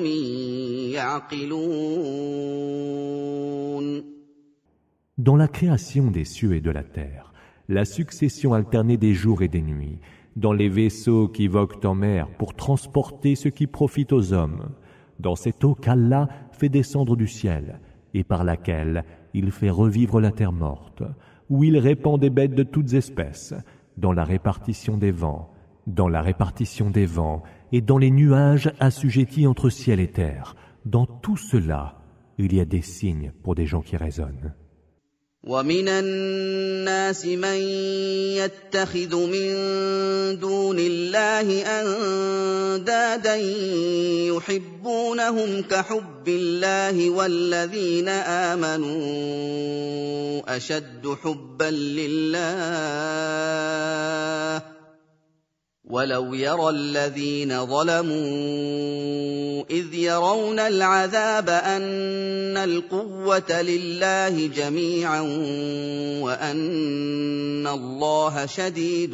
[SPEAKER 1] يعقلون.
[SPEAKER 2] Dans la création des cieux et de la terre, la succession alternée des jours et des nuits, dans les vaisseaux qui voguent en mer pour transporter ce qui profite aux hommes, dans cette eau qu'Allah fait descendre du ciel et par laquelle il fait revivre la terre morte, où il répand des bêtes de toutes espèces, dans la répartition des vents, dans la répartition des vents et dans les nuages assujettis entre ciel et terre. Dans tout cela, il y a des signes pour des gens qui raisonnent.
[SPEAKER 1] ومن الناس من يتخذ من دون الله أندادا يحبونهم كحب الله والذين آمنوا أشد حبا لله ولو يرى الذين ظلموا إذ يرون العذاب أن القوة لله جميعا وأن الله شديد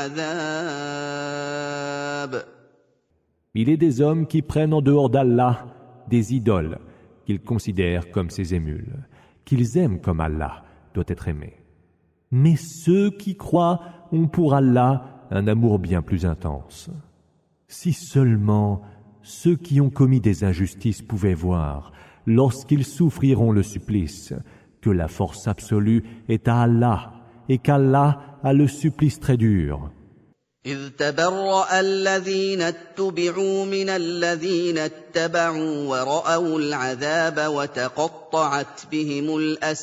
[SPEAKER 1] العذاب.
[SPEAKER 2] Il est des hommes qui prennent en dehors d'Allah des idoles qu'ils considèrent comme ses émules, qu'ils aiment comme Allah doit être aimé. Mais ceux qui croient ont pour Allah un amour bien plus intense. Si seulement ceux qui ont commis des injustices pouvaient voir, lorsqu'ils souffriront le supplice, que la force absolue est à Allah et qu'Allah a le supplice très dur.
[SPEAKER 1] إذ تبرأ الذين اتبعوا من الذين اتبعوا ورأوا العذاب وتقطعت بهم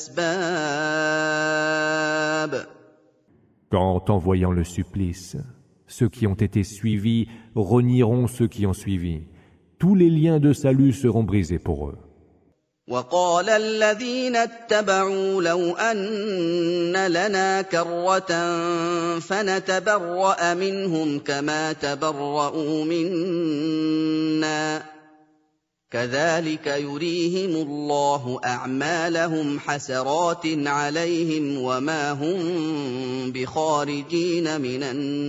[SPEAKER 1] الأسباب.
[SPEAKER 2] Quand, en voyant le supplice, ceux qui ont été suivis renieront ceux qui ont suivi. Tous les liens de salut seront brisés pour eux.
[SPEAKER 1] وقال الذين اتبعوا لو أن لنا كرة فنتبرأ منهم كما تبرأوا منا كذلك يريهم الله أعمالهم حسرات عليهم وما هم بخارجين من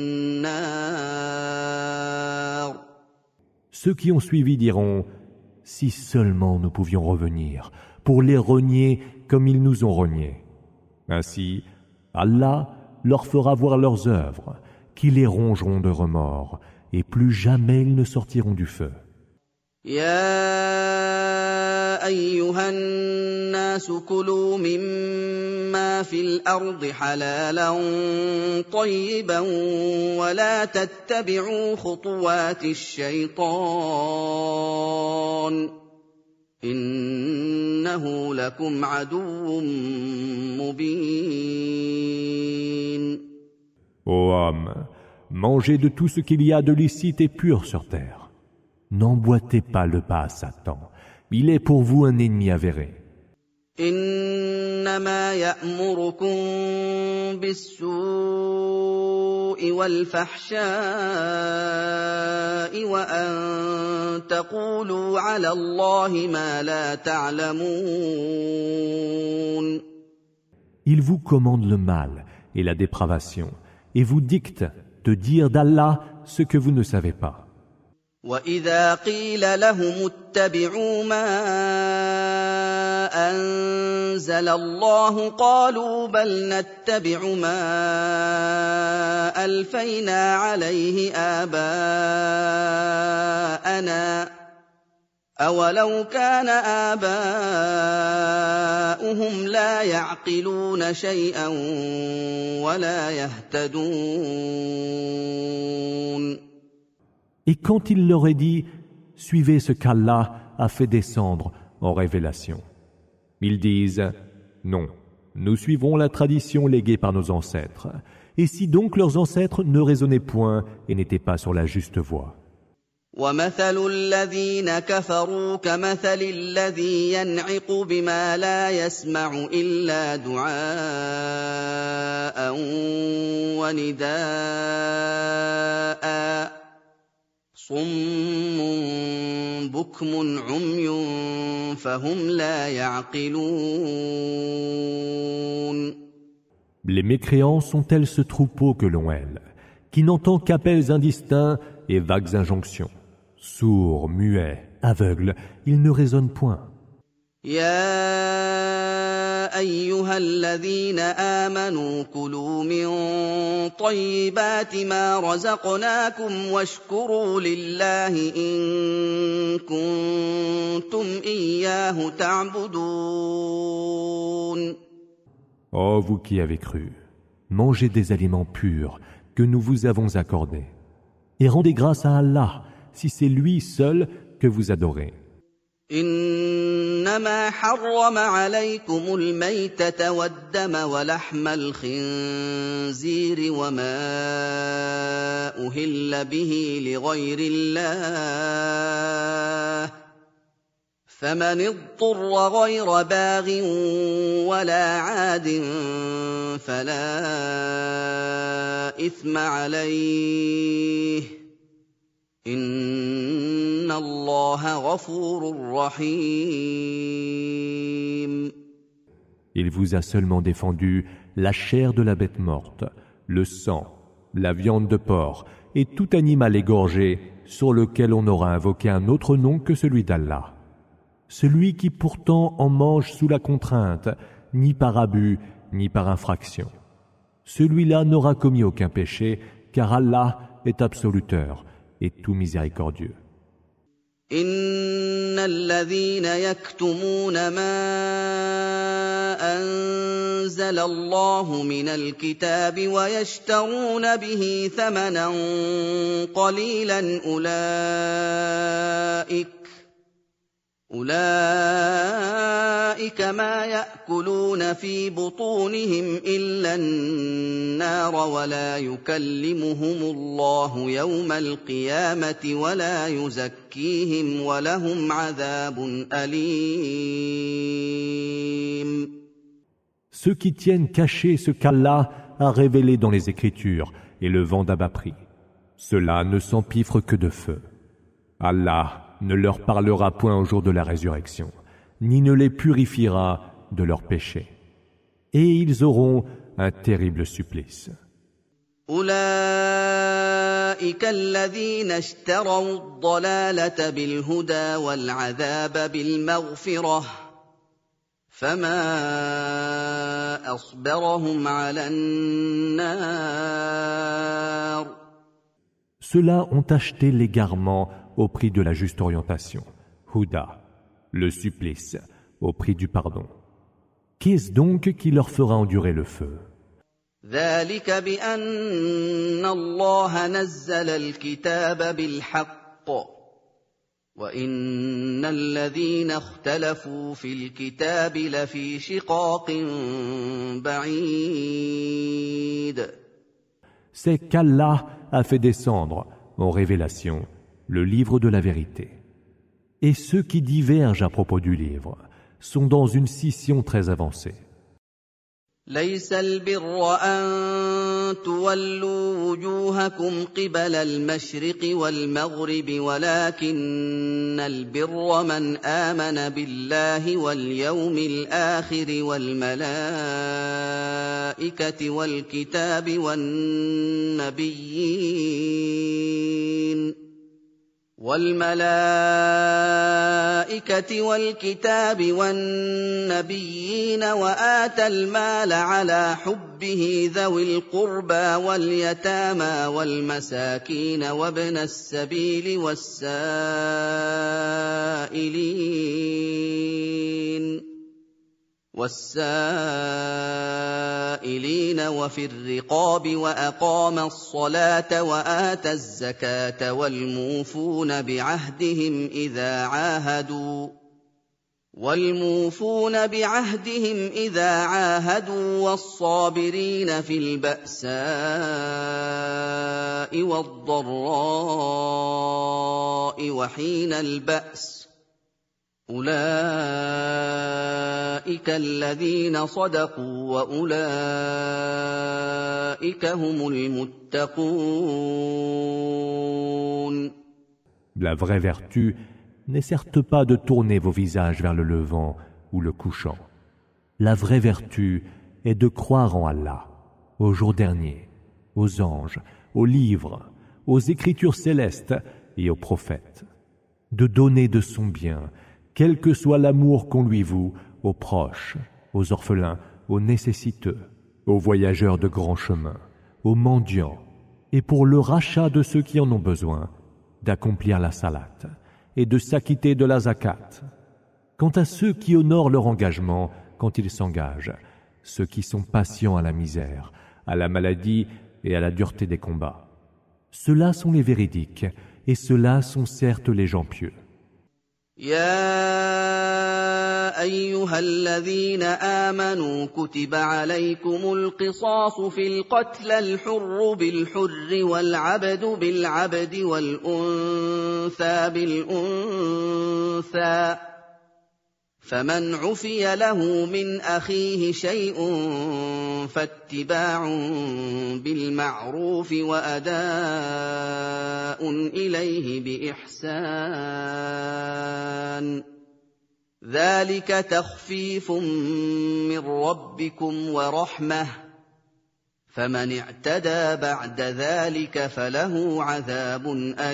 [SPEAKER 1] النار.
[SPEAKER 2] Ceux qui ont suivi diront: si seulement nous pouvions revenir pour les renier comme ils nous ont reniés. Ainsi, Allah leur fera voir leurs œuvres, qui les rongeront de remords, et plus jamais ils ne sortiront du feu.
[SPEAKER 1] يا أيها الناس كلوا مما في الأرض حلالا طيبا ولا تتبعوا خطوات الشيطان إنه لكم عدو مبين.
[SPEAKER 2] Ô homme, mangez de tout ce qu'il y a de licite et pur sur terre. N'emboîtez pas le pas à Satan. Il est pour vous un ennemi avéré.
[SPEAKER 1] إنما يأمركم بالسوء والفحشاء وأن تقولوا على الله ما لا تعلمون.
[SPEAKER 2] Il vous commande le mal et la dépravation et vous dicte de dire d'Allah ce que vous ne savez pas.
[SPEAKER 1] وَإِذَا قِيلَ لَهُمُ اتَّبِعُوا مَا أَنزَلَ اللَّهُ قَالُوا بَلْ نَتَّبِعُ مَا أَلْفَيْنَا عَلَيْهِ آبَاءَنَا أَوَلَوْ كَانَ آبَاؤُهُمْ لَا يَعْقِلُونَ شَيْئًا وَلَا يَهْتَدُونَ.
[SPEAKER 2] Et quand il leur est dit « Suivez ce qu'Allah a fait descendre en révélation », ils disent « Non, nous suivrons la tradition léguée par nos ancêtres. Et si donc leurs ancêtres ne raisonnaient point et n'étaient pas sur la juste voie ?»
[SPEAKER 1] وَمَثَلُ الَّذِينَ كَفَرُوا كَمَثَلِ الَّذِي يَنْعِقُ بِمَا لَا يَسْمَعُ إِلَّا دُعَاءً وَنِدَاءً صُمٌّ بُكْمٌ عُمْيٌ فَهُمْ لَا يَعْقِلُونَ.
[SPEAKER 2] Les mécréants sont tels ce troupeau que l'on hèle, qui n'entend qu'appels indistincts et vagues injonctions. Sourds, muets, aveugles, ils ne raisonnent point.
[SPEAKER 1] يا أيها الذين آمنوا كلوا من طيبات ما رزقناكم واشكروا لله إن كنتم إياه تعبدون.
[SPEAKER 2] Ô vous qui avez cru, mangez des aliments purs que nous vous avons accordés, et rendez grâce à Allah si c'est lui seul que vous adorez.
[SPEAKER 1] إنما حرم عليكم الميتة والدم ولحم الخنزير وما أهل به لغير الله فمن اضطر غير باغ ولا عاد فلا إثم عليه إن الله غفور رحيم.
[SPEAKER 2] Il vous a seulement défendu la chair de la bête morte, le sang, la viande de porc et tout animal égorgé sur lequel on aura invoqué un autre nom que celui d'Allah. Celui qui pourtant en mange sous la contrainte, ni par abus, ni par infraction. Celui-là n'aura commis aucun péché, car Allah est absoluteur et tout miséricordieux.
[SPEAKER 1] إن الذين يكتمون ما أنزل الله من الكتاب ويشترون به ثمنا قليلا أولئك أولئك ما يأكلون في بطونهم إلا النار ولا يكلمهم الله يوم القيامة ولا يزكيهم ولهم عذاب أليم.
[SPEAKER 2] Ceux qui tiennent caché ce qu'Allah a révélé dans les Écritures et le vendent à bas prix, ceux-là ne s'empiffrent que de feu. Allah ne leur parlera point au jour de la résurrection, ni ne les purifiera de leurs péchés. Et ils auront un terrible supplice.
[SPEAKER 1] أولئك الذين اشتروا الضلالة بالهدى والعذاب بالمغفرة فما أصبرهم على النار.
[SPEAKER 2] Ceux-là ont acheté l'égarement au prix de la juste orientation, Huda, le supplice, au prix du pardon. Qu'est-ce donc qui leur fera endurer le feu?
[SPEAKER 1] ذلك بأن الله نزل الكتاب بالحق وإن الذين اختلفوا في الكتاب لفي شقاق بعيد.
[SPEAKER 2] C'est qu'Allah a fait descendre en révélation le livre de la vérité. Et ceux qui divergent à propos du livre sont dans une scission très avancée.
[SPEAKER 1] ليس البر أن تولوا وجوهكم قبل المشرق والمغرب ولكن البر من آمن بالله واليوم الآخر والملائكة والكتاب والنبيين والملائكة والكتاب والنبيين وآتى المال على حبه ذوي القربى واليتامى والمساكين وابن السبيل والسائلين والسائلين وفي الرقاب وأقام الصلاة وآتى الزكاة والموفون بعهدهم إذا عاهدوا والموفون بعهدهم إذا عاهدوا والصابرين في البأساء والضراء وحين البأس أولئك الذين صدقوا وأولئك هم المتقون.
[SPEAKER 2] La vraie vertu n'est certes pas de tourner vos visages vers le levant ou le couchant. La vraie vertu est de croire en Allah, au jour dernier, aux anges, aux livres, aux écritures célestes et aux prophètes, de donner de son bien, quel que soit l'amour qu'on lui voue, aux proches, aux orphelins, aux nécessiteux, aux voyageurs de grands chemins, aux mendiants, et pour le rachat de ceux qui en ont besoin, d'accomplir la salat et de s'acquitter de la zakat. Quant à ceux qui honorent leur engagement quand ils s'engagent, ceux qui sont patients à la misère, à la maladie et à la dureté des combats, ceux-là sont les véridiques et ceux-là sont certes les gens pieux.
[SPEAKER 1] يا أيها الذين آمنوا كتب عليكم القصاص في القتلى الحر بالحر والعبد بالعبد والأنثى بالأنثى فمن عفي له من أخيه شيء فاتباع بالمعروف وأداء إليه بإحسان ذلك تخفيف من ربكم ورحمة فمن اعتدى بعد ذلك فله عذاب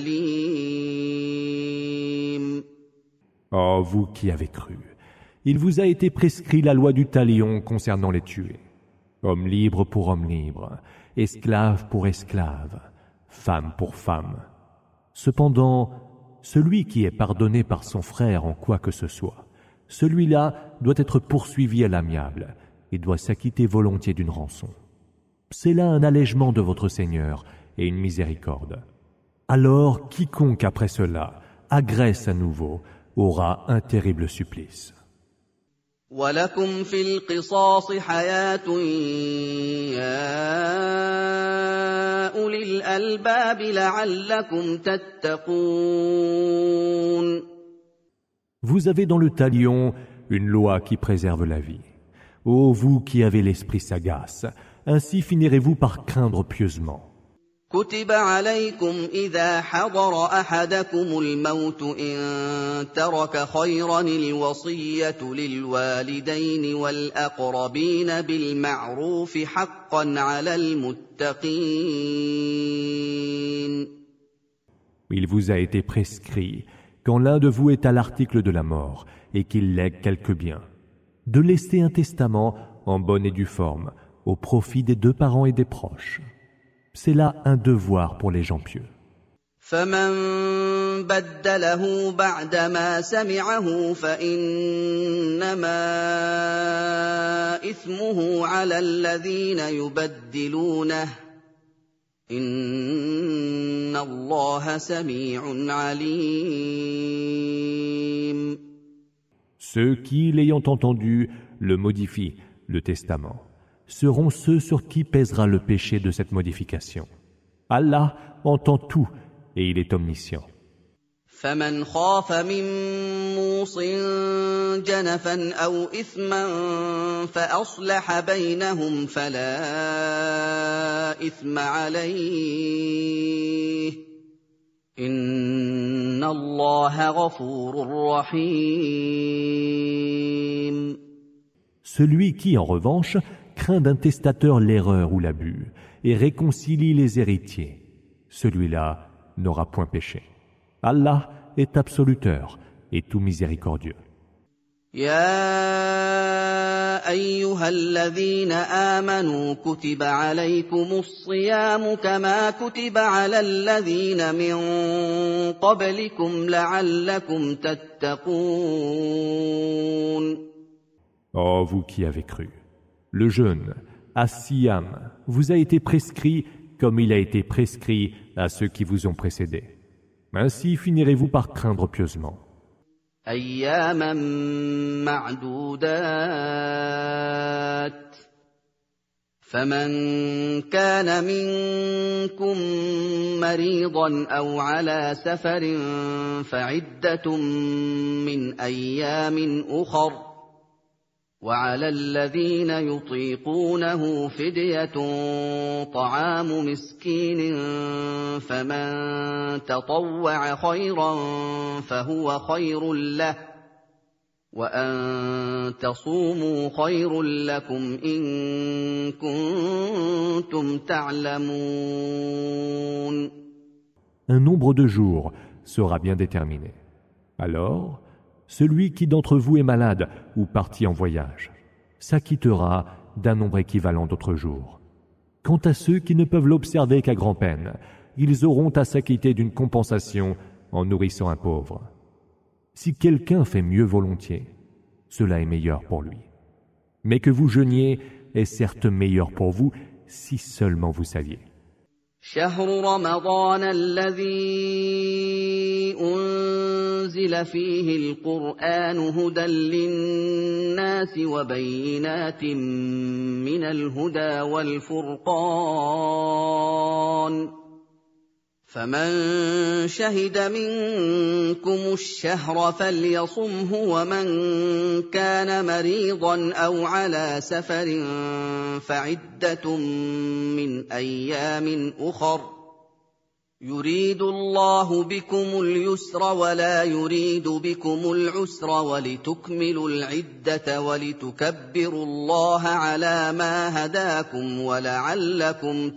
[SPEAKER 1] أليم.
[SPEAKER 2] Oh, vous qui avez cru, il vous a été prescrit la loi du talion concernant les tués. Homme libre pour homme libre, esclave pour esclave, femme pour femme. Cependant, celui qui est pardonné par son frère en quoi que ce soit, celui-là doit être poursuivi à l'amiable et doit s'acquitter volontiers d'une rançon. C'est là un allègement de votre Seigneur et une miséricorde. Alors, quiconque après cela agresse à nouveau aura un terrible supplice.
[SPEAKER 1] وَلَكُمْ فِي الْقِصَاصِ حَيَاةٌ يَا أُولِي الْأَلْبَابِ لَعَلَّكُمْ تَتَّقُونَ.
[SPEAKER 2] Vous avez dans le talion une loi qui préserve la vie. Ô vous qui avez l'esprit sagace, ainsi finirez-vous par craindre pieusement.
[SPEAKER 1] كتب عليكم إذا حضر أحدكم الموت إن ترك خيرا الوصية للوالدين والأقربين بالمعروف حقا على المتقين.
[SPEAKER 2] Il vous a été prescrit, quand l'un de vous est à l'article de la mort et qu'il lègue quelque bien, de laisser un testament en bonne et due forme, au profit des deux parents et des proches. C'est là un devoir pour les gens pieux.
[SPEAKER 1] فمن بدله بعدما سمعه فإنما إثمه على الذين يبدلونه إن الله سميع عليم.
[SPEAKER 2] Ceux qui, l'ayant entendu, le modifient, le testament, seront ceux sur qui pèsera le péché de cette modification. Allah entend tout et il est omniscient.
[SPEAKER 1] فمن خاف من موص جنفا أو إثما فأصلح بينهم فلا إثم عليه إن الله غفور رحيم.
[SPEAKER 2] Celui qui, en revanche, craint d'un testateur l'erreur ou l'abus et réconcilie les héritiers, celui-là n'aura point péché. Allah est absoluteur et tout miséricordieux.
[SPEAKER 1] يا أيها الذين آمنوا كتب عليكم الصيام كما كتب على الذين من قبلكم لعلكم تتقون.
[SPEAKER 2] Ô vous qui avez cru, le jeûne, as-siyam, vous a été prescrit comme il a été prescrit à ceux qui vous ont précédés. Ainsi finirez-vous par craindre pieusement.
[SPEAKER 1] أياما معدودات فمن كان منكم مريضا أو على سفر فعدة من أيام أخر وعلى الذين يطيقونه فدية طعام مسكين فمن تطوع خيرا فهو خير له وأن تصوموا خير لكم إن كنتم تعلمون.
[SPEAKER 2] Un nombre de jours sera bien déterminé. Alors, celui qui d'entre vous est malade ou parti en voyage s'acquittera d'un nombre équivalent d'autres jours. Quant à ceux qui ne peuvent l'observer qu'à grand-peine, ils auront à s'acquitter d'une compensation en nourrissant un pauvre. Si quelqu'un fait mieux volontiers, cela est meilleur pour lui. Mais que vous jeûniez est certes meilleur pour vous si seulement vous saviez.
[SPEAKER 1] شهر رمضان الذي أنزل فيه القرآن هدى للناس وبينات من الهدى والفرقان فمن شهد منكم الشهر فليصمه ومن كان مريضا أو على سفر فعدة من أيام أخر يريد الله بكم اليسر ولا يريد بكم العسر ولتكملوا العدة ولتكبروا الله على ما هداكم ولعلكم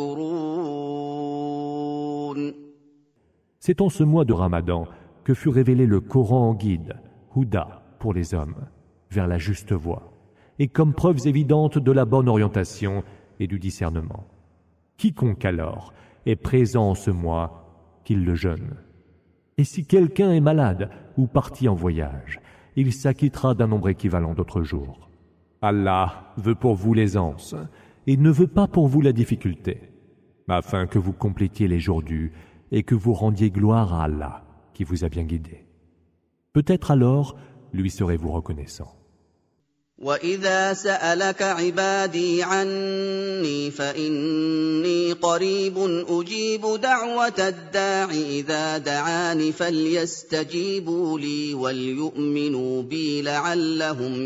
[SPEAKER 1] تشكرون.
[SPEAKER 2] C'est en ce mois de Ramadan que fut révélé le Coran en guide, Houda pour les hommes, vers la juste voie, et comme preuves évidentes de la bonne orientation et du discernement. Quiconque alors est présent en ce mois, qu'il le jeûne. Et si quelqu'un est malade ou parti en voyage, il s'acquittera d'un nombre équivalent d'autres jours. Allah veut pour vous l'aisance et ne veut pas pour vous la difficulté, afin que vous complétiez les jours dus et que vous rendiez gloire à Allah qui vous a bien guidé. Peut-être alors lui serez-vous reconnaissant.
[SPEAKER 1] وَإِذَا سَأَلَكَ عِبَادِي عَنِّي فَإِنِّي قَرِيبٌ أُجِيبُ دَعْوَةَ الدَّاعِ إِذَا دَعَانِ فَلْيَسْتَجِيبُوا لِي وَلْيُؤْمِنُوا بِي لَعَلَّهُمْ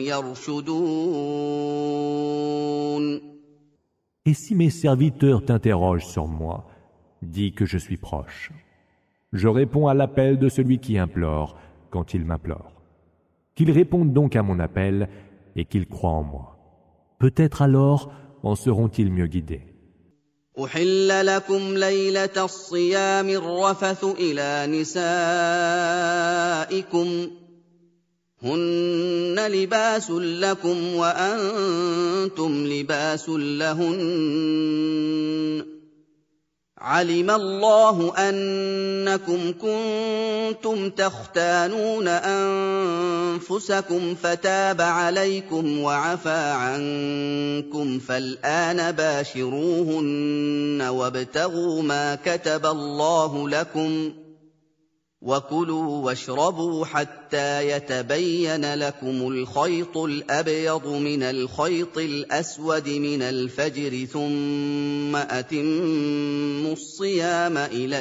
[SPEAKER 1] يَرْشُدُونَ.
[SPEAKER 2] Et si mes serviteurs t'interrogent sur moi, dis que je suis proche. Je réponds à l'appel de celui qui implore quand il m'implore. Qu'ils répondent donc à mon appel et qu'ils croient en moi. Peut-être alors en seront-ils mieux guidés.
[SPEAKER 1] أُحِلَّ لَكُمْ لَيْلَةَ الصِّيَامِ الرَّفَثُ إِلَى نِسَائِكُمْ هن لباس لكم وأنتم لباس لهن علم الله أنكم كنتم تختانون أنفسكم فتاب عليكم وعفى عنكم فالآن باشروهن وابتغوا ما كتب الله لكم وكلوا واشربوا حتى يتبين لكم الخيط الأبيض من الخيط الأسود من الفجر ثم أتموا الصيام إلى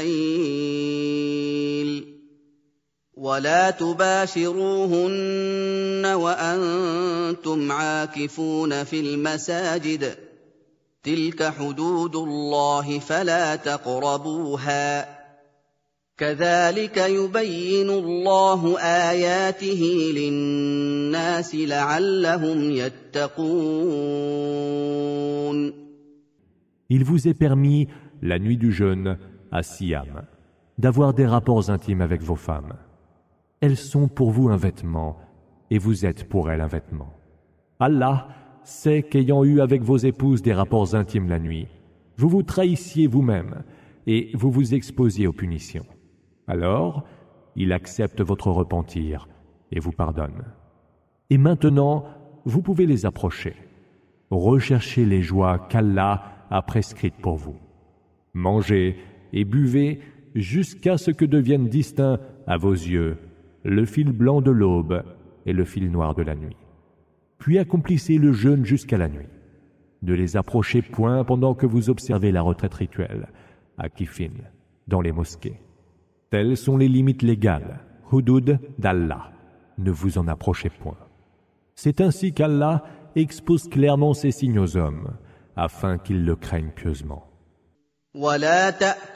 [SPEAKER 1] الليل ولا تباشروهن وأنتم عاكفون في المساجد تلك حدود الله فلا تقربوها كذلك يبين الله آياته للناس لعلهم يتقون.
[SPEAKER 2] Il vous est permis, la nuit du jeûne, à Siyam, d'avoir des rapports intimes avec vos femmes. Elles sont pour vous un vêtement, et vous êtes pour elles un vêtement. Allah sait qu'ayant eu avec vos épouses des rapports intimes la nuit, vous vous trahissiez vous-même, et vous vous exposiez aux punitions. Alors, il accepte votre repentir et vous pardonne. Et maintenant, vous pouvez les approcher. Recherchez les joies qu'Allah a prescrites pour vous. Mangez et buvez jusqu'à ce que deviennent distincts à vos yeux le fil blanc de l'aube et le fil noir de la nuit. Puis accomplissez le jeûne jusqu'à la nuit. Ne les approchez point pendant que vous observez la retraite rituelle, à Kifin, dans les mosquées. Telles sont les limites légales, hudud d'Allah. Ne vous en approchez point. C'est ainsi qu'Allah expose clairement ses signes aux hommes, afin qu'ils le craignent pieusement.
[SPEAKER 1] ولا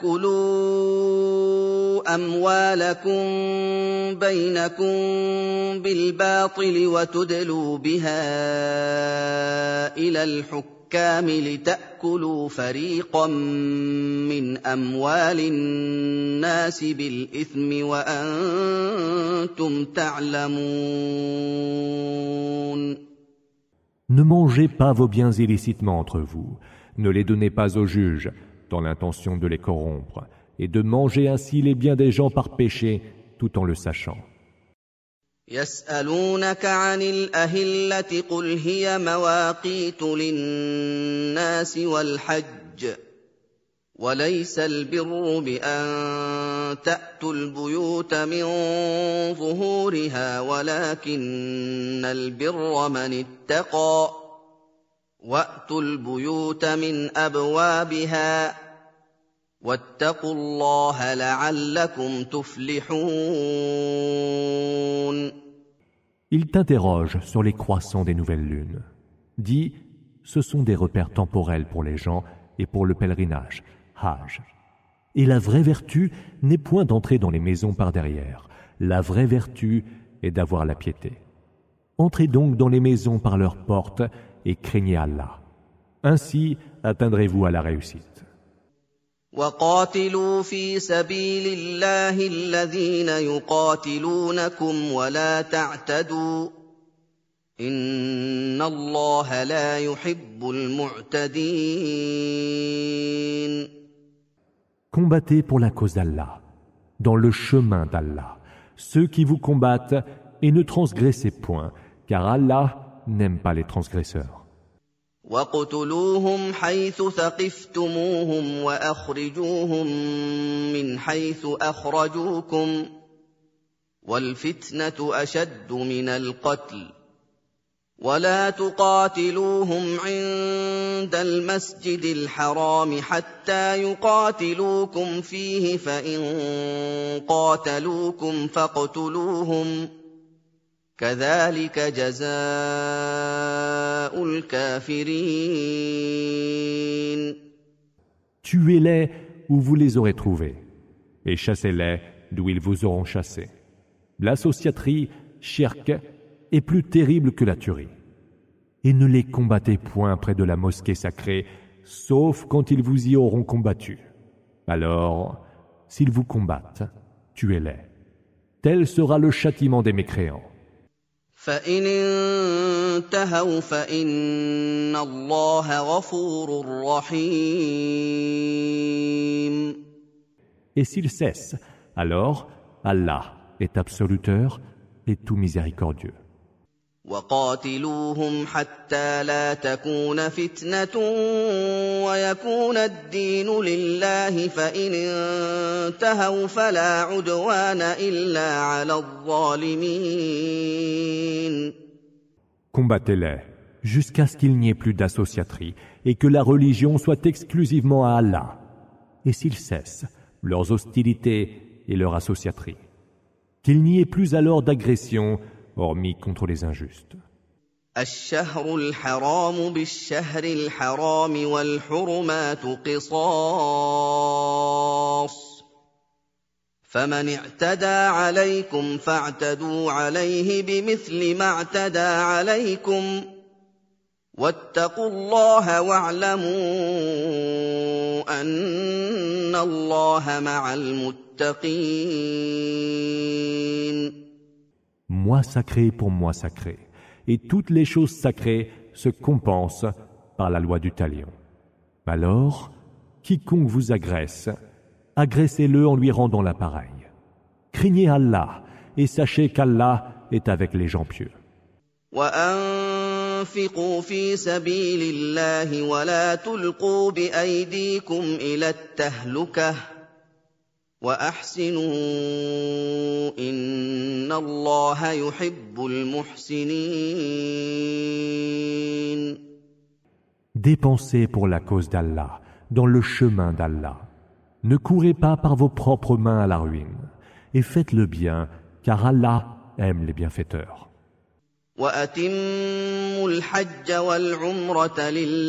[SPEAKER 1] تأكلوا أموالكم بينكم بالباطل وتدلوا بها إلى الحكام لتأكلوا فريقا من أموال الناس بالإثم وأنتم تعلمون.
[SPEAKER 2] Ne mangez pas vos biens illicitement entre vous, ne les donnez pas aux juges, dans l'intention de les corrompre, et de manger ainsi les biens des gens par péché, tout en le sachant.
[SPEAKER 1] يسألونك عن الأهلة قل هي مواقيت للناس والحج وليس البر بأن تأتوا البيوت من ظهورها ولكن البر من اتقى وأتوا البيوت من أبوابها واتقوا الله لعلكم تفلحون.
[SPEAKER 2] Il t'interroge sur les croissants des nouvelles lunes. Dis, ce sont des repères temporels pour les gens et pour le pèlerinage, Hajj. Et la vraie vertu n'est point d'entrer dans les maisons par derrière. La vraie vertu est d'avoir la piété. Entrez donc dans les maisons par leurs portes et craignez Allah. Ainsi atteindrez-vous à la réussite.
[SPEAKER 1] وقاتلوا في سبيل الله الذين يقاتلونكم ولا تعتدوا إن الله لا يحب المعتدين.
[SPEAKER 2] Combattez pour la cause d'Allah, dans le chemin d'Allah, ceux qui vous combattent, et ne transgressez point, car Allah n'aime pas les transgresseurs.
[SPEAKER 1] وَاقْتُلُوهُمْ حَيْثُ ثَقِفْتُمُوهُمْ وَأَخْرِجُوهُمْ مِنْ حَيْثُ أَخْرَجُوكُمْ وَالْفِتْنَةُ أَشَدُّ مِنَ الْقَتْلِ وَلَا تُقَاتِلُوهُمْ عِندَ الْمَسْجِدِ الْحَرَامِ حَتَّى يُقَاتِلُوكُمْ فِيهِ فَإِنْ قَاتَلُوكُمْ فَاقْتُلُوهُمْ كذلك جزاء الكافرين.
[SPEAKER 2] Tuez-les où vous les aurez trouvés, et chassez-les d'où ils vous auront chassés. L'associaterie, shirk, est plus terrible que la tuerie. Et ne les combattez point près de la mosquée sacrée, sauf quand ils vous y auront combattu. Alors, s'ils vous combattent, tuez-les. Tel sera le châtiment des mécréants.
[SPEAKER 1] فإن انتهوا فإن الله غفور رحيم.
[SPEAKER 2] Et s'ils cessent, alors Allah est absoluteur et tout miséricordieux.
[SPEAKER 1] وقاتلوهم حتى لا تكون فتنة ويكون الدين لله فإن انتهوا فلا عدوان إلا على الظالمين.
[SPEAKER 2] Combattez-les jusqu'à ce qu'il n'y ait plus d'associaterie et que la religion soit exclusivement à Allah. Et s'ils cessent leurs hostilités et leur associaterie, qu'il n'y ait plus alors d'agression hormis contre les injustes.
[SPEAKER 1] الشهر الحرام بالشهر الحرام والحرمات قصاص فمن اعتدى عليكم فاعتدوا عليه بمثل ما اعتدى عليكم واتقوا الله واعلموا أن الله مع المتقين.
[SPEAKER 2] Mois sacré pour mois sacré, et toutes les choses sacrées se compensent par la loi du talion. Alors, quiconque vous agresse, agressez-le en lui rendant l'appareil. Craignez Allah et sachez qu'Allah est avec les gens pieux.
[SPEAKER 1] وأنفقوا في سبيل الله ولا تلقوا بأيديكم إلى التهلكة وأحسنوا إن الله يحب المحسنين.
[SPEAKER 2] Dépensez pour la cause d'Allah, dans le chemin d'Allah. Ne courez pas par vos propres mains à la ruine, et faites le bien, car Allah aime les bienfaiteurs.
[SPEAKER 1] وأتموا الحج والعمرة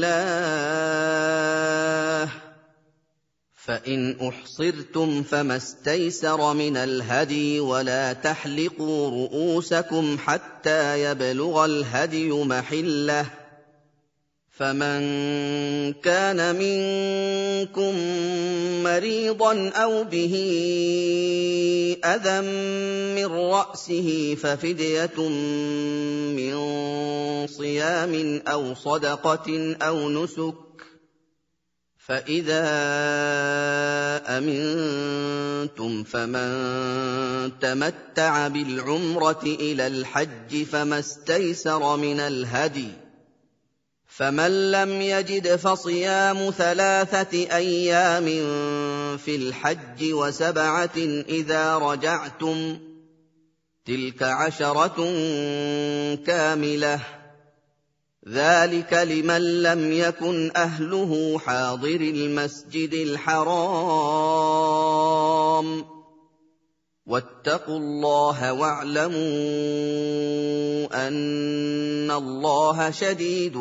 [SPEAKER 1] لله فإن أحصرتم فما استيسر من الهدي ولا تحلقوا رؤوسكم حتى يبلغ الهدي محله فمن كان منكم مريضا أو به أذى من رأسه ففدية من صيام أو صدقة أو نسك فإذا أمنتم فمن تمتع بالعمرة إلى الحج فما استيسر من الهدي فمن لم يجد فصيام ثلاثة أيام في الحج وسبعة إذا رجعتم تلك عشرة كاملة ذلك لمن لم يكن أهله حاضر المسجد الحرام واتقوا الله واعلموا أن الله شديد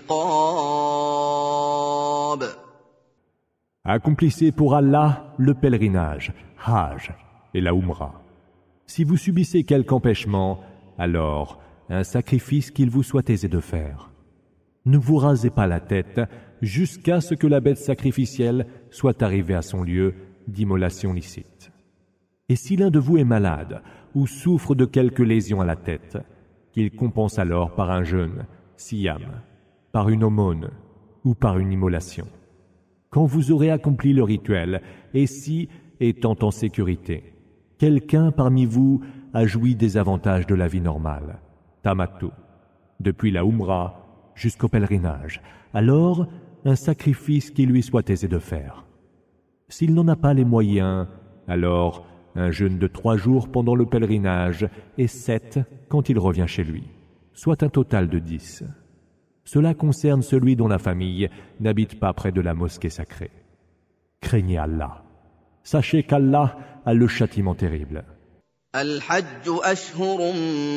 [SPEAKER 1] العقاب.
[SPEAKER 2] Accomplissez pour Allah le pèlerinage, Hajj et la Umrah. Si vous subissez quelque empêchement, alors un sacrifice qu'il vous soit aisé de faire. Ne vous rasez pas la tête jusqu'à ce que la bête sacrificielle soit arrivée à son lieu d'immolation licite. Et si l'un de vous est malade ou souffre de quelque lésion à la tête, qu'il compense alors par un jeûne, siyam, par une aumône ou par une immolation. Quand vous aurez accompli le rituel, et si, étant en sécurité, quelqu'un parmi vous a joui des avantages de la vie normale, tamattu, depuis la Umrah jusqu'au pèlerinage, alors un sacrifice qui lui soit aisé de faire. S'il n'en a pas les moyens, alors un jeûne de trois jours pendant le pèlerinage et sept quand il revient chez lui, soit un total de dix. Cela concerne celui dont la famille n'habite pas près de la mosquée sacrée. Craignez Allah. Sachez qu'Allah a le châtiment terrible.
[SPEAKER 1] الحج أشهر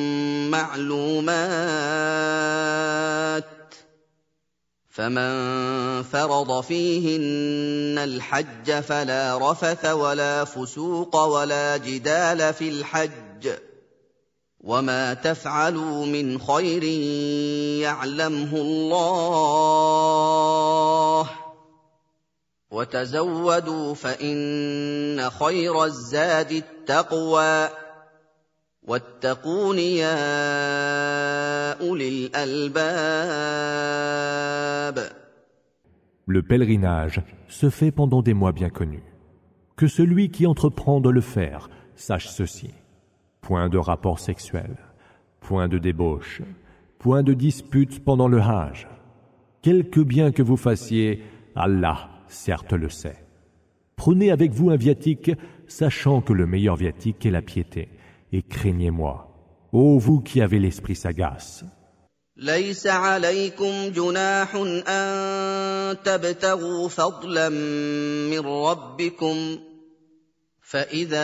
[SPEAKER 1] معلومات فمن فرض فيهن الحج فلا رفث ولا فسوق ولا جدال في الحج وما تفعلوا من خير يعلمه الله وتزودوا فإن خير الزاد التقوى واتقون يا أولي الألباب.
[SPEAKER 2] Le pèlerinage se fait pendant des mois bien connus. Que celui qui entreprend de le faire sache ceci. Point de rapport sexuel, point de débauche, point de dispute pendant le Hajj. Quelque bien que vous fassiez, Allah certes le sait. Prenez avec vous un viatique, sachant que le meilleur viatique est la piété. Et craignez-moi, ô vous qui avez l'esprit sagace.
[SPEAKER 1] ليس عليكم جناح أن تبتغوا فضلا من ربكم فإذا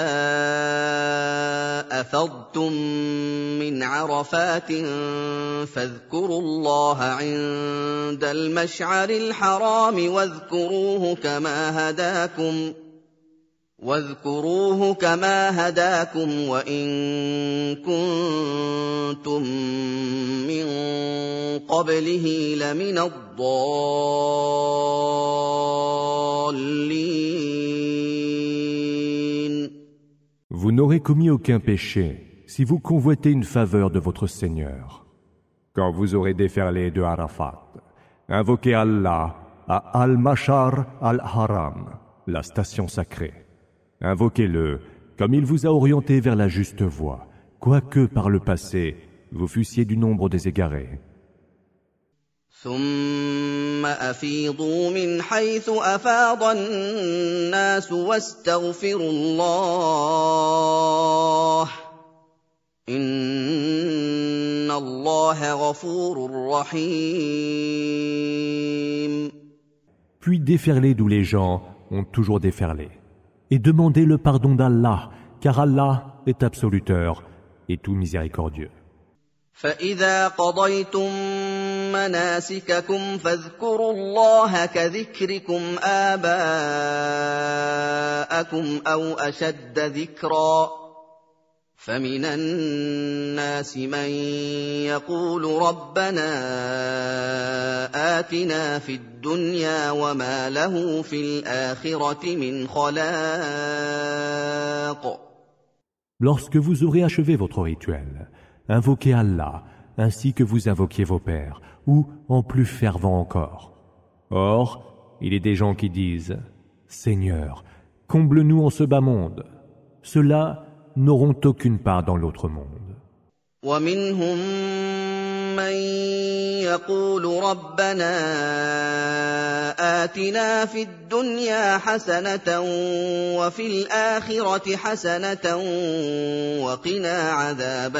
[SPEAKER 1] أفضتم من عرفات فاذكروا الله عند المشعر الحرام واذكروه كما هداكم واذكروه كما هداكم وإن كنتم من قبله لمن الضالين.
[SPEAKER 2] Vous n'aurez commis aucun péché si vous convoitez une faveur de votre Seigneur. Quand vous aurez déferlé de Arafat, invoquez Allah à Al-Mashar al-Haram, la station sacrée. Invoquez-le comme il vous a orienté vers la juste voie, quoique par le passé vous fussiez du nombre des égarés.
[SPEAKER 1] ثم أفيضوا من حيث أفاض الناس واستغفروا الله إن الله غفور رحيم.
[SPEAKER 2] Puis déferlez d'où les gens ont toujours déferlé. Et demandez le pardon d'Allah, car Allah est absoluteur et tout miséricordieux.
[SPEAKER 1] فإذا قضيتم مناسككم فاذكروا الله كذكركم آباءكم أو أشد ذكرا فمن الناس من يقول ربنا آتنا في الدنيا وما له في الآخرة من خلاق.
[SPEAKER 2] Lorsque vous aurez achevé votre rituel, invoquez Allah, ainsi que vous invoquiez vos pères, ou en plus fervent encore. Or, il est des gens qui disent « Seigneur, comble-nous en ce bas monde ». Ceux-là n'auront aucune part dans l'autre monde.
[SPEAKER 1] ومنهم من يقول ربنا آتنا في الدنيا حسنة وفي الآخرة حسنة وقنا عذاب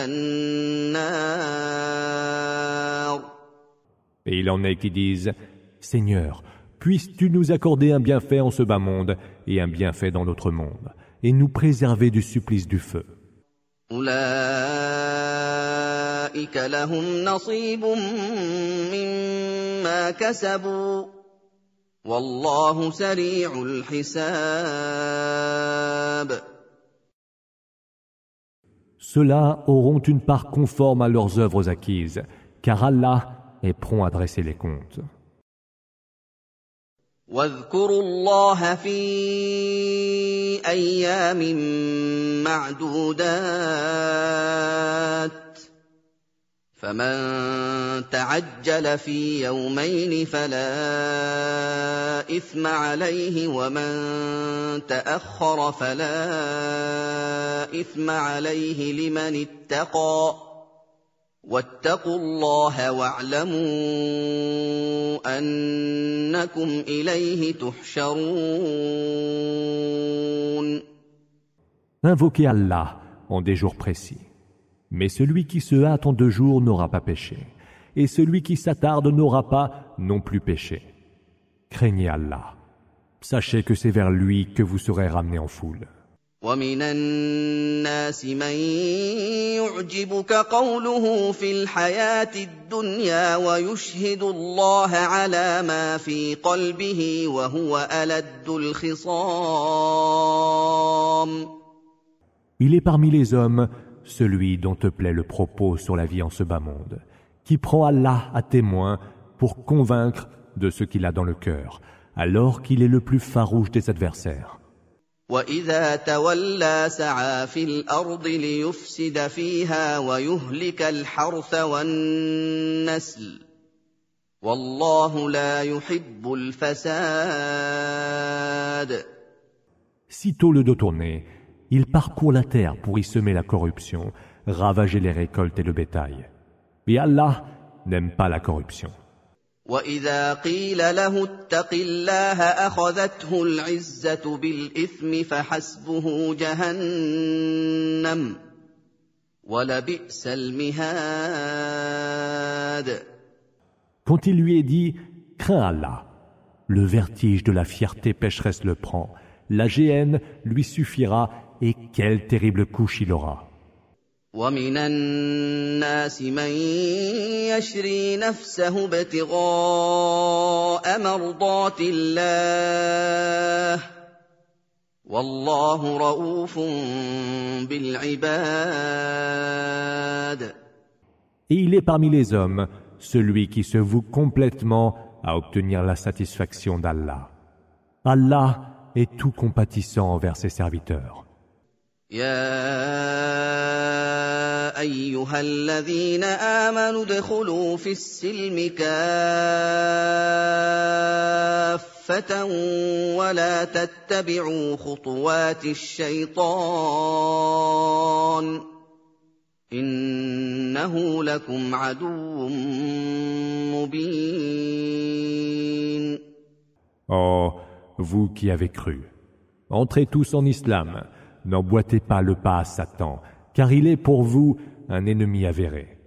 [SPEAKER 1] النار.
[SPEAKER 2] Et il en est qui disent « Seigneur, puisses-tu nous accorder un bienfait en ce bas monde et un bienfait dans l'autre monde, et nous préserver du supplice du feu. »
[SPEAKER 1] أولئك لهم نصيب مما كسبوا والله سريع الحساب.
[SPEAKER 2] Ceux-là auront une part conforme à leurs œuvres acquises, car Allah est prompt à dresser les comptes.
[SPEAKER 1] واذكروا الله في أيام معدودات فمن تعجل في يومين فلا إثم عليه ومن تأخر فلا إثم عليه لمن اتقى واتقوا الله واعلموا أنكم إليه تحشرون.
[SPEAKER 2] Invoquez Allah en des jours précis. Mais celui qui se hâte en deux jours n'aura pas péché, et celui qui s'attarde n'aura pas non plus péché. Craignez Allah. Sachez que c'est vers lui que vous serez ramenés en foule.
[SPEAKER 1] ومن الناس من يعجبك قوله في الحياة الدنيا ويشهد الله على ما في قلبه وهو ألد الخصام.
[SPEAKER 2] Il est parmi les hommes celui dont te plaît le propos sur la vie en ce bas monde, qui prend Allah à témoin pour convaincre de ce qu'il a dans le cœur, alors qu'il est le plus farouche des adversaires.
[SPEAKER 1] وإذا تولى سعى في الأرض ليفسد فيها ويهلك الحرث والنسل والله لا يحب الفساد.
[SPEAKER 2] Sitôt le dos tourné, il parcourt la terre pour y semer la corruption, ravager les récoltes et le bétail. Et Allah n'aime pas la corruption.
[SPEAKER 1] وَإِذَا قِيلَ لَهُ اتَّقِ اللَّهَ أَخَذَتْهُ الْعِزَّةُ بِالْإِثْمِ فَحَسْبُهُ جَهَنَّمُ وَلَبِئْسَ الْمِهَادُ.
[SPEAKER 2] Quand il lui est dit « Crains Allah », le vertige de la fierté pécheresse le prend, la géhenne lui suffira et quelle terrible couche il aura.
[SPEAKER 1] وَمِنَ النَّاسِ مَن يَشْرِي نَفْسَهُ ابْتِغَاءَ مَرْضَاتِ اللَّهِ وَاللَّهُ رَءُوفٌ بِالْعِبَادِ.
[SPEAKER 2] Et il est parmi les hommes celui qui se voue complètement à obtenir la satisfaction d'Allah. Allah est tout compatissant envers ses serviteurs.
[SPEAKER 1] يا أيها الذين آمنوا ادخلوا في السلم كافة ولا تتبعوا خطوات الشيطان إنه لكم عدو مبين.
[SPEAKER 2] Oh, vous qui avez cru, entrez tous en islam. N'emboîtez pas le pas à Satan, car il est pour vous un ennemi avéré.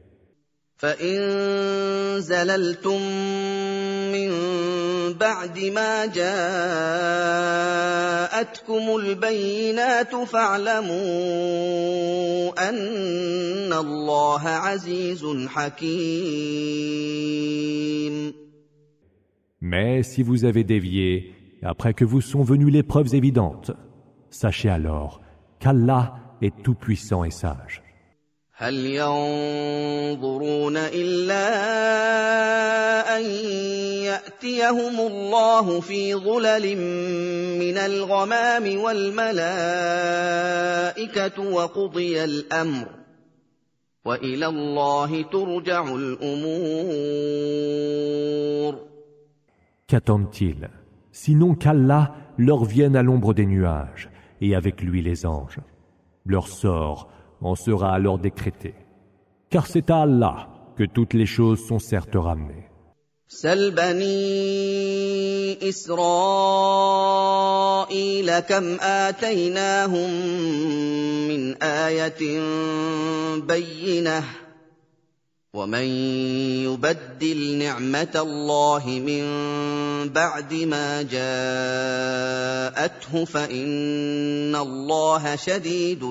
[SPEAKER 1] فَإِن زَلَلْتُم مِّن بَعْدِ مَا جَاءَتْكُمُ الْبَيِّنَاتُ فَاعْلَمُوا أَنَّ اللَّهَ عَزِيزٌ حَكِيمٌ.
[SPEAKER 2] Mais si vous avez dévié, après que vous sont venues les preuves évidentes, sachez alors qu'Allah est tout-puissant et sage.
[SPEAKER 1] هل ينظرون إلا أن يأتيهم الله في ظلل من الغمام والملائكة وقضي الأمر وإلى الله ترجع الأمور.
[SPEAKER 2] Qu'attendent-ils? Sinon qu'Allah leur vienne à l'ombre des nuages, et avec lui les anges. Leur sort en sera alors décrété. Car c'est à Allah que toutes les choses sont certes ramenées.
[SPEAKER 1] سل بني إسرائيل كم آتيناهم من آية بينة ومن يبدل نعمة الله من بعد ما جاءته فإن الله شديد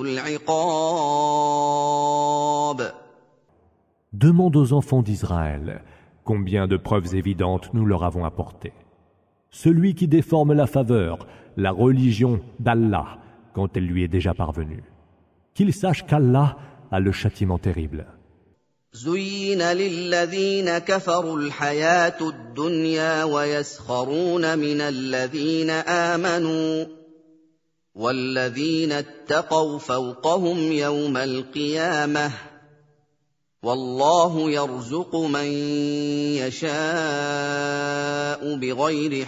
[SPEAKER 1] العقاب.
[SPEAKER 2] Demande aux enfants d'Israël combien de preuves évidentes nous leur avons apportées. Celui qui déforme la faveur, la religion d'Allah, quand elle lui est déjà parvenue, qu'il sache qu'Allah a le châtiment terrible.
[SPEAKER 1] زين للذين كفروا الحياة الدنيا ويسخرون من الذين آمنوا والذين اتقوا فوقهم يوم القيامة والله يرزق من يشاء بغير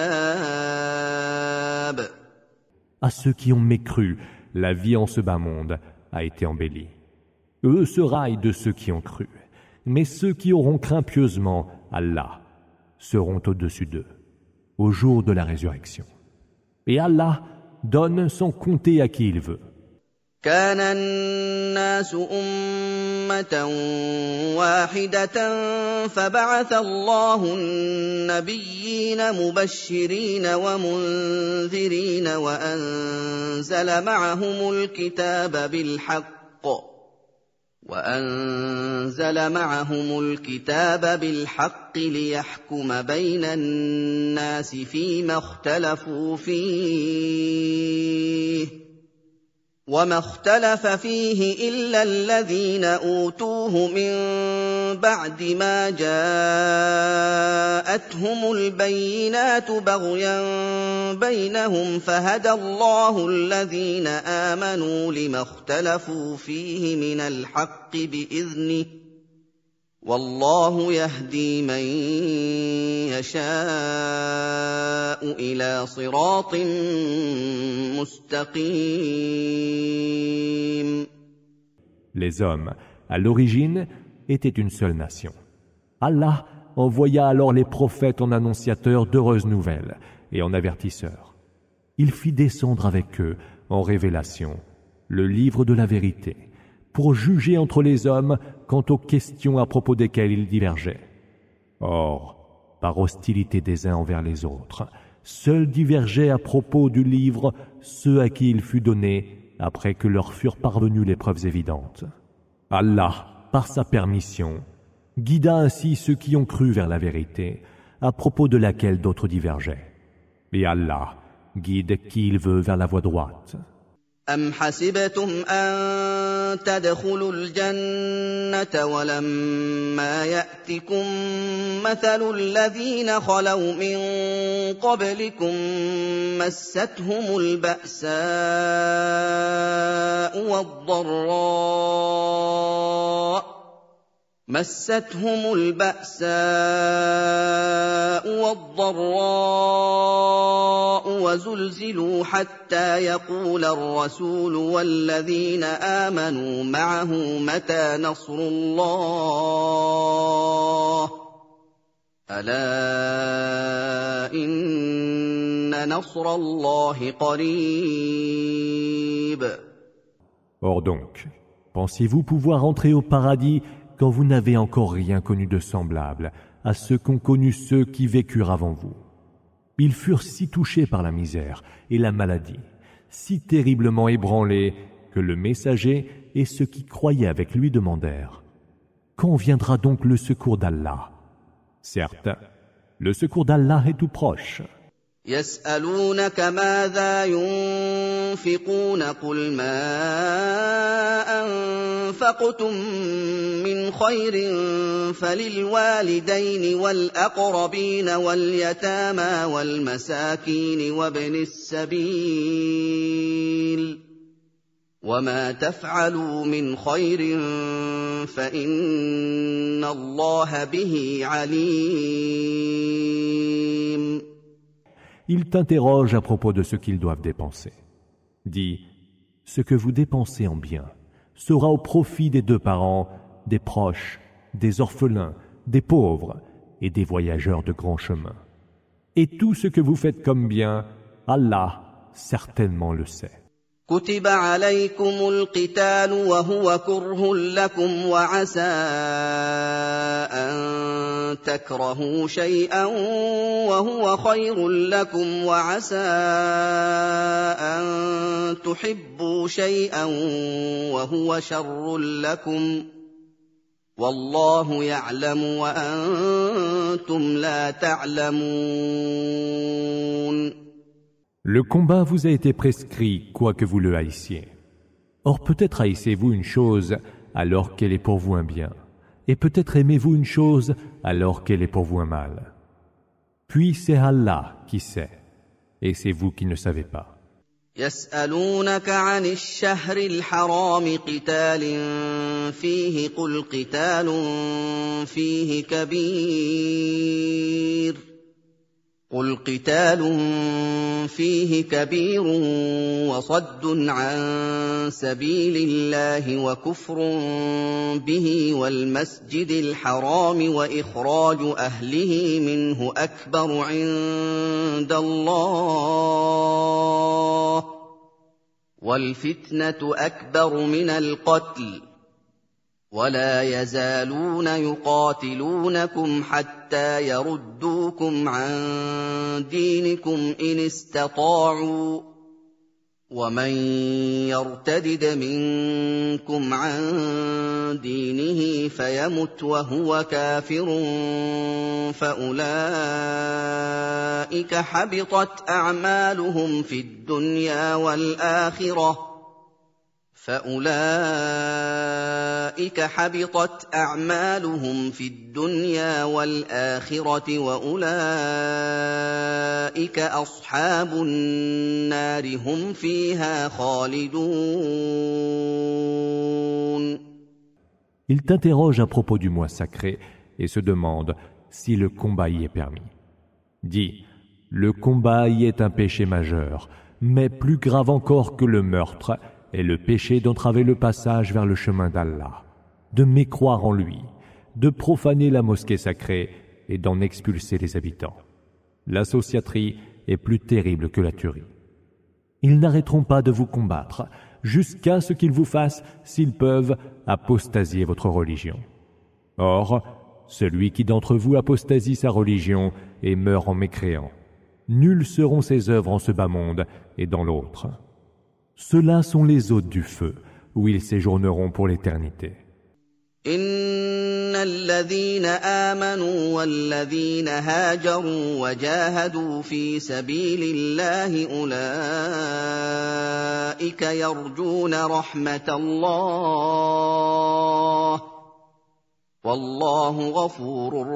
[SPEAKER 1] حساب.
[SPEAKER 2] À ceux qui ont mécru, la vie en ce bas monde a été embellie. Eux se raillent de ceux qui ont cru, mais ceux qui auront craint pieusement Allah seront au-dessus d'eux, au jour de la résurrection. Et Allah donne sans compter à qui il veut.
[SPEAKER 1] كان الناس أمة واحدة فبعث الله النبيين مبشرين ومنذرين وأنزل معهم الكتاب بالحق وأنزل معهم الكتاب بالحق ليحكم بين الناس فيما اختلفوا فيه وما اختلف فيه إلا الذين أوتوه من بعد ما جاءتهم البينات بغيا بينهم فهدى الله الذين آمنوا لما اختلفوا فيه من الحق بإذنه والله يهدي من يشاء إلى صراط مستقيم.
[SPEAKER 2] Les hommes, à l'origine, étaient une seule nation. Allah envoya alors les prophètes en annonciateurs d'heureuses nouvelles et en avertisseurs. Il fit descendre avec eux, en révélation, le livre de la vérité, pour juger entre les hommes quant aux questions à propos desquelles ils divergeaient. Or, par hostilité des uns envers les autres, seuls divergeaient à propos du livre ceux à qui il fut donné après que leur furent parvenues les preuves évidentes. Allah, par sa permission, guida ainsi ceux qui ont cru vers la vérité, à propos de laquelle d'autres divergeaient. Et Allah guide qui il veut vers la voie droite.
[SPEAKER 1] أم حسبتم أن تدخلوا الجنة ولما يأتكم مثل الذين خلوا من قبلكم مستهم البأساء والضراء مستهم البأساء والضراء وزلزلوا حتى يقول الرسول والذين آمنوا معه متى نصر الله ألا إن نصر الله قريب.
[SPEAKER 2] Or donc, pensez-vous pouvoir entrer au paradis quand vous n'avez encore rien connu de semblable à ceux qu'ont connu ceux qui vécurent avant vous? Ils furent si touchés par la misère et la maladie, si terriblement ébranlés que le messager et ceux qui croyaient avec lui demandèrent: quand viendra donc le secours d'Allah? Certes, le secours d'Allah est tout proche.
[SPEAKER 1] يسألونك ماذا ينفقون قل ما أنفقتم من خير فللوالدين والأقربين واليتامى والمساكين وابن السبيل وما تفعلوا من خير فإن الله به عليم.
[SPEAKER 2] Ils t'interrogent à propos de ce qu'ils doivent dépenser. Dis, ce que vous dépensez en bien sera au profit des deux parents, des proches, des orphelins, des pauvres et des voyageurs de grand chemin. Et tout ce que vous faites comme bien, Allah certainement le sait.
[SPEAKER 1] كتب عليكم القتال وهو كره لكم وعسى أن تكرهوا شيئا وهو خير لكم وعسى أن تحبوا شيئا وهو شر لكم والله يعلم وأنتم لا تعلمون.
[SPEAKER 2] Le combat vous a été prescrit, quoique vous le haïssiez. Or peut-être haïssez-vous une chose alors qu'elle est pour vous un bien, et peut-être aimez-vous une chose alors qu'elle est pour vous un mal. Puis c'est Allah qui sait, et c'est vous qui ne savez pas.
[SPEAKER 1] يسألونك عن الشهر الحرام قتال فيه قل قتال فيه كبير قل قتال فيه كبير وصد عن سبيل الله وكفر به والمسجد الحرام وإخراج أهله منه أكبر عند الله والفتنة أكبر من القتل ولا يزالون يقاتلونكم حتى يردوكم عن دينكم إن استطاعوا ومن يرتدد منكم عن دينه فيمت وهو كافر فأولئك حبطت أعمالهم في الدنيا والآخرة فأولئك حبطت أعمالهم في الدنيا والآخرة وأولئك أصحاب النار هم فيها خالدون.
[SPEAKER 2] Il t'interroge à propos du mois sacré et se demande si le combat y est permis. Dis, le combat y est un péché majeur, mais plus grave encore que le meurtre est le péché d'entraver le passage vers le chemin d'Allah, de mécroire en lui, de profaner la mosquée sacrée et d'en expulser les habitants. L'associaterie est plus terrible que la tuerie. Ils n'arrêteront pas de vous combattre jusqu'à ce qu'ils vous fassent, s'ils peuvent, apostasier votre religion. Or, celui qui d'entre vous apostasie sa religion et meurt en mécréant, nulles seront ses œuvres en ce bas monde et dans l'autre. Ceux-là sont les hôtes du feu, où ils séjourneront pour l'éternité.
[SPEAKER 1] إن الذين آمنوا والذين هاجروا وجاهدوا في سبيل الله أولئك يرجون رحمة الله والله غفور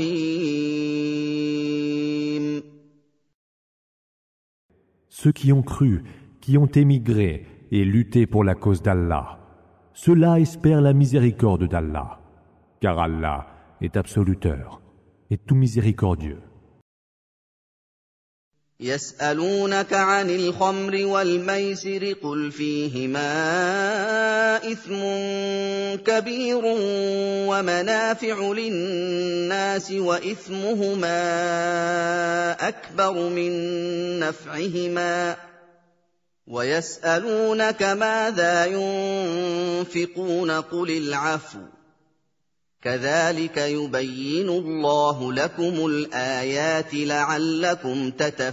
[SPEAKER 1] رحيم.
[SPEAKER 2] Ceux qui ont cru, qui ont émigré et lutté pour la cause d'Allah, ceux-là espèrent la miséricorde d'Allah, car Allah est absoluteur et tout miséricordieux.
[SPEAKER 1] يسألونك عن الخمر والميسر قل فيهما إثم كبير ومنافع للناس وإثمهما أكبر من نفعهما ويسألونك ماذا ينفقون قل العفو كذلك يبين الله لكم الآيات لعلكم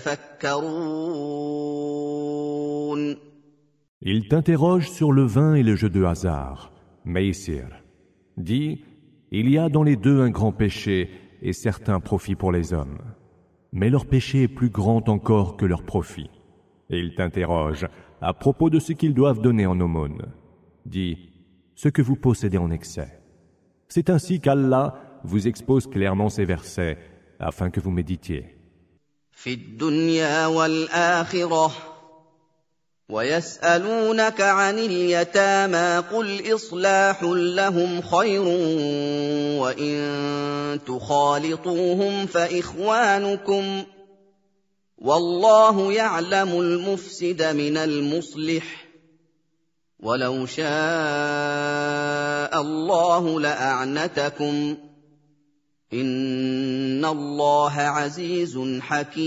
[SPEAKER 1] تتفكرون.
[SPEAKER 2] Ils t'interrogent sur le vin et le jeu de hasard, Maïsir. Dis, il y a dans les deux un grand péché et certains profits pour les hommes. Mais leur péché est plus grand encore que leur profit. Et ils t'interrogent à propos de ce qu'ils doivent donner en aumône. Dis, ce que vous possédez en excès. C'est ainsi qu'Allah vous expose clairement ces versets afin que vous méditiez.
[SPEAKER 1] في الدنيا والآخرة ويسألونك عن اليتامى قل إصلاح لهم خير وإن تخالطوهم فإخوانكم والله يعلم المفسد من المصلح ولو شاء الله لأعنتكم إن الله عزيز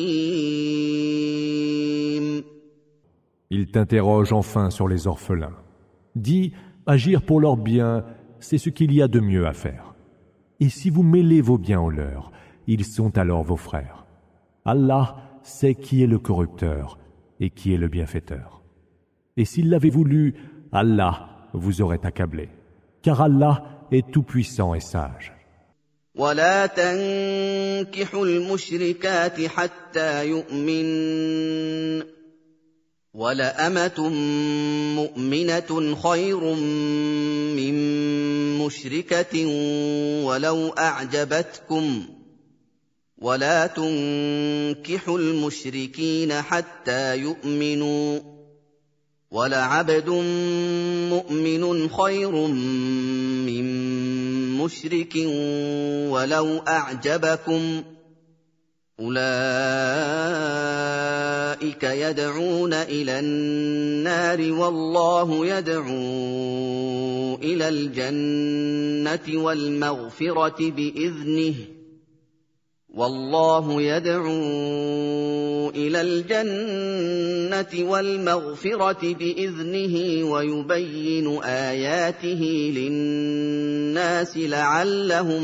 [SPEAKER 1] حكيم.
[SPEAKER 2] Il t'interroge enfin sur les orphelins. Dis, agir pour leur bien, c'est ce qu'il y a de mieux à faire. Et si vous mêlez vos biens aux leurs, ils sont alors vos frères. Allah sait qui est le corrupteur et qui est le bienfaiteur. Et s'il l'avait voulu, Allah vous aurait accablé, car Allah est tout-puissant et sage.
[SPEAKER 1] ولا تنكحوا المشركات حتى يؤمن ولأمة مؤمنة خير من مشركة ولو أعجبتكم ولا تنكحوا المشركين حتى يؤمنوا ولعبد مؤمن خير من مشرك ولو أعجبكم أولئك يدعون إلى النار والله يدعو إلى الجنة والمغفرة بإذنه والله يدعو إلى الجنة والمغفرة بإذنه ويبين آياته للناس لعلهم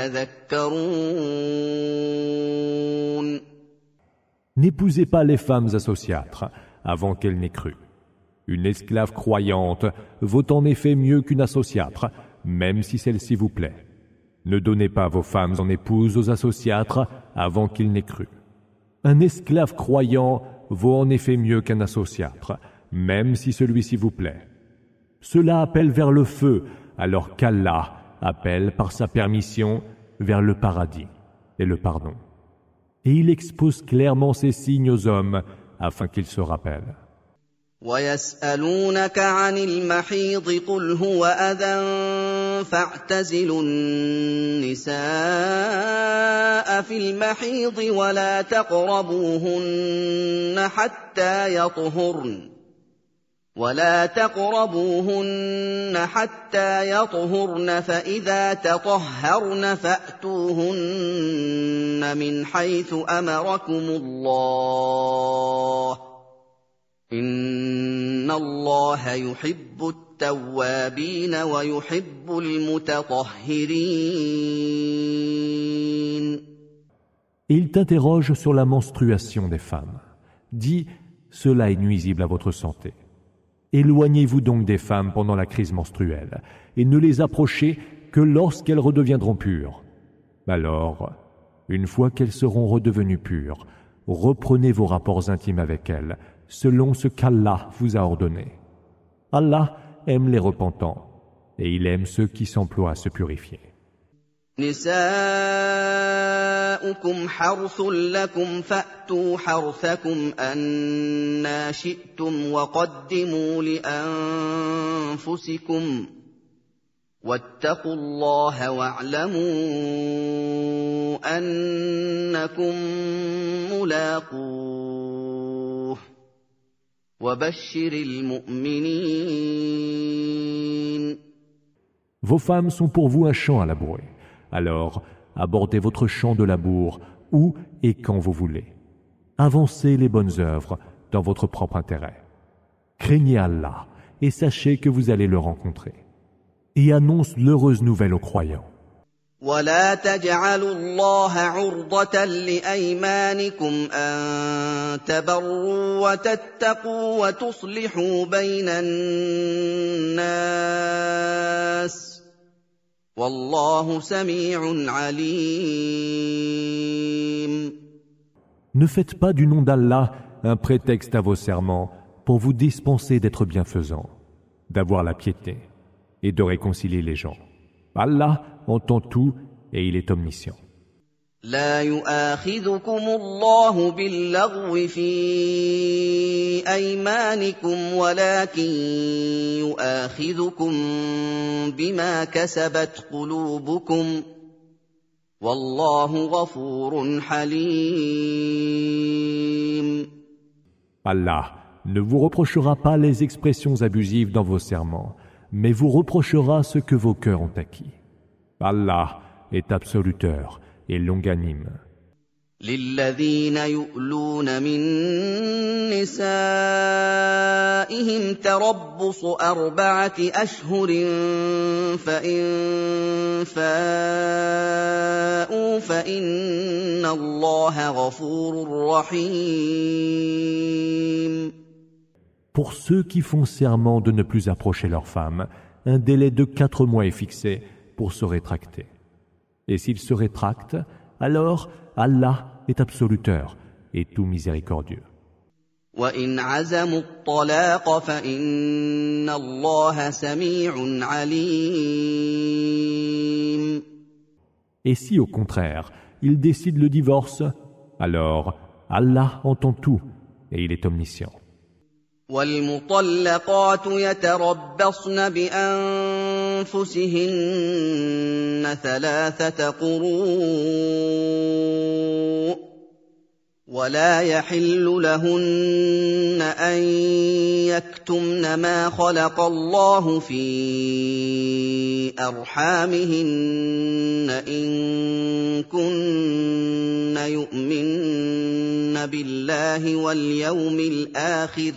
[SPEAKER 1] يتذكرون.
[SPEAKER 2] N'épousez pas les femmes associâtres avant qu'elles n'aient cru. Une esclave croyante vaut en effet mieux qu'une associâtre, même si celle-ci vous plaît. Ne donnez pas vos femmes en épouse aux associâtres avant qu'ils n'aient cru. Un esclave croyant vaut en effet mieux qu'un associâtre, même si celui-ci vous plaît. Cela appelle vers le feu, alors qu'Allah appelle par sa permission vers le paradis et le pardon. Et il expose clairement ces signes aux hommes afin qu'ils se rappellent.
[SPEAKER 1] وَيَسْأَلُونَكَ عَنِ الْمَحِيضِ قُلْ هُوَ أَذًى فَاعْتَزِلُوا النِّسَاءَ فِي الْمَحِيضِ وَلَا تَقْرَبُوهُنَّ حَتَّىٰ يَطْهُرْنَ ولا تقربوهن حتى يطهرن فإذا تطهرن فأتوهن من حيث أمركم الله إن الله يحب التوابين ويحب المتطهرين.
[SPEAKER 2] Il t'interroge sur la menstruation des femmes. Dis, cela est nuisible à votre santé. Éloignez-vous donc des femmes pendant la crise menstruelle et ne les approchez que lorsqu'elles redeviendront pures. Alors, une fois qu'elles seront redevenues pures, reprenez vos rapports intimes avec elles selon ce qu'Allah vous a ordonné. Allah aime les repentants et il aime ceux qui s'emploient à se purifier.
[SPEAKER 1] نساؤكم حرث لكم فأتوا حرثكم أنى شئتم وقدموا لأنفسكم واتقوا الله واعلموا أنكم ملاقوه وبشر المؤمنين.
[SPEAKER 2] Vos femmes sont pour vous un champ à labourer. Alors, abordez votre champ de labour où et quand vous voulez. Avancez les bonnes œuvres dans votre propre intérêt. Craignez Allah et sachez que vous allez le rencontrer. Et annonce l'heureuse nouvelle aux croyants.
[SPEAKER 1] ولا تجعلوا الله عرضة لأيمانكم أن تبروا وتتقوا وتصلحوا بين الناس والله سميع عليم.
[SPEAKER 2] Ne faites pas du nom d'Allah un prétexte à vos serments pour vous dispenser d'être bienfaisants, d'avoir la piété et de réconcilier les gens. Allah entend tout et il est omniscient.
[SPEAKER 1] لا يؤاخذكم الله باللغو في أيمانكم ولكن يؤاخذكم بما كسبت قلوبكم والله غفور حليم.
[SPEAKER 2] Allah ne vous reprochera pas les expressions abusives dans vos serments, mais vous reprochera ce que vos cœurs ont acquis. Allah est absoluteur et longanime.
[SPEAKER 1] للذين يؤلون من نسائهم تربص أربعة أشهر فإن فاءوا فإن الله غفور رحيم.
[SPEAKER 2] Pour ceux qui font serment de ne plus approcher leurs femmes, un délai de quatre mois est fixé pour se rétracter. Et s'ils se rétractent, alors Allah est absoluteur et tout miséricordieux.
[SPEAKER 1] وَإِنْ عَزَمُوا الطَّلَاقَ فَإِنَّ اللَّهَ سَمِيعٌ عَلِيمٌ.
[SPEAKER 2] Et si au contraire, ils décident le divorce, alors Allah entend tout et il est omniscient.
[SPEAKER 1] وَالْمُطَلَّقَاتُ يَتَرَبَّصْنَ بِأَنفُسِهِنَّ ثَلَاثَةَ قُرُوءٍ وَلَا يَحِلُّ لَهُنَّ أَن يَكْتُمْنَ مَا خَلَقَ اللَّهُ فِي أَرْحَامِهِنَّ إِن كُنَّ يُؤْمِنَّ بِاللَّهِ وَالْيَوْمِ الْآخِرِ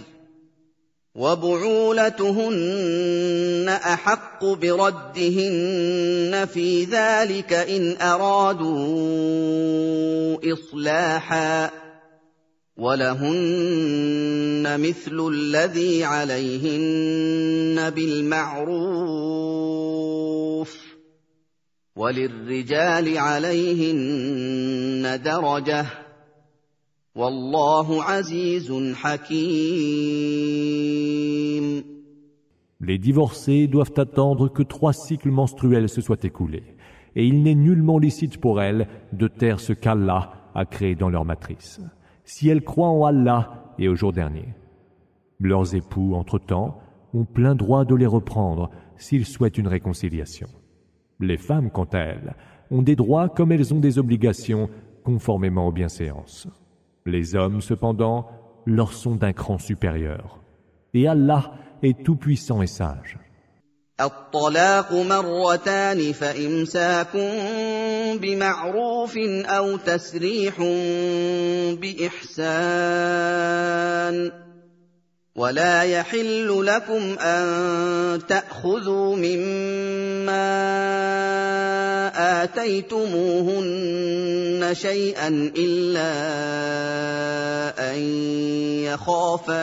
[SPEAKER 1] وَبُعُولَتُهُنَّ أَحَقُّ بِرَدِّهِنَّ فِي ذَلِكَ إِنْ أَرَادُوا إِصْلَاحًا وَلَهُنَّ مِثْلُ الَّذِي عَلَيْهِنَّ بِالْمَعْرُوفِ وَلِلرِّجَالِ عَلَيْهِنَّ دَرَجَةٌ وَاللَّهُ عَزِيزٌ حَكِيمٌ.
[SPEAKER 2] Les divorcés doivent attendre que trois cycles menstruels se soient écoulés, et il n'est nullement licite pour elles de taire ce qu'Allah a créé dans leur matrice, si elles croient en Allah et au jour dernier. Leurs époux, entre-temps, ont plein droit de les reprendre s'ils souhaitent une réconciliation. Les femmes, quant à elles, ont des droits comme elles ont des obligations conformément aux bienséances. Les hommes, cependant, leur sont d'un cran supérieur. Et Allah est tout-puissant et sage.
[SPEAKER 1] الطلاق مرتان فإمساك بمعروف أو تسريح بإحسان ولا يحل لكم أن تأخذوا مما آتيتموهن شيئا إلا أن يخافا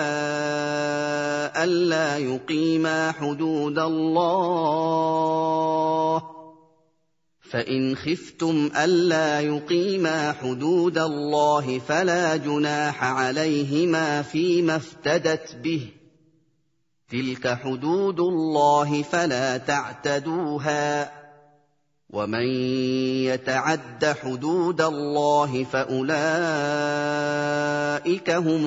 [SPEAKER 1] ألا يقيما حدود الله فإن خفتم ألا يقيما حدود الله فلا جناح عليهما فيما افتدت به تلك حدود الله فلا تعتدوها ومن يتعد حدود الله فأولئك هم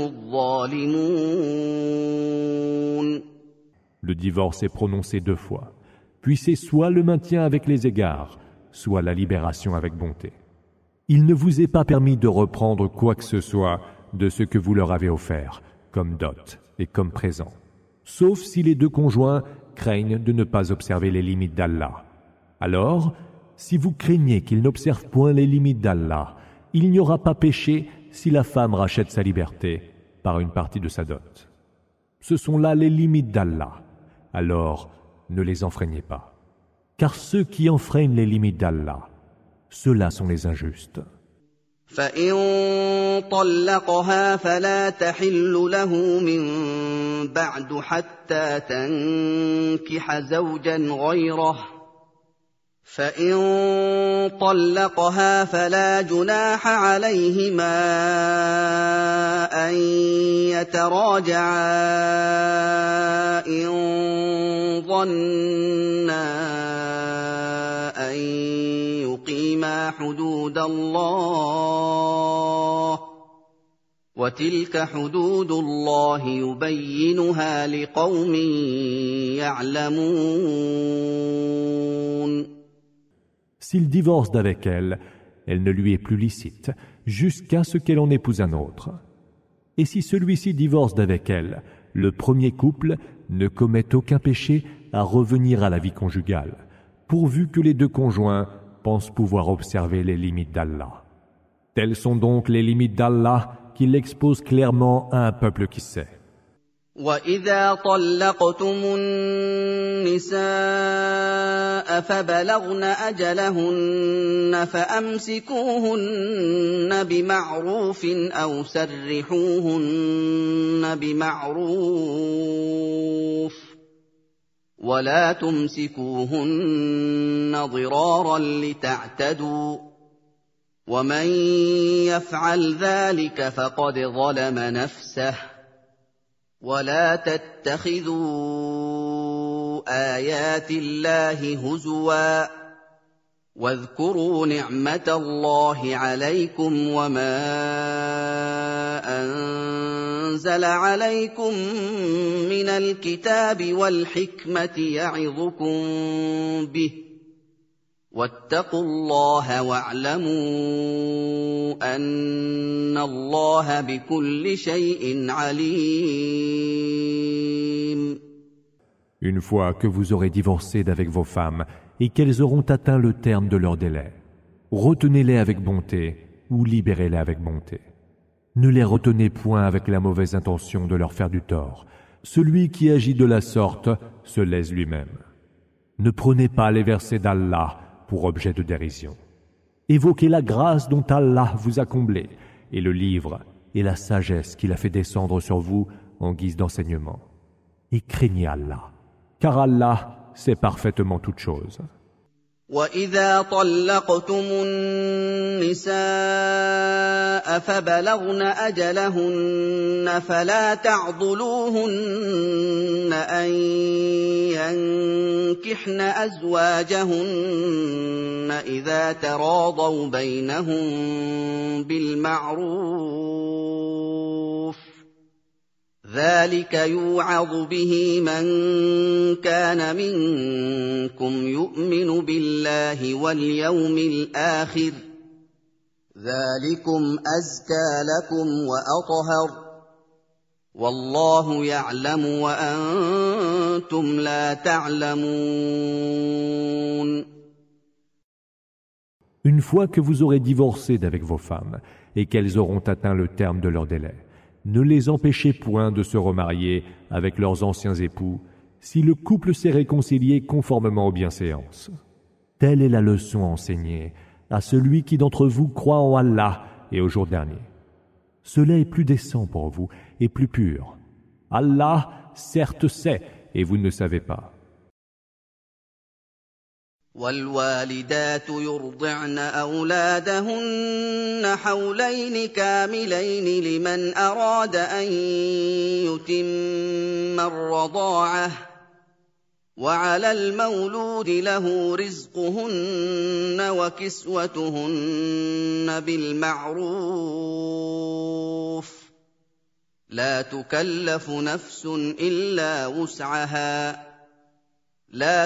[SPEAKER 1] الظالمون.
[SPEAKER 2] Le divorce est prononcé deux fois, puis c'est soit le maintien avec les égards, soit la libération avec bonté. Il ne vous est pas permis de reprendre quoi que ce soit de ce que vous leur avez offert, comme dot et comme présent, sauf si les deux conjoints craignent de ne pas observer les limites d'Allah. Alors, si vous craignez qu'ils n'observent point les limites d'Allah, il n'y aura pas péché si la femme rachète sa liberté par une partie de sa dot. Ce sont là les limites d'Allah. Alors, ne les enfreignez pas. Car ceux qui enfreignent les limites d'Allah, ceux-là sont les injustes.
[SPEAKER 1] فإن طلقها فلا تحل له من بعد حتى تنكح زوجا غيره فإن طلقها فلا جناح عليهما أن يتراجعا إن ظنا أن يقيما حدود الله وتلك حدود الله يبينها لقوم يعلمون.
[SPEAKER 2] S'il divorce d'avec elle, elle ne lui est plus licite, jusqu'à ce qu'elle en épouse un autre. Et si celui-ci divorce d'avec elle, le premier couple ne commet aucun péché à revenir à la vie conjugale, pourvu que les deux conjoints pensent pouvoir observer les limites d'Allah. Telles sont donc les limites d'Allah qu'il expose clairement à un peuple qui sait.
[SPEAKER 1] وَإِذَا طَلَّقْتُمُ النِّسَاءَ فَبَلَغْنَ أَجَلَهُنَّ فَأَمْسِكُوهُنَّ بِمَعْرُوفٍ أَوْ سَرِّحُوهُنَّ بِمَعْرُوفٍ وَلَا تُمْسِكُوهُنَّ ضِرَارًا لِتَعْتَدُوا وَمَن يَفْعَلْ ذَلِكَ فَقَدْ ظَلَمَ نَفْسَهُ ولا تتخذوا آيات الله هزوا واذكروا نعمة الله عليكم وما أنزل عليكم من الكتاب والحكمة يعظكم به واتقوا الله واعلموا أن الله بكل شيء عليم.
[SPEAKER 2] Une fois que vous aurez divorcé d'avec vos femmes et qu'elles auront atteint le terme de leur délai, retenez-les avec bonté ou libérez-les avec bonté. Ne les retenez point avec la mauvaise intention de leur faire du tort. Celui qui agit de la sorte se lèse lui-même. Ne prenez pas les versets d'Allah pour objet de dérision. Évoquez la grâce dont Allah vous a comblé, et le livre et la sagesse qu'il a fait descendre sur vous en guise d'enseignement. Et craignez Allah, car Allah sait parfaitement toutes choses.
[SPEAKER 1] وَإِذَا طَلَّقْتُمُ النِّسَاءَ فَبَلَغْنَ أَجَلَهُنَّ فَلَا تَعْضُلُوهُنَّ أَن يَنكِحْنَ أَزْوَاجَهُنَّ إِذَا تَرَاضَوْا بَيْنَهُم بِالْمَعْرُوفِ ۗ ذَلِكَ يُوعَظُ بِهِ مَن كَانَ مِنكُمْ يُؤْمِنُ بِاللَّهِ وَالْيَوْمِ الْآخِرِ ۗ ذَلِكُمْ أَزْكَىٰ لَكُمْ وَأَطْهَرُ ۗ وَاللَّهُ يَعْلَمُ وَأَنتُمْ لَا تَعْلَمُونَ.
[SPEAKER 2] Une fois que vous aurez divorcé d'avec vos femmes et qu'elles auront atteint le terme de leur délai, ne les empêchez point de se remarier avec leurs anciens époux si le couple s'est réconcilié conformément aux bienséances. Telle est la leçon enseignée à celui qui d'entre vous croit en Allah et au jour dernier. Cela est plus décent pour vous et plus pur. Allah, certes, sait, et vous ne le savez pas.
[SPEAKER 1] وَالْوَالِدَاتُ يُرْضِعْنَ أَوْلَادَهُنَّ حَوْلَيْنِ كَامِلَيْنِ لِمَنْ أَرَادَ أَن يُتِمَّ الرَّضَاعَةَ ۚ وَعَلَى الْمَوْلُودِ لَهُ رِزْقُهُنَّ وَكِسْوَتُهُنَّ بِالْمَعْرُوفِ ۚ لَا تُكَلَّفُ نَفْسٌ إِلَّا وُسْعَهَا ۚ لَا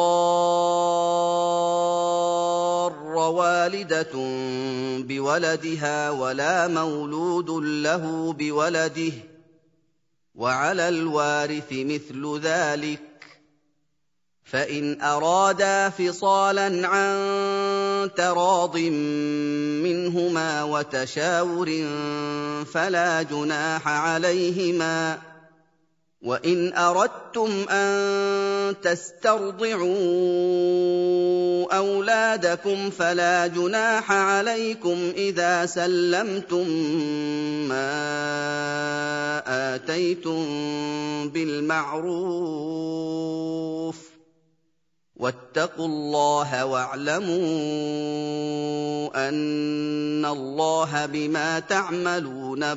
[SPEAKER 1] تُضَارَّ وَالِدَةٌ بِوَلَدِهَا وَلَا مَوْلُودٌ لَّهُ بِوَلَدِهِ ۚ وَعَلَى الْوَارِثِ مِثْلُ ذَٰلِكَ ۗ فَإِنْ أَرَادَا فِصَالًا عَن تَرَاضٍ مِّنْهُمَا وَتَشَاوُرٍ فَلَا جُنَاحَ عَلَيْهِمَا ۗ وَإِنْ أَرَدتُّمْ أَن تَسْتَرْضِعُوا أَوْلَادَكُمْ فَلَا جُنَاحَ عَلَيْكُمْ إِذَا سَلَّمْتُم مَّا آتَيْتُم بِالْمَعْرُوفِ ۗ وَاتَّقُوا اللَّهَ وَاعْلَمُوا أَنَّ اللَّهَ بِمَا تَعْمَلُونَ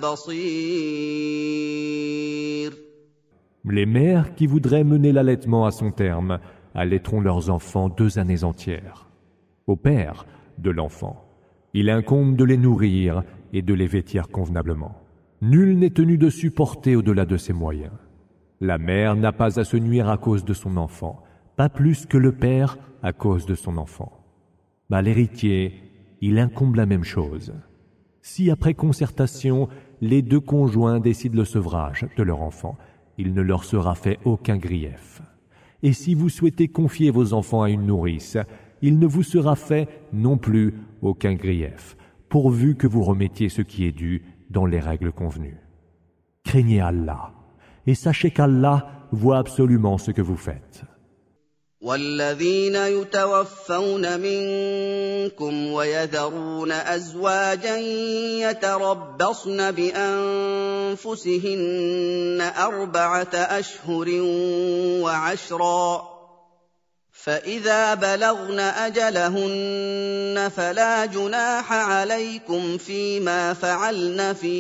[SPEAKER 1] بَصِيرٌ.
[SPEAKER 2] Les mères qui voudraient mener l'allaitement à son terme allaiteront leurs enfants deux années entières. Au père de l'enfant, il incombe de les nourrir et de les vêtir convenablement. Nul n'est tenu de supporter au-delà de ses moyens. La mère n'a pas à se nuire à cause de son enfant, pas plus que le père à cause de son enfant. À l'héritier, il incombe la même chose. Si après concertation, les deux conjoints décident le sevrage de leur enfant, il ne leur sera fait aucun grief. Et si vous souhaitez confier vos enfants à une nourrice, il ne vous sera fait non plus aucun grief, pourvu que vous remettiez ce qui est dû dans les règles convenues. Craignez Allah, et sachez qu'Allah voit absolument ce que vous faites.
[SPEAKER 1] وَالَّذِينَ يُتَوَفَّوْنَ مِنكُمْ وَيَذَرُونَ أَزْوَاجًا يَتَرَبَّصْنَ بِأَنفُسِهِنَّ أَرْبَعَةَ أَشْهُرٍ وَعَشْرًا ۖ فَإِذَا بَلَغْنَ أَجَلَهُنَّ فَلَا جُنَاحَ عَلَيْكُمْ فِيمَا فَعَلْنَ فِي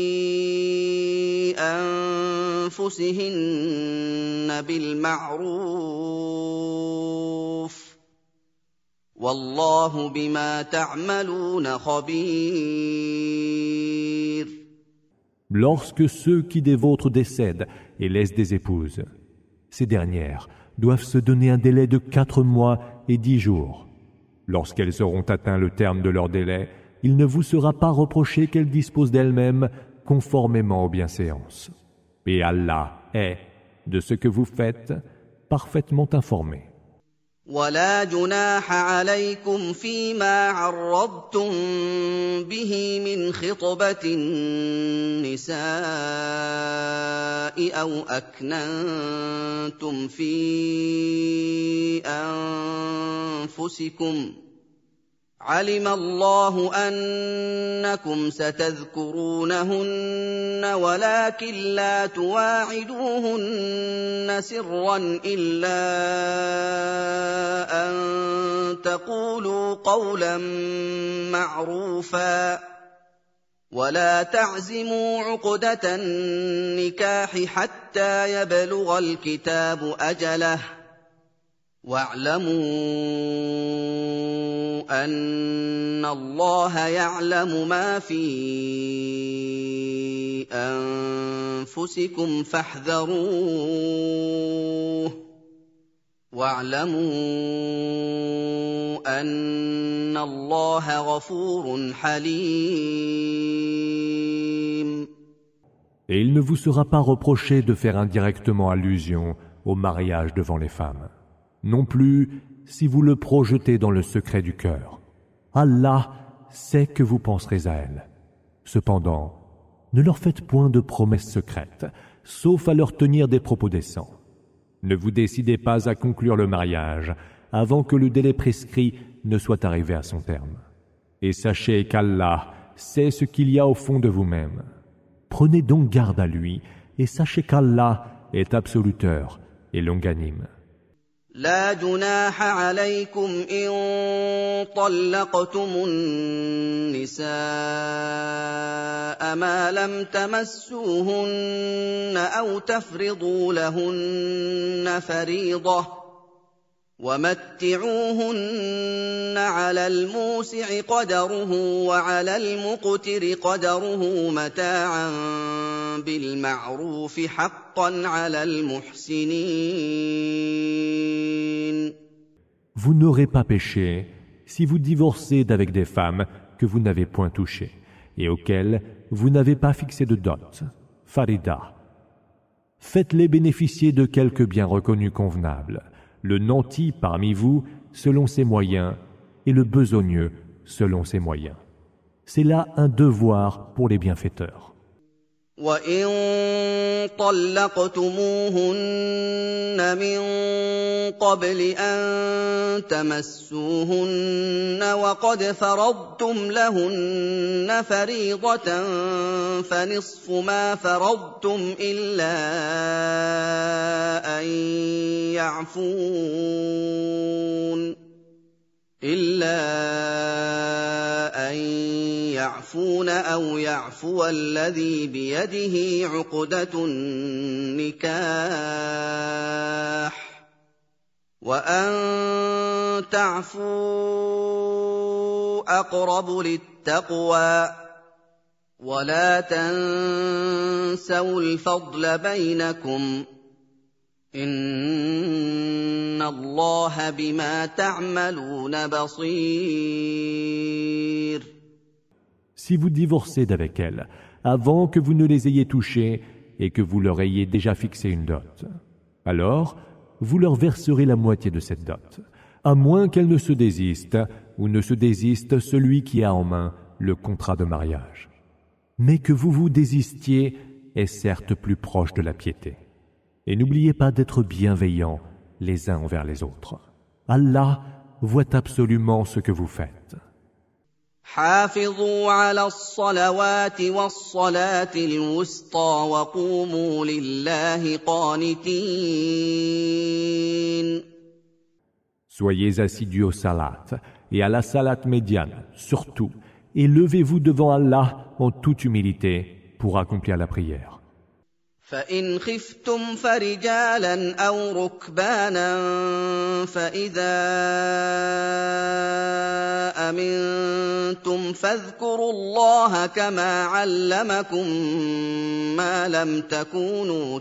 [SPEAKER 1] أَنفُسِهِنَّ بِالْمَعْرُوفِ ۗ وَاللَّهُ بِمَا تَعْمَلُونَ خَبِيرٌ.
[SPEAKER 2] Lorsque ceux qui des vôtres décèdent et laissent des épouses, ces dernières doivent se donner un délai de quatre mois et dix jours. Lorsqu'elles auront atteint le terme de leur délai, il ne vous sera pas reproché qu'elles disposent d'elles-mêmes conformément aux bienséances. Et Allah est, de ce que vous faites, parfaitement informé.
[SPEAKER 1] وَلَا جُنَاحَ عَلَيْكُمْ فِيمَا عَرَّضْتُم بِهِ مِنْ خِطْبَةِ النِّسَاءِ أَوْ أَكْنَنتُمْ فِي أَنفُسِكُمْ ۚ علم الله أنكم ستذكرونهن ولكن لا تواعدوهن سرا إلا أن تقولوا قولا معروفا ولا تعزموا عقدة النكاح حتى يبلغ الكتاب أجله واعلموا أن الله يعلم ما في أنفسكم فاحذروه واعلموا أن الله غفور حليم.
[SPEAKER 2] Et il ne vous sera pas reproché de faire indirectement allusion au mariage devant les femmes. Non plus si vous le projetez dans le secret du cœur. Allah sait que vous penserez à elles. Cependant, ne leur faites point de promesses secrètes, sauf à leur tenir des propos décents. Ne vous décidez pas à conclure le mariage avant que le délai prescrit ne soit arrivé à son terme. Et sachez qu'Allah sait ce qu'il y a au fond de vous-même. Prenez donc garde à lui et sachez qu'Allah est absoluteur et longanime.
[SPEAKER 1] لا جناح عليكم إن طلقتم النساء ما لم تمسوهن أو تفرضوا لهن فريضة ومتعوهن على الموسع قدره وعلى المقتر قدره متاعا بالمعروف حقا على المحسنين.
[SPEAKER 2] Vous n'aurez pas péché si vous divorcez d'avec des femmes que vous n'avez point touchées et auxquelles vous n'avez pas fixé de dot, farida. Faites-les bénéficier de quelques biens reconnus convenables, le nanti parmi vous selon ses moyens et le besogneux selon ses moyens. C'est là un devoir pour les bienfaiteurs.
[SPEAKER 1] وَإِن طَلَّقْتُمُوهُنَّ مِن قَبْلِ أَن تَمَسُّوهُنَّ وَقَدْ فَرَضْتُمْ لَهُنَّ فَرِيضَةً فَنِصْفُ مَا فَرَضْتُمْ إِلَّا أَن يَعْفُونَ إِلَّا أَن يَعْفُونَ أَوْ يَعْفُوَ الَّذِي بِيَدِهِ عُقْدَةُ النِّكَاحِ وَأَن تَعْفُوا أَقْرَبُ لِلتَّقْوَى وَلَا تَنسَوُا الْفَضْلَ بَيْنَكُمْ إِنَّ اللَّهَ بِمَا تَعْمَلُونَ بَصِيرٌ.
[SPEAKER 2] Si vous divorcez d'avec elles, avant que vous ne les ayez touchées et que vous leur ayez déjà fixé une dot, alors vous leur verserez la moitié de cette dot, à moins qu'elles ne se désistent ou ne se désiste celui qui a en main le contrat de mariage. Mais que vous vous désistiez est certes plus proche de la piété. Et n'oubliez pas d'être bienveillants les uns envers les autres. Allah voit absolument ce que vous faites.
[SPEAKER 1] حافظوا على الصلوات والصلاة الوسطى وقوموا لله قانتين.
[SPEAKER 2] Soyez assidus au salat et à la salat médiane, surtout, et levez-vous devant Allah en toute humilité pour accomplir la prière.
[SPEAKER 1] فإن خفتم فرجالا أو ركبانا فإذا أمنتم فاذكروا الله كما علمكم ما لم تكونوا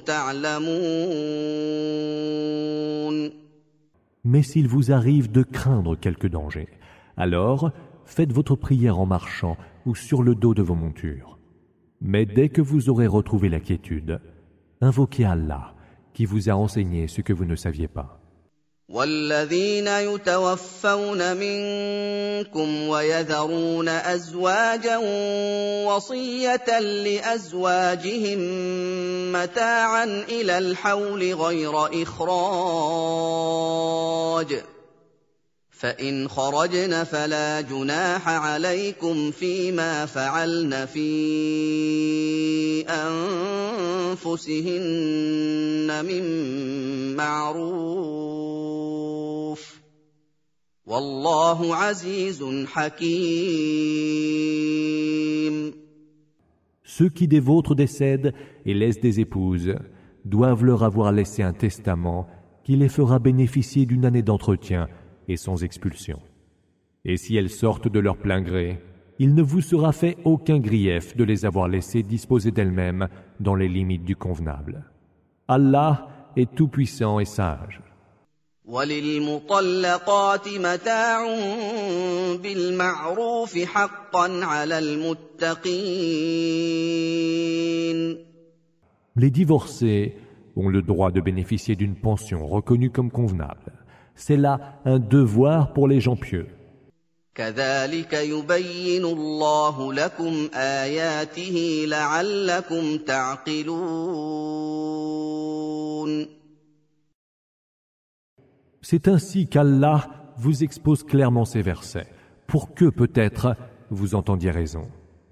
[SPEAKER 1] تعلمون.
[SPEAKER 2] Mais s'il vous arrive de craindre quelque danger, alors faites votre prière en marchant ou sur le dos de vos montures. Mais dès que vous aurez retrouvé la quiétude, invoquez Allah qui vous a enseigné ce que vous ne saviez pas.
[SPEAKER 1] والذين يتوفون منكم ويذرون أزواجا وصية لأزواجهم متاعا إلى الحول غير إخراج فإن خرجن فلا جناح عليكم فيما فعلن في أنفسهن من معروف والله عزيز حكيم.
[SPEAKER 2] Ceux qui des vôtres décèdent et laissent des épouses doivent leur avoir laissé un testament qui les fera bénéficier d'une année d'entretien et sans expulsion. Et si elles sortent de leur plein gré, il ne vous sera fait aucun grief de les avoir laissées disposer d'elles-mêmes dans les limites du convenable. Allah est tout-puissant et sage.
[SPEAKER 1] وَلِلْمُطَلَّقَاتِ مَتَاعٌ بِالْمَعْرُوفِ حَقًّا عَلَى الْمُتَّقِينَ.
[SPEAKER 2] Les divorcés ont le droit de bénéficier d'une pension reconnue comme convenable. C'est là un devoir pour les gens pieux.
[SPEAKER 1] كَذَلِكَ يُبَيِّنُ اللَّهُ لَكُمْ آيَاتِهِ لَعَلَّكُمْ تَعْقِلُونَ.
[SPEAKER 2] C'est ainsi qu'Allah vous expose clairement ces versets, pour que peut-être vous entendiez raison.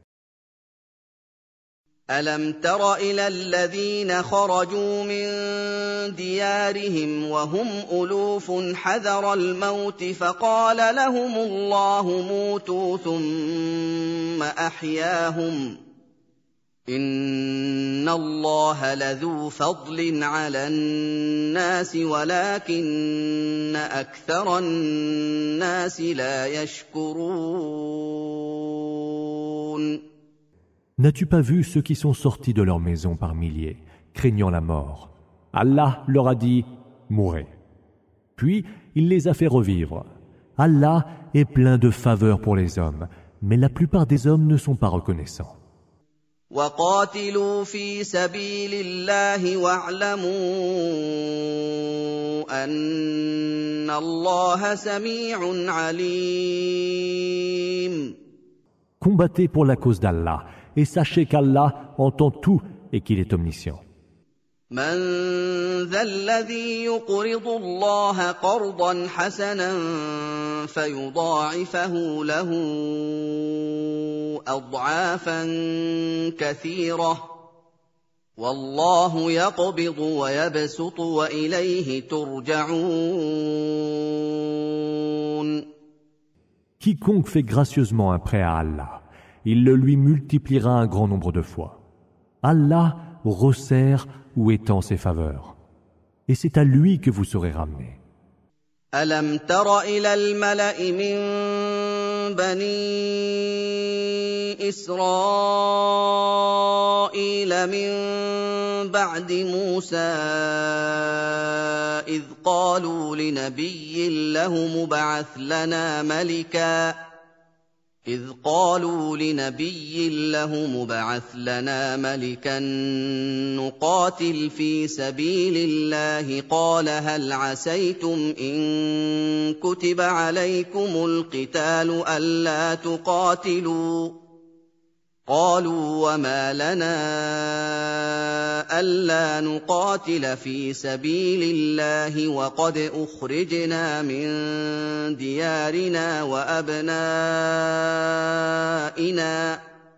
[SPEAKER 1] أَلَمْ تَرَ إِلَى الَّذِينَ خَرَجُوا مِن دِيَارِهِمْ وَهُمْ أُلُوفٌ حَذَرَ الْمَوْتِ فَقَالَ لَهُمُ اللَّهُ مُوتُوا ثُمَّ أَحْيَاهُمْ إِنَّ اللَّهَ لَذُو فَضْلٍ عَلَى النَّاسِ وَلَكِنَّ أَكْثَرَ النَّاسِ لَا يَشْكُرُونَ.
[SPEAKER 2] N'as-tu pas vu ceux qui sont sortis de leur maison par milliers, craignant la mort? Allah leur a dit « Mourez ». Puis il les a fait revivre. Allah est plein de faveurs pour les hommes, mais la plupart des hommes ne sont pas reconnaissants.
[SPEAKER 1] وَقَاتِلُوا فِي سَبِيلِ اللَّهِ وَاعْلَمُوا أَنَّ اللَّهَ سَمِيعٌ عَلِيمٌ.
[SPEAKER 2] Combattez pour la cause d'Allah et sachez qu'Allah entend tout et qu'il est omniscient.
[SPEAKER 1] مَنْ ذَا الَّذِي يُقْرِضُ اللَّهَ قَرْضًا حَسَنًا فَيُضَاعِفَهُ لَهُ أَضْعَافًا كَثِيرَةً وَاللَّهُ يَقْبِضُ وَيَبْسُطُ وَإِلَيْهِ تُرْجَعُونَ.
[SPEAKER 2] Quiconque fait gracieusement un prêt à Allah, il le lui multipliera un grand nombre de fois. Allah resserre ou étend ses faveurs, et c'est à lui que vous serez ramenés.
[SPEAKER 1] أَلَمْ تَرَ إِلَى الْمَلَإِ مِن بَنِي إِسْرَائِيلَ مِن بَعْدِ مُوسَىٰ إِذْ قَالُوا لِنَبِيٍّ لَّهُ مُبْعَثْ لَنَا مَلِكًا إذ قالوا لنبي له مبعث لنا ملكا نقاتل في سبيل الله قال هل عسيتم إن كتب عليكم القتال ألا تقاتلوا قالوا وما لنا ألا نقاتل في سبيل الله وقد أخرجنا من ديارنا وأبنائنا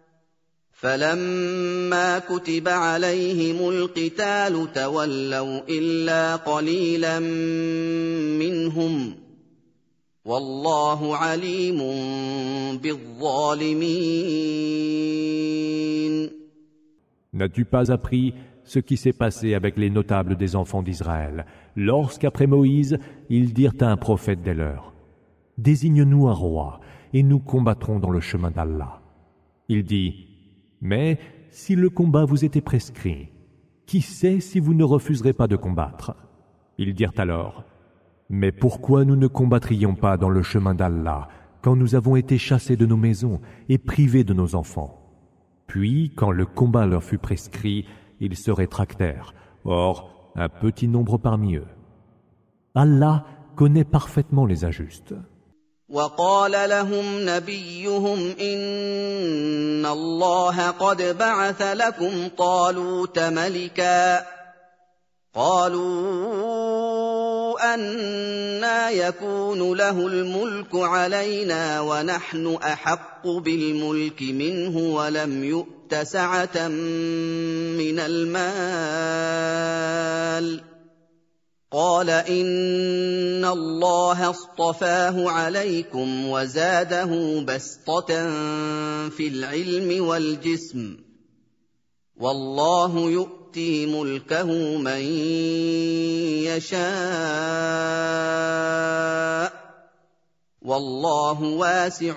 [SPEAKER 1] فلما كتب عليهم القتال تولوا إلا قليلا منهم والله عليم بالظالمين.
[SPEAKER 2] N'as-tu pas appris ce qui s'est passé avec les notables des enfants d'Israël, lorsqu'après Moïse, ils dirent à un prophète des leurs, « Désigne-nous un roi, et nous combattrons dans le chemin d'Allah. » Il dit, « Mais si le combat vous était prescrit, qui sait si vous ne refuserez pas de combattre ?» Ils dirent alors, « Mais pourquoi nous ne combattrions pas dans le chemin d'Allah quand nous avons été chassés de nos maisons et privés de nos enfants ?» Puis, quand le combat leur fut prescrit, ils se rétractèrent. Or, un petit nombre parmi eux. Allah connaît parfaitement les injustes.
[SPEAKER 1] وقال لهم نبيهم إن الله قد بعث لكم طالوت ملكا قالوا قالوا أنى يكون له الملك علينا ونحن أحق بالملك منه ولم يؤت سعة من المال قال إن الله اصطفاه عليكم وزاده بسطة في العلم والجسم والله يؤتي ملكه من يشاء والله واسع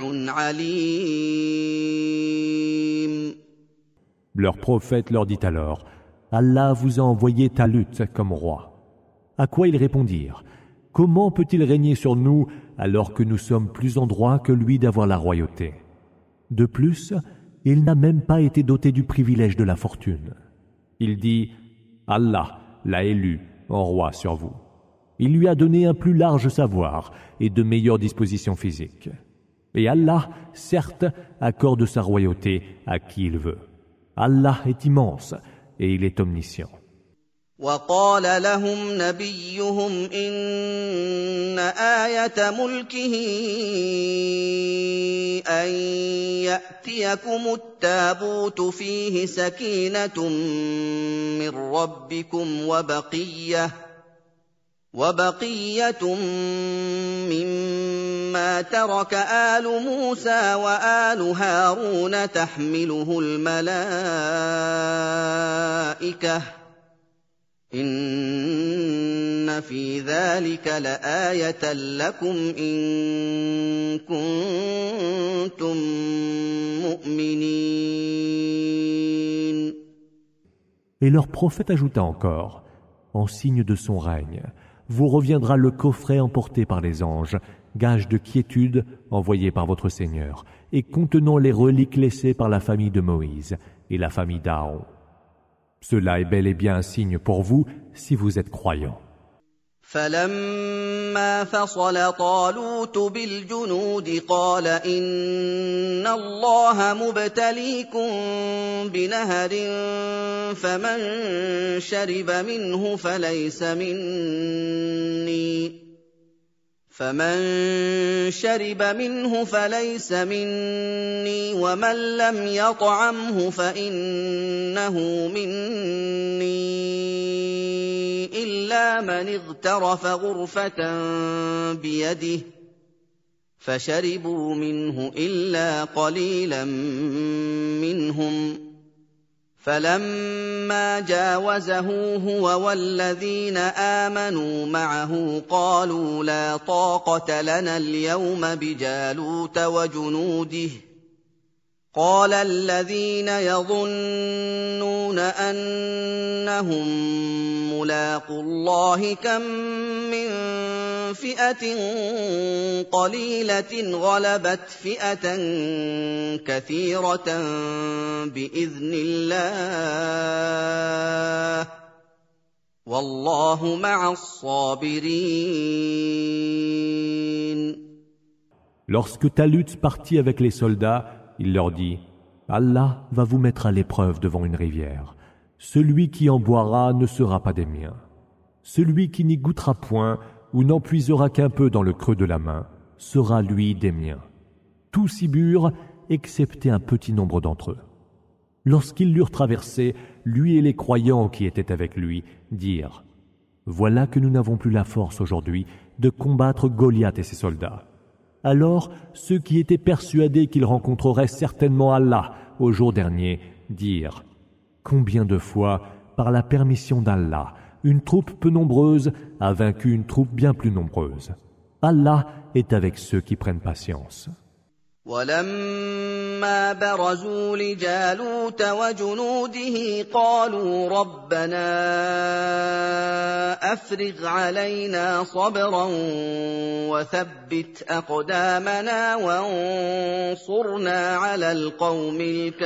[SPEAKER 1] عليم.
[SPEAKER 2] Leur prophète leur dit alors, Allah vous a envoyé Talut comme roi. À quoi ils répondirent, comment peut-il régner sur nous alors que nous sommes plus en droit que lui d'avoir la royauté? De plus, il n'a même pas été doté du privilège de la fortune. Il dit, Allah l'a élu en roi sur vous. Il lui a donné un plus large savoir et de meilleures dispositions physiques. Et Allah, certes, accorde sa royauté à qui il veut. Allah est immense et il est omniscient.
[SPEAKER 1] وقال لهم نبيهم إن آية ملكه أن يأتيكم التابوت فيه سكينة من ربكم وبقية وبقية مما ترك آل موسى وآل هارون تحمله الملائكة إن في ذلك لآية لكم إن كنتم مؤمنين.
[SPEAKER 2] Et leur prophète ajouta encore, en signe de son règne, vous reviendra le coffret emporté par les anges, gage de quiétude envoyé par votre Seigneur, et contenant les reliques laissées par la famille de Moïse et la famille d'Aaron. Cela est bel et bien un signe pour vous si vous êtes croyants.
[SPEAKER 1] فلما فصل طالوت بالجنود قال إن الله مبتليكم بنهر فمن شرب منه فليس مني فمن شرب منه فليس مني ومن لم يطعمه فإنه مني إلا من اغترف غرفة بيده فشربوا منه إلا قليلا منهم فلما جاوزه هو والذين آمنوا معه قالوا لا طاقة لنا اليوم بجالوت وجنوده قال الذين يظنون أنهم ملاقو الله كم من فئة قليلة غلبت فئة كثيرة بإذن الله والله مع الصابرين.
[SPEAKER 2] Lorsque Talut partit avec les soldats, il leur dit, Allah va vous mettre à l'épreuve devant une rivière. Celui qui en boira ne sera pas des miens. Celui qui n'y goûtera point ou n'en puisera qu'un peu dans le creux de la main sera lui des miens. Tous y burent, excepté un petit nombre d'entre eux. Lorsqu'ils l'eurent traversé, lui et les croyants qui étaient avec lui dirent, voilà que nous n'avons plus la force aujourd'hui de combattre Goliath et ses soldats. Alors, ceux qui étaient persuadés qu'ils rencontreraient certainement Allah au jour dernier dirent, combien de fois, par la permission d'Allah, une troupe peu nombreuse a vaincu une troupe bien plus nombreuse. Allah est avec ceux qui prennent patience.
[SPEAKER 1] ولما برزوا لجالوت وجنوده قالوا ربنا أفرغ علينا صبرا وثبت أقدامنا وانصرنا على القوم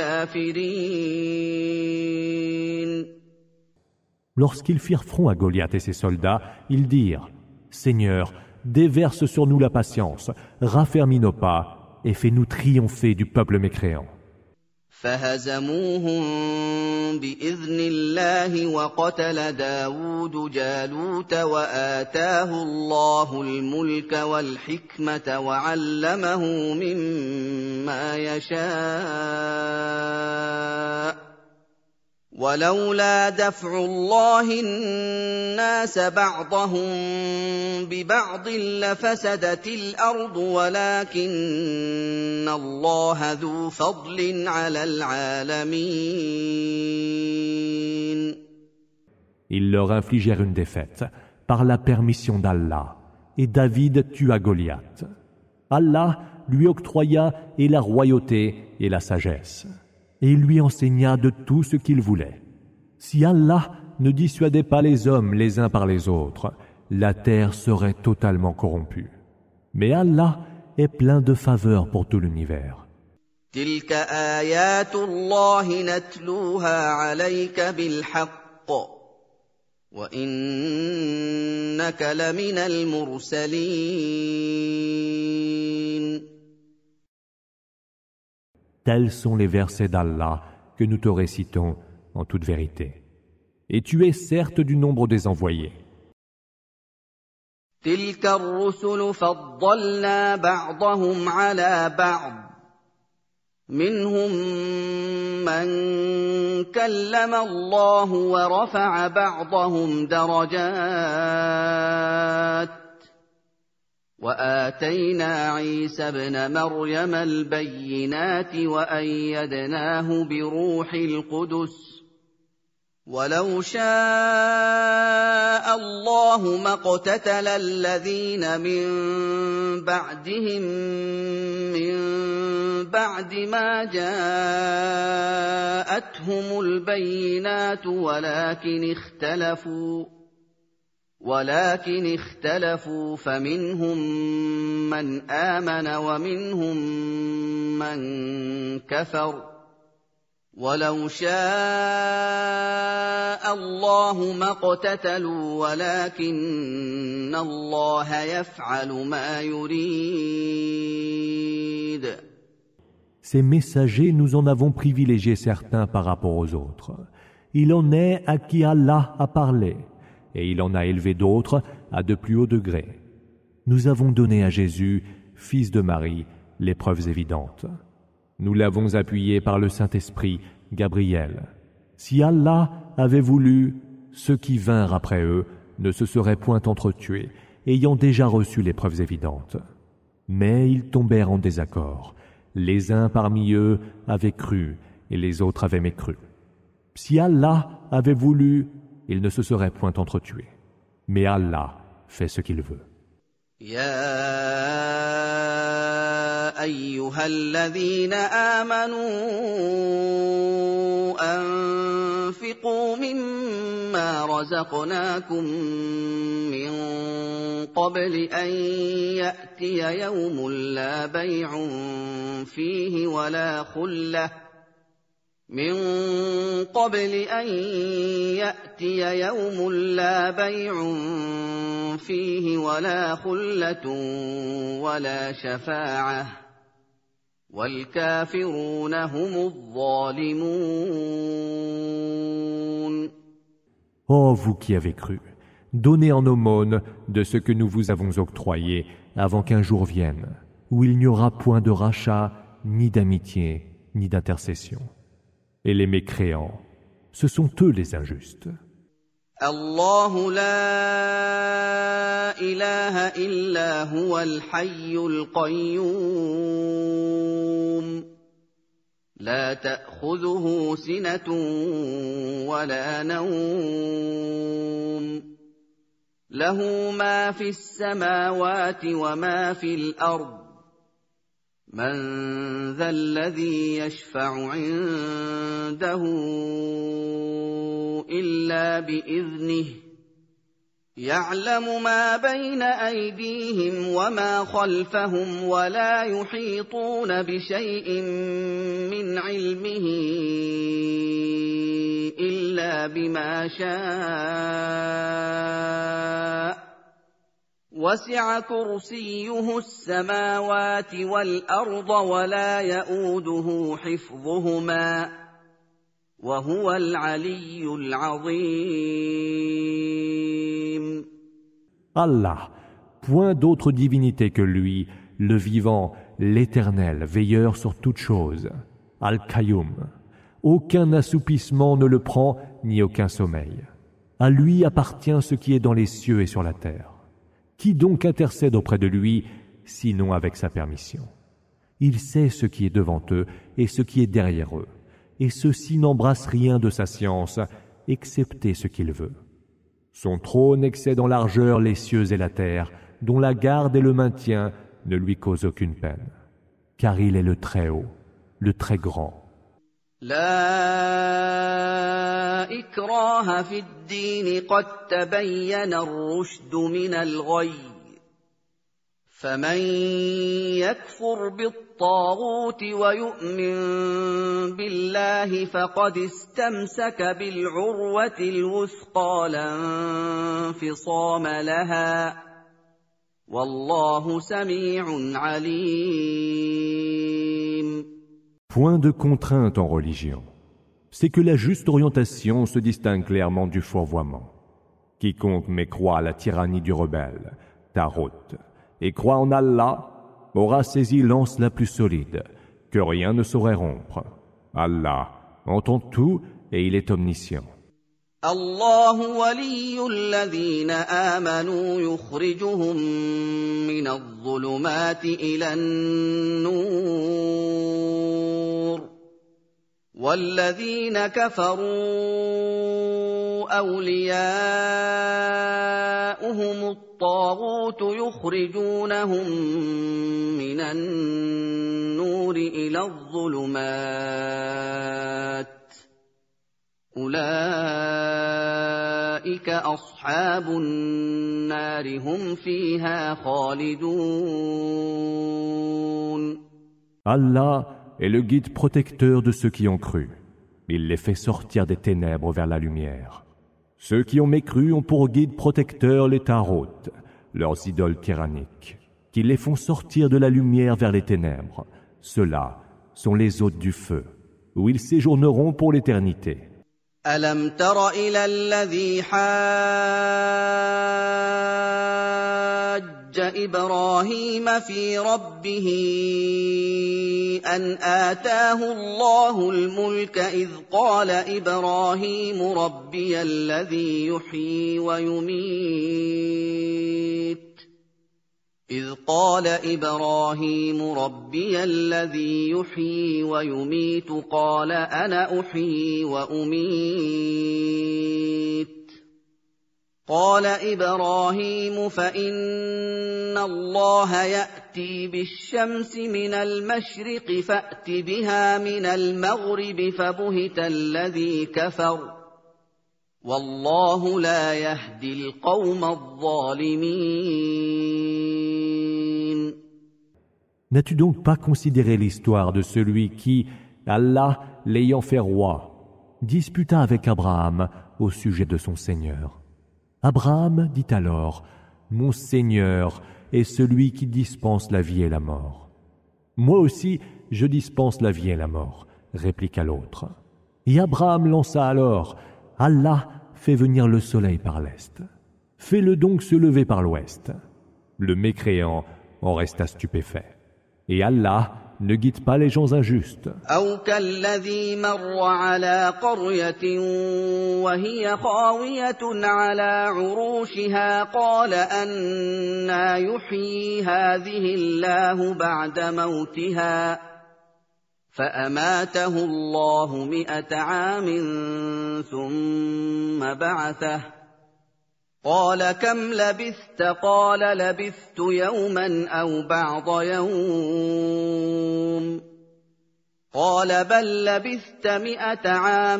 [SPEAKER 1] الكافرين.
[SPEAKER 2] Lorsqu'ils firent front à Goliath et ses soldats, ils dirent, Seigneur, déverse sur nous la patience, raffermis nos pas, et fais-nous triompher du peuple mécréant.
[SPEAKER 1] فهزموهم بإذن الله وقتل داود جالوت وآتاه الله الملك والحكمة وعلمه مما يشاء ولولا دفع الله الناس بعضهم ببعض لفسدت الأرض ولكن الله ذو فضل على العالمين.
[SPEAKER 2] Ils leur infligèrent une défaite par la permission d'Allah, et David tua Goliath. Allah lui octroya et la royauté et la sagesse, et il lui enseigna de tout ce qu'il voulait. Si Allah ne dissuadait pas les hommes les uns par les autres, la terre serait totalement corrompue. Mais Allah est plein de faveurs pour tout l'univers.
[SPEAKER 1] تلك آيات الله نتلوها عليك بالحق وإنك لمن المرسلين.
[SPEAKER 2] Tels sont les versets d'Allah que nous te récitons en toute vérité. Et tu es certes du nombre des envoyés.
[SPEAKER 1] تلك الرسل فضلنا بعضهم على بعض منهم من كلم الله ورفع بعضهم درجات وآتينا عيسى ابن مريم البينات وأيدناه بروح القدس ولو شاء الله ما اقتتل الذين من بعدهم من بعد ما جاءتهم البينات ولكن اختلفوا ولكن اختلفوا فمنهم من آمن ومنهم من كفر ولو شاء الله ما اقتتلوا ولكن الله يفعل ما يريد.
[SPEAKER 2] Ces messagers, nous en avons privilégié certains par rapport aux autres. Il en est à qui Allah a parlé, et il en a élevé d'autres à de plus hauts degrés. Nous avons donné à Jésus, fils de Marie, les preuves évidentes. Nous l'avons appuyé par le Saint-Esprit, Gabriel. Si Allah avait voulu, ceux qui vinrent après eux ne se seraient point entretués, ayant déjà reçu les preuves évidentes. Mais ils tombèrent en désaccord. Les uns parmi eux avaient cru, et les autres avaient mécru. Si Allah avait voulu, ils ne se seraient point entretués. Mais Allah fait ce qu'il veut.
[SPEAKER 1] يا أيها الذين آمنوا أنفقوا مما رزقناكم من قبل أن يأتي يوم لا بيع فيه ولا خلة من قبل أن يأتي يوم لا بيع فيه ولا خلة ولا شفاعة والكافرون هم الظالمون.
[SPEAKER 2] Ô vous qui avez cru, donnez en aumône de ce que nous vous avons octroyé avant qu'un jour vienne, où il n'y aura point de rachat, ni d'amitié, ni d'intercession. Et les mécréants, ce sont eux les injustes.
[SPEAKER 1] الله لا إله إلا هو الحي القيوم لا تأخذه سنة ولا نوم له ما في السماوات وما في الأرض من ذا الذي يشفع عنده إلا بإذنه يعلم ما بين أيديهم وما خلفهم ولا يحيطون بشيء من علمه إلا بما شاء وسع كرسيه السماوات والأرض ولا يئوده حفظهما وهو العلي العظيم.
[SPEAKER 2] Allah, point d'autre divinité que lui, le vivant, l'éternel, veilleur sur toutes choses. Al-Qayyum. Aucun assoupissement ne le prend, ni aucun sommeil. À lui appartient ce qui est dans les cieux et sur la terre. Qui donc intercède auprès de lui, sinon avec sa permission? Il sait ce qui est devant eux et ce qui est derrière eux, et ceux-ci n'embrassent rien de sa science, excepté ce qu'il veut. Son trône excède en largeur les cieux et la terre, dont la garde et le maintien ne lui causent aucune peine, car il est le Très-Haut, le Très-Grand.
[SPEAKER 1] لا إكراه في الدين قد تبين الرشد من الغي فمن يكفر بالطاغوت ويؤمن بالله فقد استمسك بالعروة الوثقى لا انفصام لها والله سميع عليم.
[SPEAKER 2] Point de contrainte en religion. C'est que la juste orientation se distingue clairement du fourvoiement. Quiconque mécroit à la tyrannie du rebelle, Tarot, et croit en Allah, aura saisi l'anse la plus solide, que rien ne saurait rompre. Allah entend tout et il est omniscient.
[SPEAKER 1] الله ولي الذين آمنوا يخرجهم من الظلمات إلى النور والذين كفروا أولياؤهم الطاغوت يخرجونهم من النور إلى الظلمات أولئك أصحاب النار هم فيها خالدون.
[SPEAKER 2] Allah est le guide protecteur de ceux qui ont cru. Il les fait sortir des ténèbres vers la lumière. Ceux qui ont mécru ont pour guide protecteur les Tarot, leurs idoles tyranniques, qui les font sortir de la lumière vers les ténèbres. Ceux-là sont les hôtes du feu, où ils séjourneront pour l'éternité.
[SPEAKER 1] ألم تر إلى الذي حاج إبراهيم في ربه أن آتاه الله الملك إذ قال إبراهيم ربي الذي يحيي ويميت إذ قال إبراهيم ربي الذي يحيي ويميت قال أنا أحيي وأميت قال إبراهيم فإن الله يأتي بالشمس من المشرق فأت بها من المغرب فبهت الذي كفر والله لا يهدي القوم الظالمين.
[SPEAKER 2] N'as-tu donc pas considéré l'histoire de celui qui, Allah l'ayant fait roi, disputa avec Abraham au sujet de son Seigneur? Abraham dit alors, « Mon Seigneur est celui qui dispense la vie et la mort. »« Moi aussi, je dispense la vie et la mort, » répliqua l'autre. Et Abraham lança alors, « Allah fait venir le soleil par l'est. Fais-le donc se lever par l'ouest. » Le mécréant en resta stupéfait. Et Allah ne guide pas les gens injustes.
[SPEAKER 1] أو كالذي مر على قرية وهي خاوية على عروشها قال أنى يحيي هذه الله بعد موتها فأماته الله مئة عام ثم بعثه قال كم لبثت قال لبثت يوما أو بعض يوم قال بل لبثت مئة عام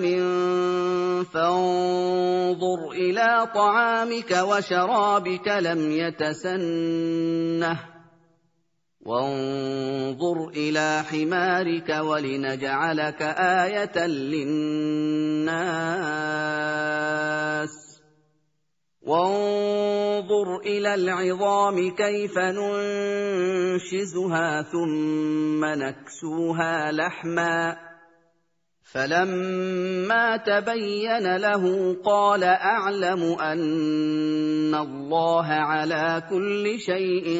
[SPEAKER 1] فانظر إلى طعامك وشرابك لم يتسنه وانظر إلى حمارك ولنجعلك آية للناس وانظر انظر إلى العظام كيف ننشزها ثم نكسوها لحما فلما تبين له قال أعلم أن الله على كل شيء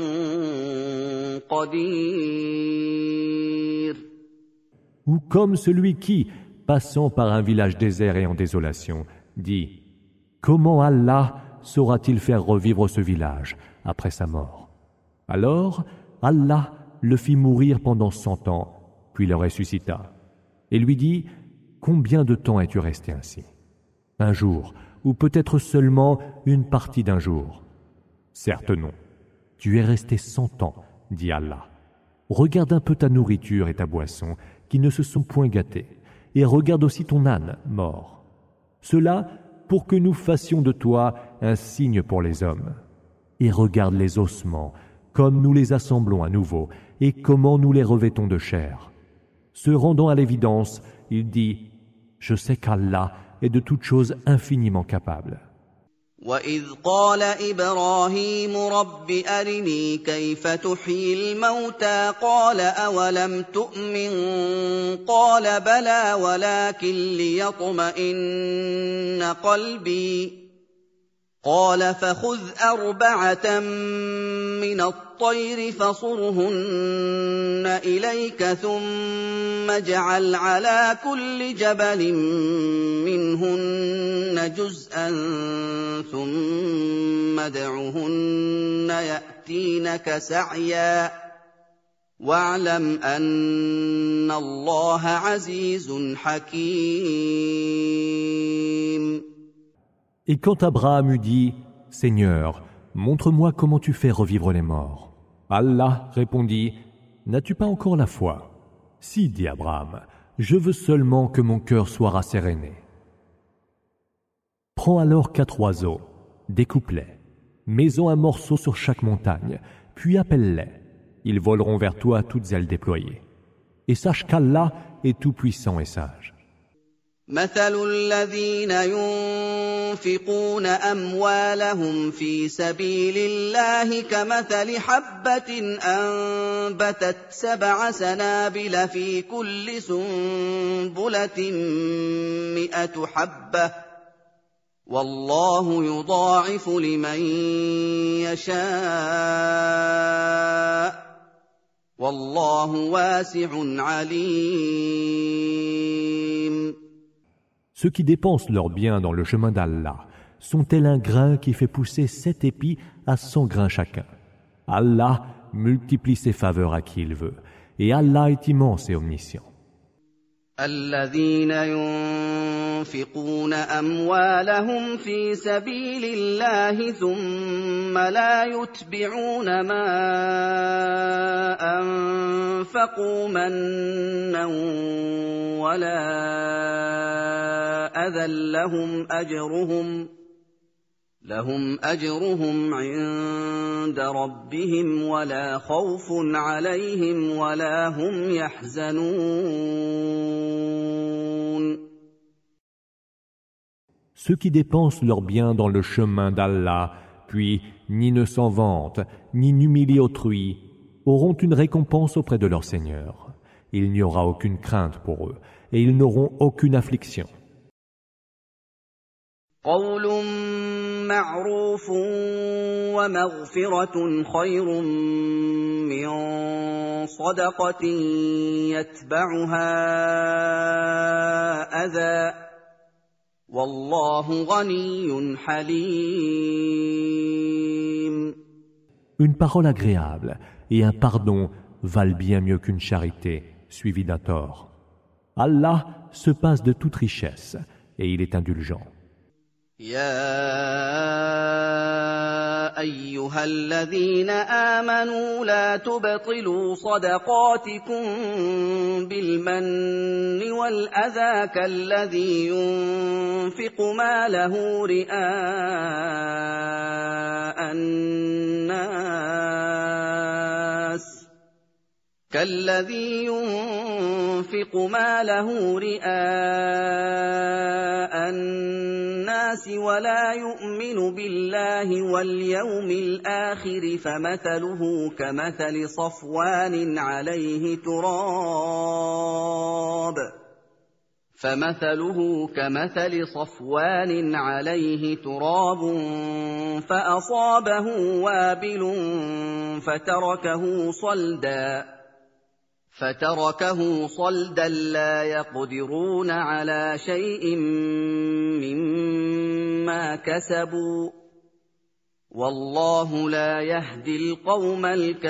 [SPEAKER 1] قدير.
[SPEAKER 2] Ou comme celui qui, passant par un village désert et en désolation, dit « Comment Allah saura-t-il faire revivre ce village après sa mort ?» Alors Allah le fit mourir pendant cent ans, puis le ressuscita, et lui dit « Combien de temps es-tu resté ainsi ? Un jour, ou peut-être seulement une partie d'un jour. Certes non, tu es resté cent ans, dit Allah. Regarde un peu ta nourriture et ta boisson, qui ne se sont point gâtés, et regarde aussi ton âne mort. Cela pour que nous fassions de toi un signe pour les hommes. Et regarde les ossements, comme nous les assemblons à nouveau, et comment nous les revêtons de chair. Se rendant à l'évidence, il dit « Je sais qu'Allah est de toutes choses infiniment capable. »
[SPEAKER 1] وَإِذْ قَالَ إِبْرَاهِيمُ رَبِّ أَرِنِي كَيْفَ تُحْيِي الْمَوْتَىٰ قَالَ أَوَلَمْ تُؤْمِن قَالَ بَلَىٰ وَلَٰكِن لِّيَطْمَئِنَّ قَلْبِي قَالَ فَخُذْ أَرْبَعَةً مِّنَ الطَّيْرِ فَصُرْهُنَّ إِلَيْكَ ثُمَّ اجْعَلْ عَلَىٰ كُلِّ جَبَلٍ مِّنْهُنَّ جُزْءًا ثُمَّ ادْعُهُنَّ يَأْتِينَكَ سَعْيًا وَاعْلَمْ أَنَّ اللَّهَ عَزِيزٌ حَكِيمٌ.
[SPEAKER 2] Et quand Abraham eut dit « Seigneur, montre-moi comment tu fais revivre les morts. » Allah répondit « N'as-tu pas encore la foi ?»« Si, dit Abraham, je veux seulement que mon cœur soit rasséréné. » Prends alors quatre oiseaux, découpe-les, mets-en un morceau sur chaque montagne, puis appelle-les. Ils voleront vers toi toutes ailes déployées. Et sache qu'Allah est tout-puissant et sage.
[SPEAKER 1] مثل الذين ينفقون أموالهم في سبيل الله كمثل حبة أنبتت سبع سنابل في كل سنبلة مئة حبة والله يضاعف لمن يشاء والله واسع عليم.
[SPEAKER 2] Ceux qui dépensent leurs biens dans le chemin d'Allah sont tels un grain qui fait pousser sept épis à cent grains chacun. Allah multiplie ses faveurs à qui il veut, et Allah est immense et omniscient.
[SPEAKER 1] الذين ينفقون أموالهم في سبيل الله ثم لا يتبعون ما أنفقوا منا ولا أذى لهم أجرهم لهم أجرهم عند ربهم ولا خوف عليهم ولا هم يحزنون.
[SPEAKER 2] Ceux qui dépensent leurs biens dans le chemin d'Allah, puis ni ne s'en vantent, ni n'humilient autrui, auront une récompense auprès de leur Seigneur. Il n'y aura aucune crainte pour eux, et ils n'auront aucune affliction.
[SPEAKER 1] قول معروف ومغفرة خير من صدقة يتبعها أذى والله غني حليم.
[SPEAKER 2] Une parole agréable et un pardon valent bien mieux qu'une charité suivie d'un tort. Allah se passe de toute richesse et il est indulgent.
[SPEAKER 1] يا أيها الذين آمنوا لا تبطلوا صدقاتكم بالمن والأذى كالذي ينفق ماله رئاء الناس كالذي ينفق ماله رئاء الناس ولا يؤمن بالله واليوم الآخر فمثله كمثل صفوان عليه تراب فمثله كمثل صفوان عليه تراب فأصابه وابل فتركه صلدا فتركه صلدا لا يقدرون على شيء مما كسبوا والله لا يهدي القوم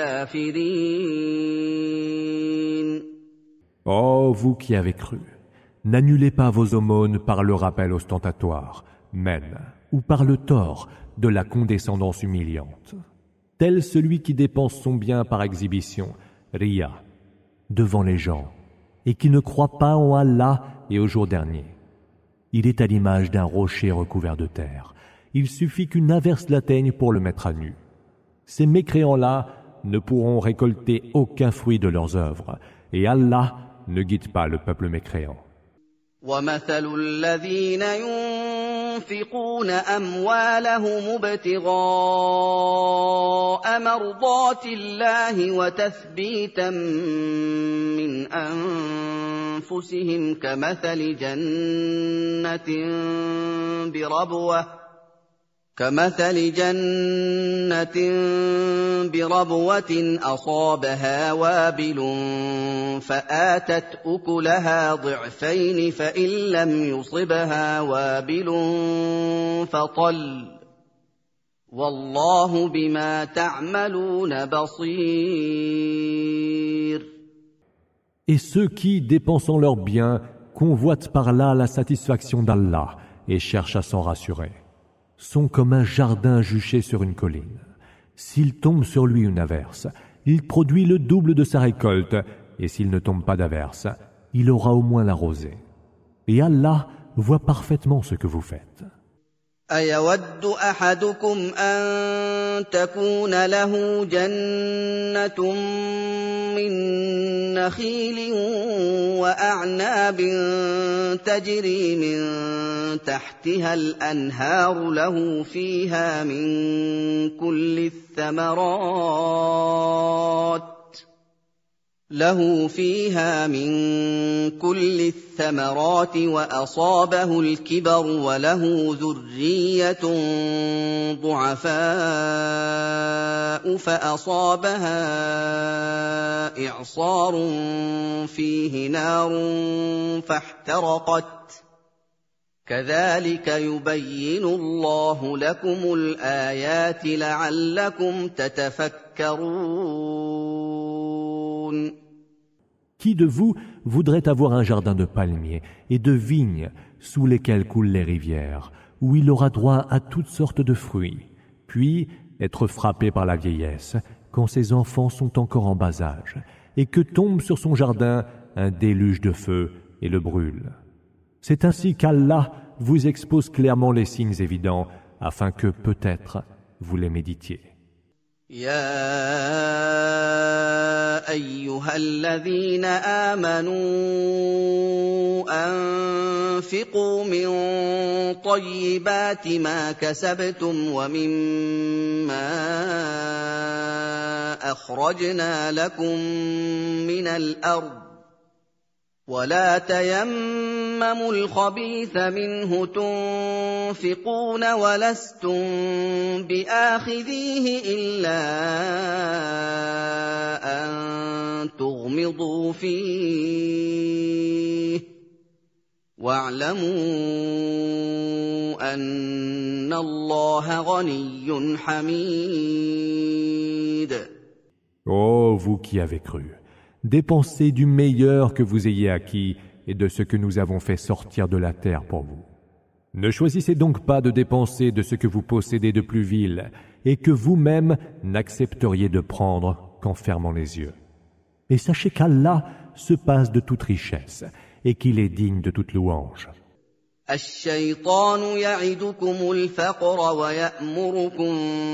[SPEAKER 1] الكافرين.
[SPEAKER 2] Ô vous qui avez cru, n'annulez pas vos aumônes par le rappel ostentatoire, même, ou par le tort de la condescendance humiliante, tel celui qui dépense son bien par exhibition, riya, devant les gens, et qui ne croit pas en Allah et au jour dernier. Il est à l'image d'un rocher recouvert de terre. Il suffit qu'une averse l'atteigne pour le mettre à nu. Ces mécréants-là ne pourront récolter aucun fruit de leurs œuvres, et Allah ne guide pas le peuple mécréant.
[SPEAKER 1] وَمَثَلُ الَّذِينَ يُنفِقُونَ أَمْوَالَهُمُ ابْتِغَاءَ مَرْضَاتِ اللَّهِ وَتَثْبِيتًا مِّنْ أَنفُسِهِمْ كَمَثَلِ جَنَّةٍ بِرَبْوَةٍ كمثل جنة بربوة أصابها وابل فآتت أكلها ضعفين فإن لم يصبها وابل فطل والله بما تعملون بصير.
[SPEAKER 2] Et ceux qui, dépensant leurs biens, convoitent par là la satisfaction d'Allah et cherchent à s'en rassurer, sont comme un jardin juché sur une colline. S'il tombe sur lui une averse, il produit le double de sa récolte, et s'il ne tombe pas d'averse, il aura au moins la rosée. Et Allah voit parfaitement ce que vous faites.
[SPEAKER 1] أَيَوَدُّ أَحَدُكُمْ أَن تَكُونَ لَهُ جَنَّةٌ مِّن نَّخِيلٍ وَأَعْنَابٍ تَجْرِي مِن تَحْتِهَا الْأَنْهَارُ لَهُ فِيهَا مِن كُلِّ الثَّمَرَاتِ له فيها من كل الثمرات وأصابه الكبر وله ذرية ضعفاء فأصابها إعصار فيه نار فاحترقت كذلك يبين الله لكم الآيات لعلكم تتفكرون.
[SPEAKER 2] Qui de vous voudrait avoir un jardin de palmiers et de vignes sous lesquels coulent les rivières, où il aura droit à toutes sortes de fruits, puis être frappé par la vieillesse quand ses enfants sont encore en bas âge, et que tombe sur son jardin un déluge de feu et le brûle. C'est ainsi qu'Allah vous expose clairement les signes évidents, afin que peut-être vous les méditiez.
[SPEAKER 1] يا أيها الذين آمنوا أنفقوا من طيبات ما كسبتم ومما أخرجنا لكم من الأرض ولا تيمموا الخبيث منه تنفقون ولستم بآخذيه إلا أن تغمضوا فيه واعلموا أن الله غني حميد.
[SPEAKER 2] Ô vous qui avez cru, dépensez du meilleur que vous ayez acquis et de ce que nous avons fait sortir de la terre pour vous. Ne choisissez donc pas de dépenser de ce que vous possédez de plus vil et que vous-même n'accepteriez de prendre qu'en fermant les yeux. Et sachez qu'Allah se passe de toute richesse et qu'il est digne de toute louange.
[SPEAKER 1] الشيطان يعدكم الفقر ويأمركم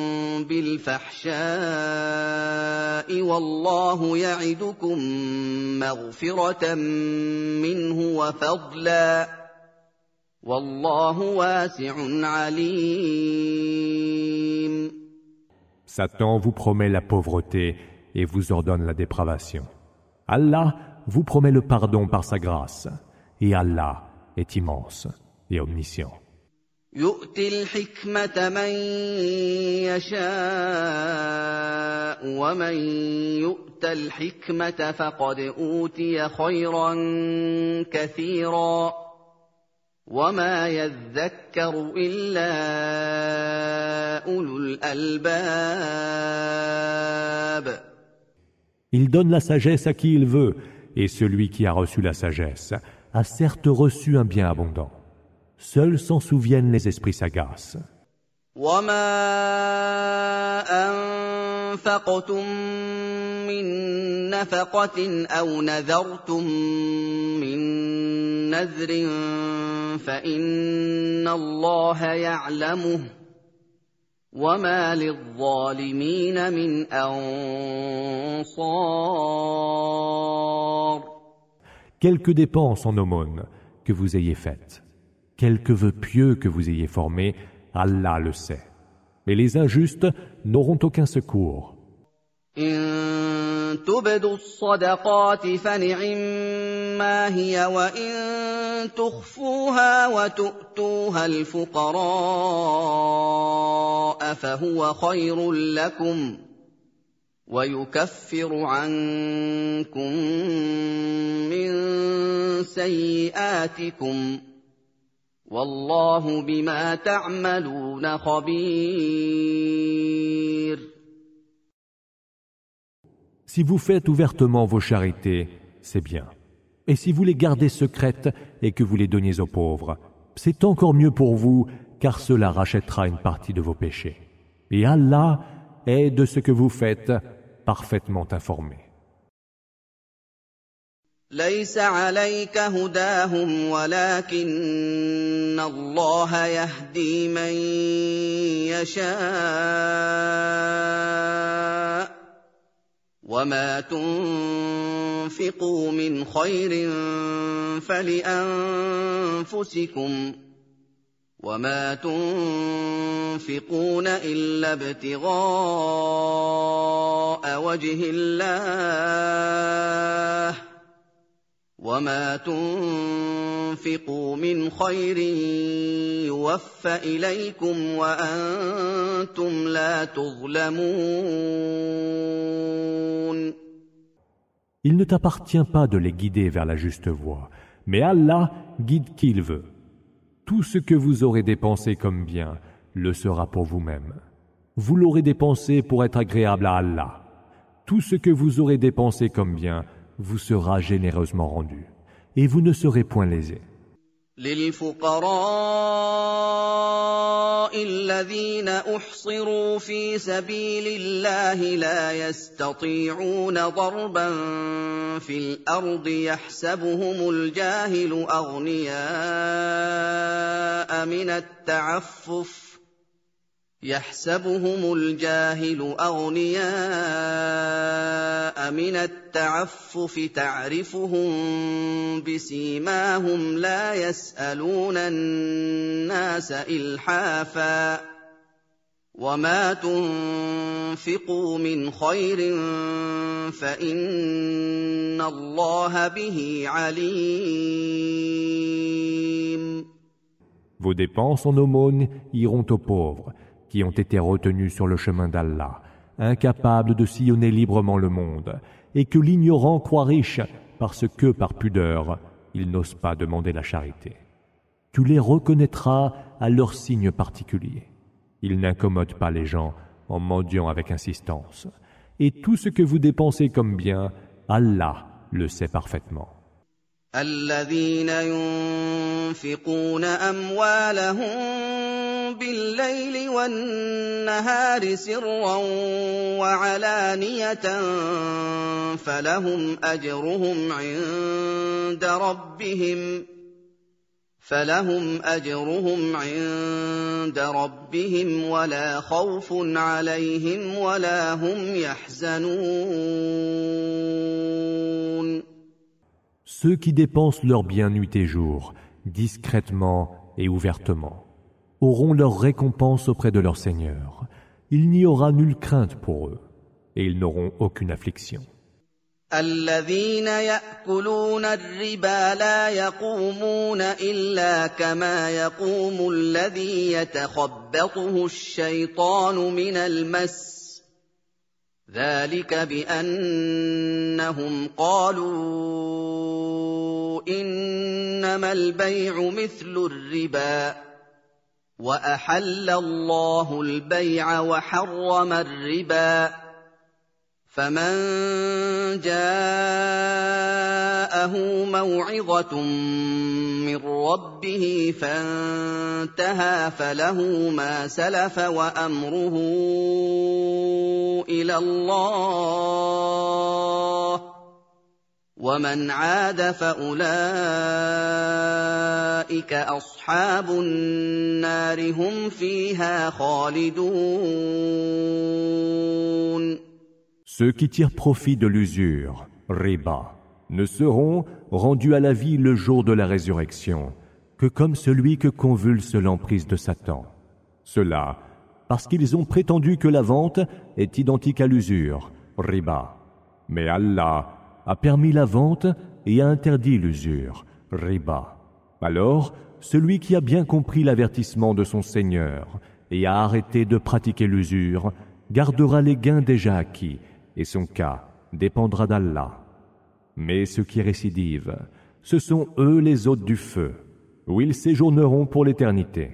[SPEAKER 1] بالفحشاء والله يعدكم مغفرة منه وفضلا والله واسع عليم.
[SPEAKER 2] Satan vous promet la pauvreté et vous ordonne la dépravation. Allah vous promet le pardon par sa grâce et Allah est immense et omniscient.
[SPEAKER 1] يؤتي الحكمة من يشاء ومن يؤت الحكمة فقد أوتي خيرا كثيرا وما يذكر إلا أولو الألباب.
[SPEAKER 2] Il donne la sagesse à qui il veut, et celui qui a reçu la sagesse a certes reçu un bien abondant. Seuls s'en souviennent les esprits sagaces.
[SPEAKER 1] وما أنفقتم من نفقة أو نذرتم من نذر فإن الله يعلمه وما للظالمين من أنصار.
[SPEAKER 2] Quelque dépense en aumône que vous ayez faite, quelque vœu pieux que vous ayez formé, Allah le sait. Mais les injustes n'auront aucun secours.
[SPEAKER 1] إن تبدوا الصدقات فنعما هي وإن تخفوها وتؤتوها الفقراء فهو خير لكم ويكفر عنكم من سيئاتكم والله بما تعملون خبير.
[SPEAKER 2] Si vous faites ouvertement vos charités, c'est bien. Et si vous les gardez secrètes et que vous les donniez aux pauvres, c'est encore mieux pour vous, car cela rachètera une partie de vos péchés. Et Allah est de ce que vous faites parfaitement informé.
[SPEAKER 1] ليس عليك هداهم ولكن الله يهدي من يشاء وما تنفقوا من خير فلأنفسكم وما تنفقون إلا ابتغاء وجه الله وما تنفقوا من خير يوفى إليكم وأنتم لا تظلمون.
[SPEAKER 2] Il ne t'appartient pas de les guider vers la juste voie, mais Allah guide qui il veut. Tout ce que vous aurez dépensé comme bien le sera pour vous-même. Vous l'aurez dépensé pour être agréable à Allah. Tout ce que vous aurez dépensé comme bien vous sera généreusement rendu, et vous ne serez point lésés.
[SPEAKER 1] للفقراء الذين أحصروا في سبيل الله لا يستطيعون ضربا في الأرض يحسبهم الجاهل أغنياء من التعفف يحسبهم الجاهل أغنياء من التعفف تعرفهم بسيماهم لا يسألون الناس إلحافا وما تنفقوا من خير فإن الله به عليم.
[SPEAKER 2] Vos dépenses en aumône iront aux pauvres qui ont été retenus sur le chemin d'Allah, incapables de sillonner librement le monde, et que l'ignorant croit riche parce que, par pudeur, ils n'osent pas demander la charité. Tu les reconnaîtras à leurs signes particuliers. Ils n'incommodent pas les gens en mendiant avec insistance. Et tout ce que vous dépensez comme bien, Allah le sait parfaitement.
[SPEAKER 1] الذين ينفقون أموالهم بالليل والنهار سرا وعلانية فلهم أجرهم عند ربهم فلهم أجرهم عند ربهم ولا خوف عليهم ولا هم يحزنون.
[SPEAKER 2] Ceux qui dépensent leurs biens nuit et jour, discrètement et ouvertement, auront leur récompense auprès de leur Seigneur. Il n'y aura nulle crainte pour eux, et ils n'auront aucune affliction.
[SPEAKER 1] الذين يأكلون الربا لا يقومون إلا كما يقوم الذي يتخبطه الشيطان من المس ذلك بأنهم قالوا إنما البيع مثل الربا وأحل الله البيع وحرم الربا فمن جاءه موعظة من ربه فانتهى فله ما سلف وأمره إلى الله ومن عاد فأولئك أصحاب النار هم فيها خالدون.
[SPEAKER 2] Ceux qui tirent profit de l'usure, riba, ne seront rendus à la vie le jour de la résurrection que comme celui que convulse l'emprise de Satan. Cela parce qu'ils ont prétendu que la vente est identique à l'usure, riba. Mais Allah a permis la vente et a interdit l'usure, riba. Alors, celui qui a bien compris l'avertissement de son Seigneur et a arrêté de pratiquer l'usure gardera les gains déjà acquis, et son cas dépendra d'Allah. Mais ceux qui récidivent, ce sont eux les hôtes du feu, où ils séjourneront pour l'éternité.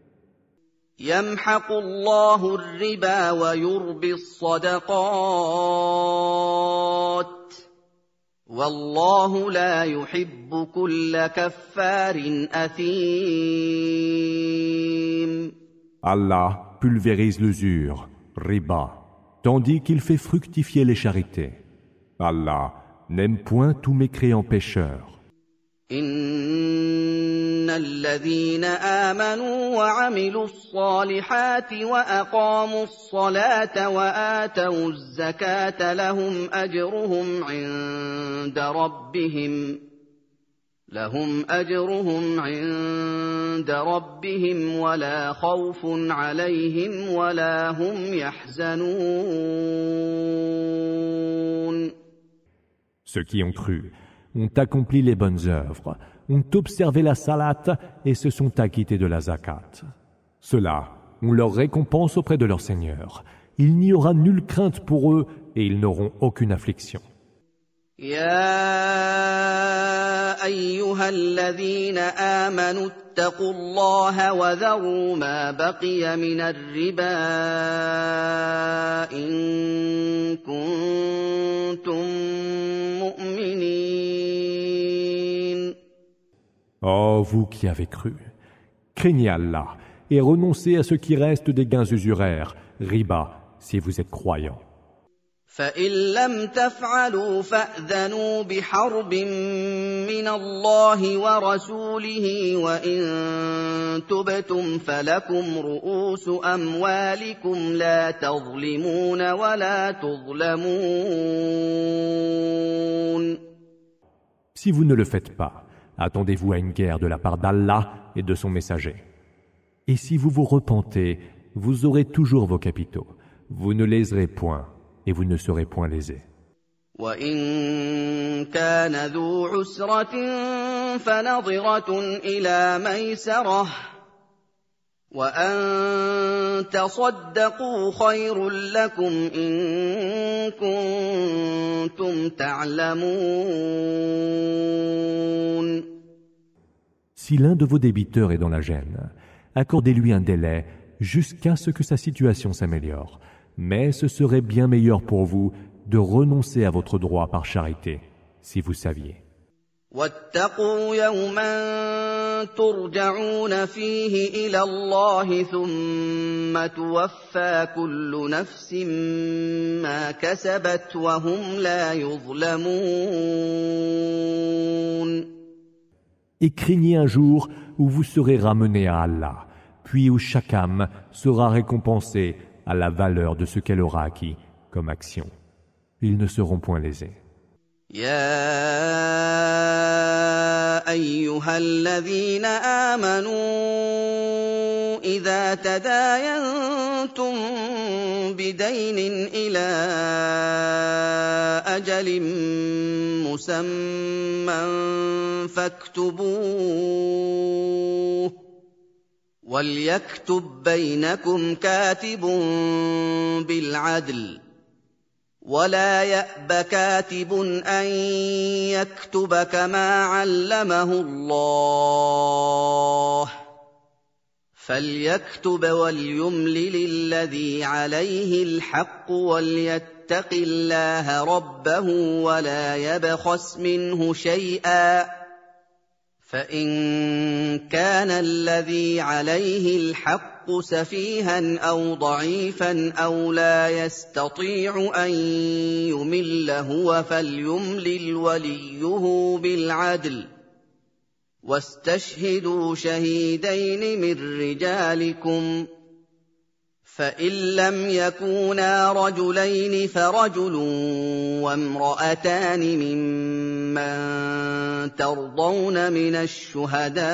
[SPEAKER 1] يمحق الله الربا ويربي الصدقات والله لا يحب كل كفار أثيم.
[SPEAKER 2] Allah pulvérise l'usure, riba, tandis qu'il fait fructifier les charités. Allah n'aime point tout mécréant pécheur.
[SPEAKER 1] إن الذين آمنوا وعملوا الصالحات وأقاموا الصلاة وآتوا الزكاة لهم أجرهم عند ربهم لهم أجرهم عند ربهم ولا خوف عليهم ولا هم يحزنون.
[SPEAKER 2] Ceux qui ont cru ont accompli les bonnes œuvres, ont observé la salat et se sont acquittés de la zakat. Ceux-là ont leur récompense auprès de leur Seigneur. Il n'y aura nulle crainte pour eux et ils n'auront aucune affliction.
[SPEAKER 1] يا أيها الذين آمنوا اتقوا الله وذروا ما بقي من الربا إن كنتم مؤمنين.
[SPEAKER 2] Oh, vous qui avez cru, craignez Allah et renoncez à ce qui reste des gains usuraires, riba, si vous êtes croyants.
[SPEAKER 1] فإن لم تفعلوا فأذنوا بحرب من الله ورسوله وإن تبتم فلكم رؤوس أموالكم لا تظلمون ولا تظلمون.
[SPEAKER 2] Si vous ne le faites pas, attendez-vous à une guerre de la part d'Allah et de son messager. Et si vous vous repentez, vous aurez toujours vos capitaux. Vous ne léserez point. Et vous ne serez point lésés.
[SPEAKER 1] وَإِن كَانَ ذُو عُسْرَةٍ فَنَظِرَةٌ إِلَىٰ مَيْسَرَةٍ وَأَن تَصَدَّقُوا خَيْرٌ لَّكُمْ إِن كُنتُمْ تَعْلَمُونَ.
[SPEAKER 2] Si l'un de vos débiteurs est dans la gêne, accordez-lui un délai jusqu'à ce que sa situation s'améliore. Mais ce serait bien meilleur pour vous de renoncer à votre droit par charité, si vous saviez.
[SPEAKER 1] وَاتَّقُوا يَوْمًا تُرْجَعُونَ فِيهِ إِلَى اللَّهِ ثُمَّ تُوَفَّى كُلُّ نَفْسٍ مَّا كَسَبَتْ وَهُمْ لَا يُظْلَمُونَ.
[SPEAKER 2] Et craignez un jour où vous serez ramenés à Allah, puis où chaque âme sera récompensée à la valeur de ce qu'elle aura acquis comme action. Ils ne seront point lésés.
[SPEAKER 1] يا أيها الذين آمنوا إذا تداينتم بدين إلى أجل مسمى فاكتبوه وليكتب بينكم كاتب بالعدل ولا يأب كاتب أن يكتب كما علمه الله فليكتب وليملل الذي عليه الحق وليتق الله ربه ولا يبخس منه شيئا فإن كان الذي عليه الحق سفيها أو ضعيفا أو لا يستطيع أن يمل هو فليملل وليه بالعدل واستشهدوا شهيدين من رجالكم فإن لم يكونا رجلين فرجل وامرأتان ممن ترضون من الشهداء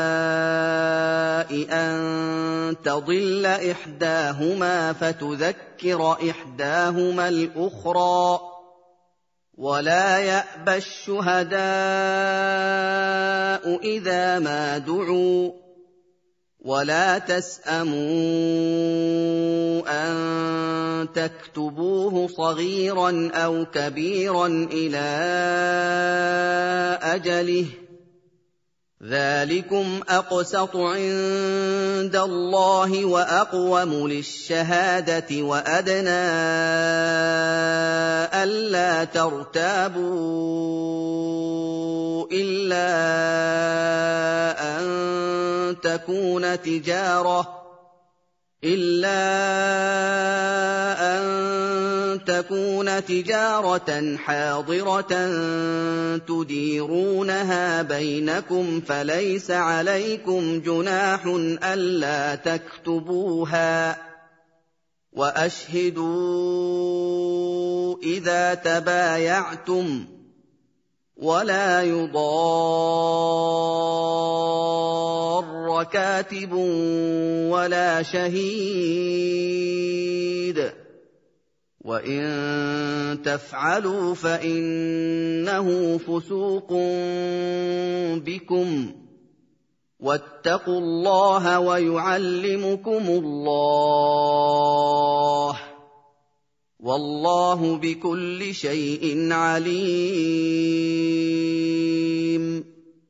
[SPEAKER 1] أن تضل إحداهما فتذكر إحداهما الأخرى ولا يأبى الشهداء إذا ما دعوا ولا تسأموا أن تكتبوه صغيرا أو كبيرا إلى أجله ذلكم أقسط عند الله وأقوم للشهادة وأدنى ألا ترتابوا إلا أن تكون تجارة إلا أن تكون تجارة حاضرة تديرونها بينكم فليس عليكم جناح ألا تكتبوها وأشهدوا إذا تبايعتم ولا يضار كاتب ولا شهيد وإن تفعلوا فإنه فسوق بكم واتقوا الله ويعلمكم الله والله بكل شيء عليم.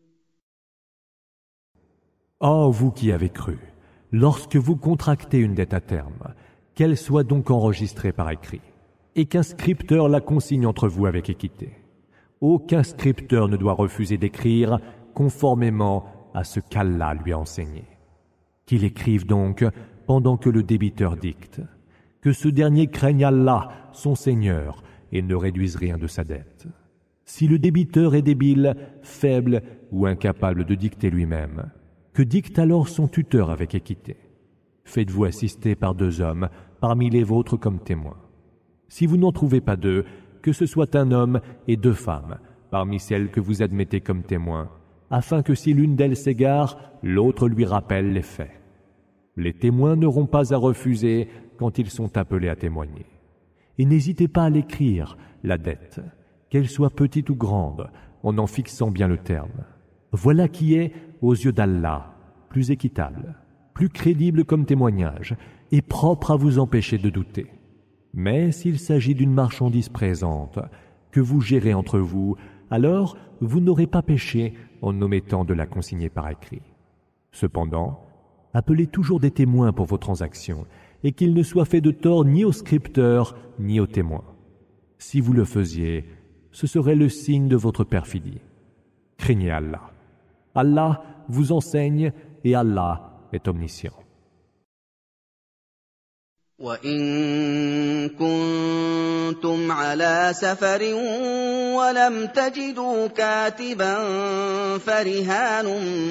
[SPEAKER 2] Ô vous qui avez cru, lorsque vous contractez une dette à terme, qu'elle soit donc enregistrée par écrit, et qu'un scripteur la consigne entre vous avec équité. Aucun scripteur ne doit refuser d'écrire conformément à ce qu'Allah lui a enseigné. Qu'il écrive donc pendant que le débiteur dicte, que ce dernier craigne Allah, son Seigneur, et ne réduise rien de sa dette. Si le débiteur est débile, faible ou incapable de dicter lui-même, que dicte alors son tuteur avec équité. Faites-vous assister par deux hommes parmi les vôtres comme témoins. Si vous n'en trouvez pas deux, que ce soit un homme et deux femmes parmi celles que vous admettez comme témoins, afin que si l'une d'elles s'égare, l'autre lui rappelle les faits. Les témoins n'auront pas à refuser quand ils sont appelés à témoigner. Et n'hésitez pas à l'écrire, la dette, qu'elle soit petite ou grande, en en fixant bien le terme. Voilà qui est, aux yeux d'Allah, plus équitable, plus crédible comme témoignage, et propre à vous empêcher de douter. Mais s'il s'agit d'une marchandise présente, que vous gérez entre vous, alors vous n'aurez pas péché en omettant de la consigner par écrit. Cependant, appelez toujours des témoins pour vos transactions, et qu'il ne soit fait de tort ni au scripteur, ni aux témoins. Si vous le faisiez, ce serait le signe de votre perfidie. Craignez Allah. Allah vous enseigne et Allah est omniscient.
[SPEAKER 1] وَإِن كُنتُمْ كنتم على سفر ولم تجدوا كاتبا فرهان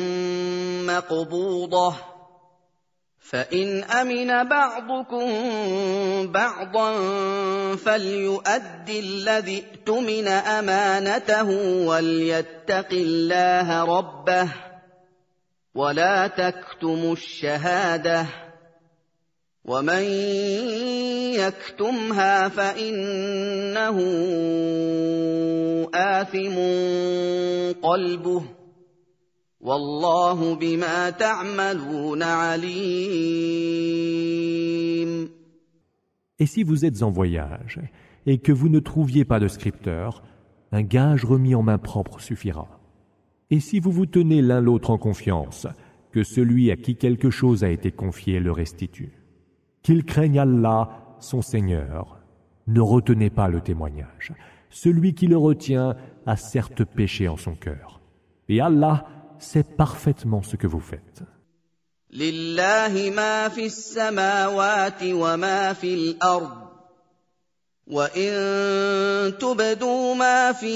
[SPEAKER 1] مقبوضة فإن أمن بعضكم بعضا فليؤد الذي اؤتمن أمانته وليتق الله ربه ولا تكتموا الشهادة ومن يكتمها فإنه آثم قلبه والله بما تعملون عليم.
[SPEAKER 2] Et si vous êtes en voyage et que vous ne trouviez pas de scripteur, un gage remis en main propre suffira. Et si vous vous tenez l'un l'autre en confiance, que celui à qui quelque chose a été confié le restitue. Qu'il craigne Allah, son Seigneur. Ne retenez pas le témoignage. Celui qui le retient a certes péché en son cœur. Et Allah sait parfaitement ce que vous faites.
[SPEAKER 1] لله ما في السماوات وما في الأرض وإن تبدوا ما في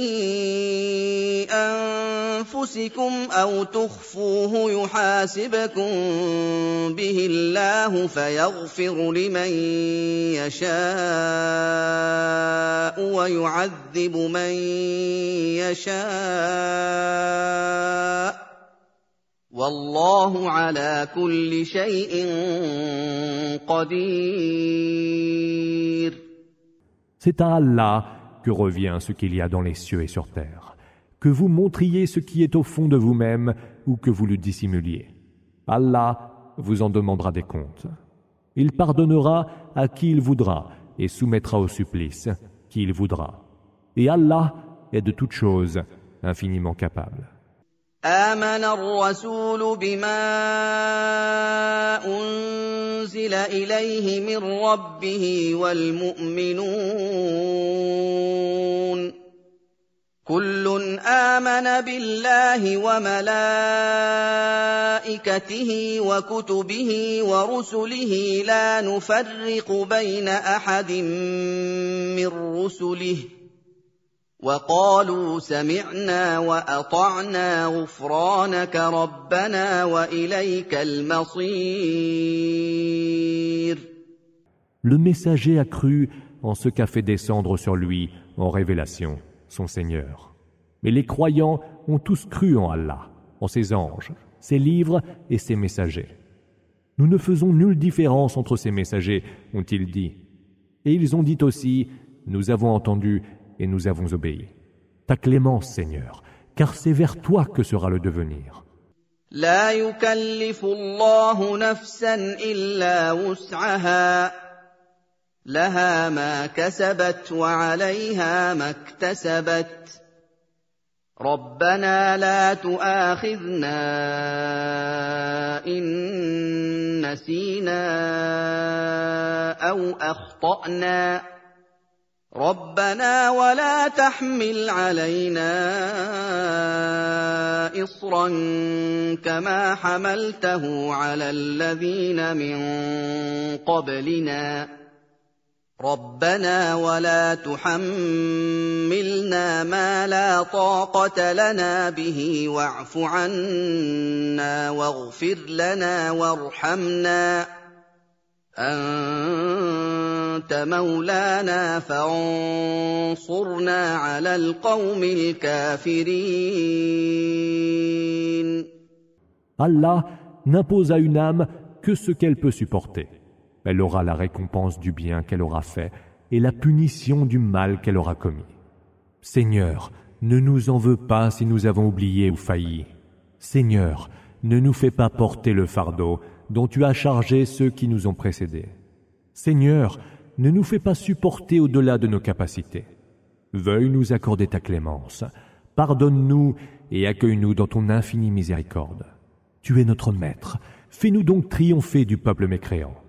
[SPEAKER 1] أنفسكم أو تخفوه يحاسبكم به الله فيغفر لمن يشاء ويعذب من يشاء والله على كل شيء قدير.
[SPEAKER 2] C'est à Allah que revient ce qu'il y a dans les cieux et sur terre, que vous montriez ce qui est au fond de vous-même ou que vous le dissimuliez. Allah vous en demandera des comptes. Il pardonnera à qui il voudra et soumettra au supplice qui il voudra. Et Allah est de toutes choses infiniment capable.
[SPEAKER 1] آمن الرسول بما أنزل إليه من ربه والمؤمنون كل آمن بالله وملائكته وكتبه ورسله لا نفرق بين أحد من رسله وقالوا سمعنا وأطعنا غفرانك ربنا وإليك المصير.
[SPEAKER 2] Le messager a cru en ce qu'a fait descendre sur lui en révélation son Seigneur. Mais les croyants ont tous cru en Allah, en ses anges, ses livres et ses messagers. Nous ne faisons nulle différence entre ces messagers, ont-ils dit. Et ils ont dit aussi, nous avons entendu et nous avons obéi. Ta clémence, Seigneur, car c'est vers toi que sera le devenir.
[SPEAKER 1] لا يكلف الله نفسا إلا وسعها لها ما كسبت وعليها ما اكتسبت ربنا لا تؤاخذنا إن نسينا أو أخطأنا ربنا ولا تحمل علينا إصرا كما حملته على الذين من قبلنا ربنا ولا تحملنا ما لا طاقة لنا به واعف عنا واغفر لنا وارحمنا أنت مولانا فانصرنا على القوم الكافرين.
[SPEAKER 2] Allah n'impose à une âme que ce qu'elle peut supporter. Elle aura la récompense du bien qu'elle aura fait et la punition du mal qu'elle aura commis. Seigneur, ne nous en veux pas si nous avons oublié ou failli. Seigneur, ne nous fais pas porter le fardeau dont tu as chargé ceux qui nous ont précédés. Seigneur, ne nous fais pas supporter au-delà de nos capacités. Veuille nous accorder ta clémence. Pardonne-nous et accueille-nous dans ton infinie miséricorde. Tu es notre maître. Fais-nous donc triompher du peuple mécréant.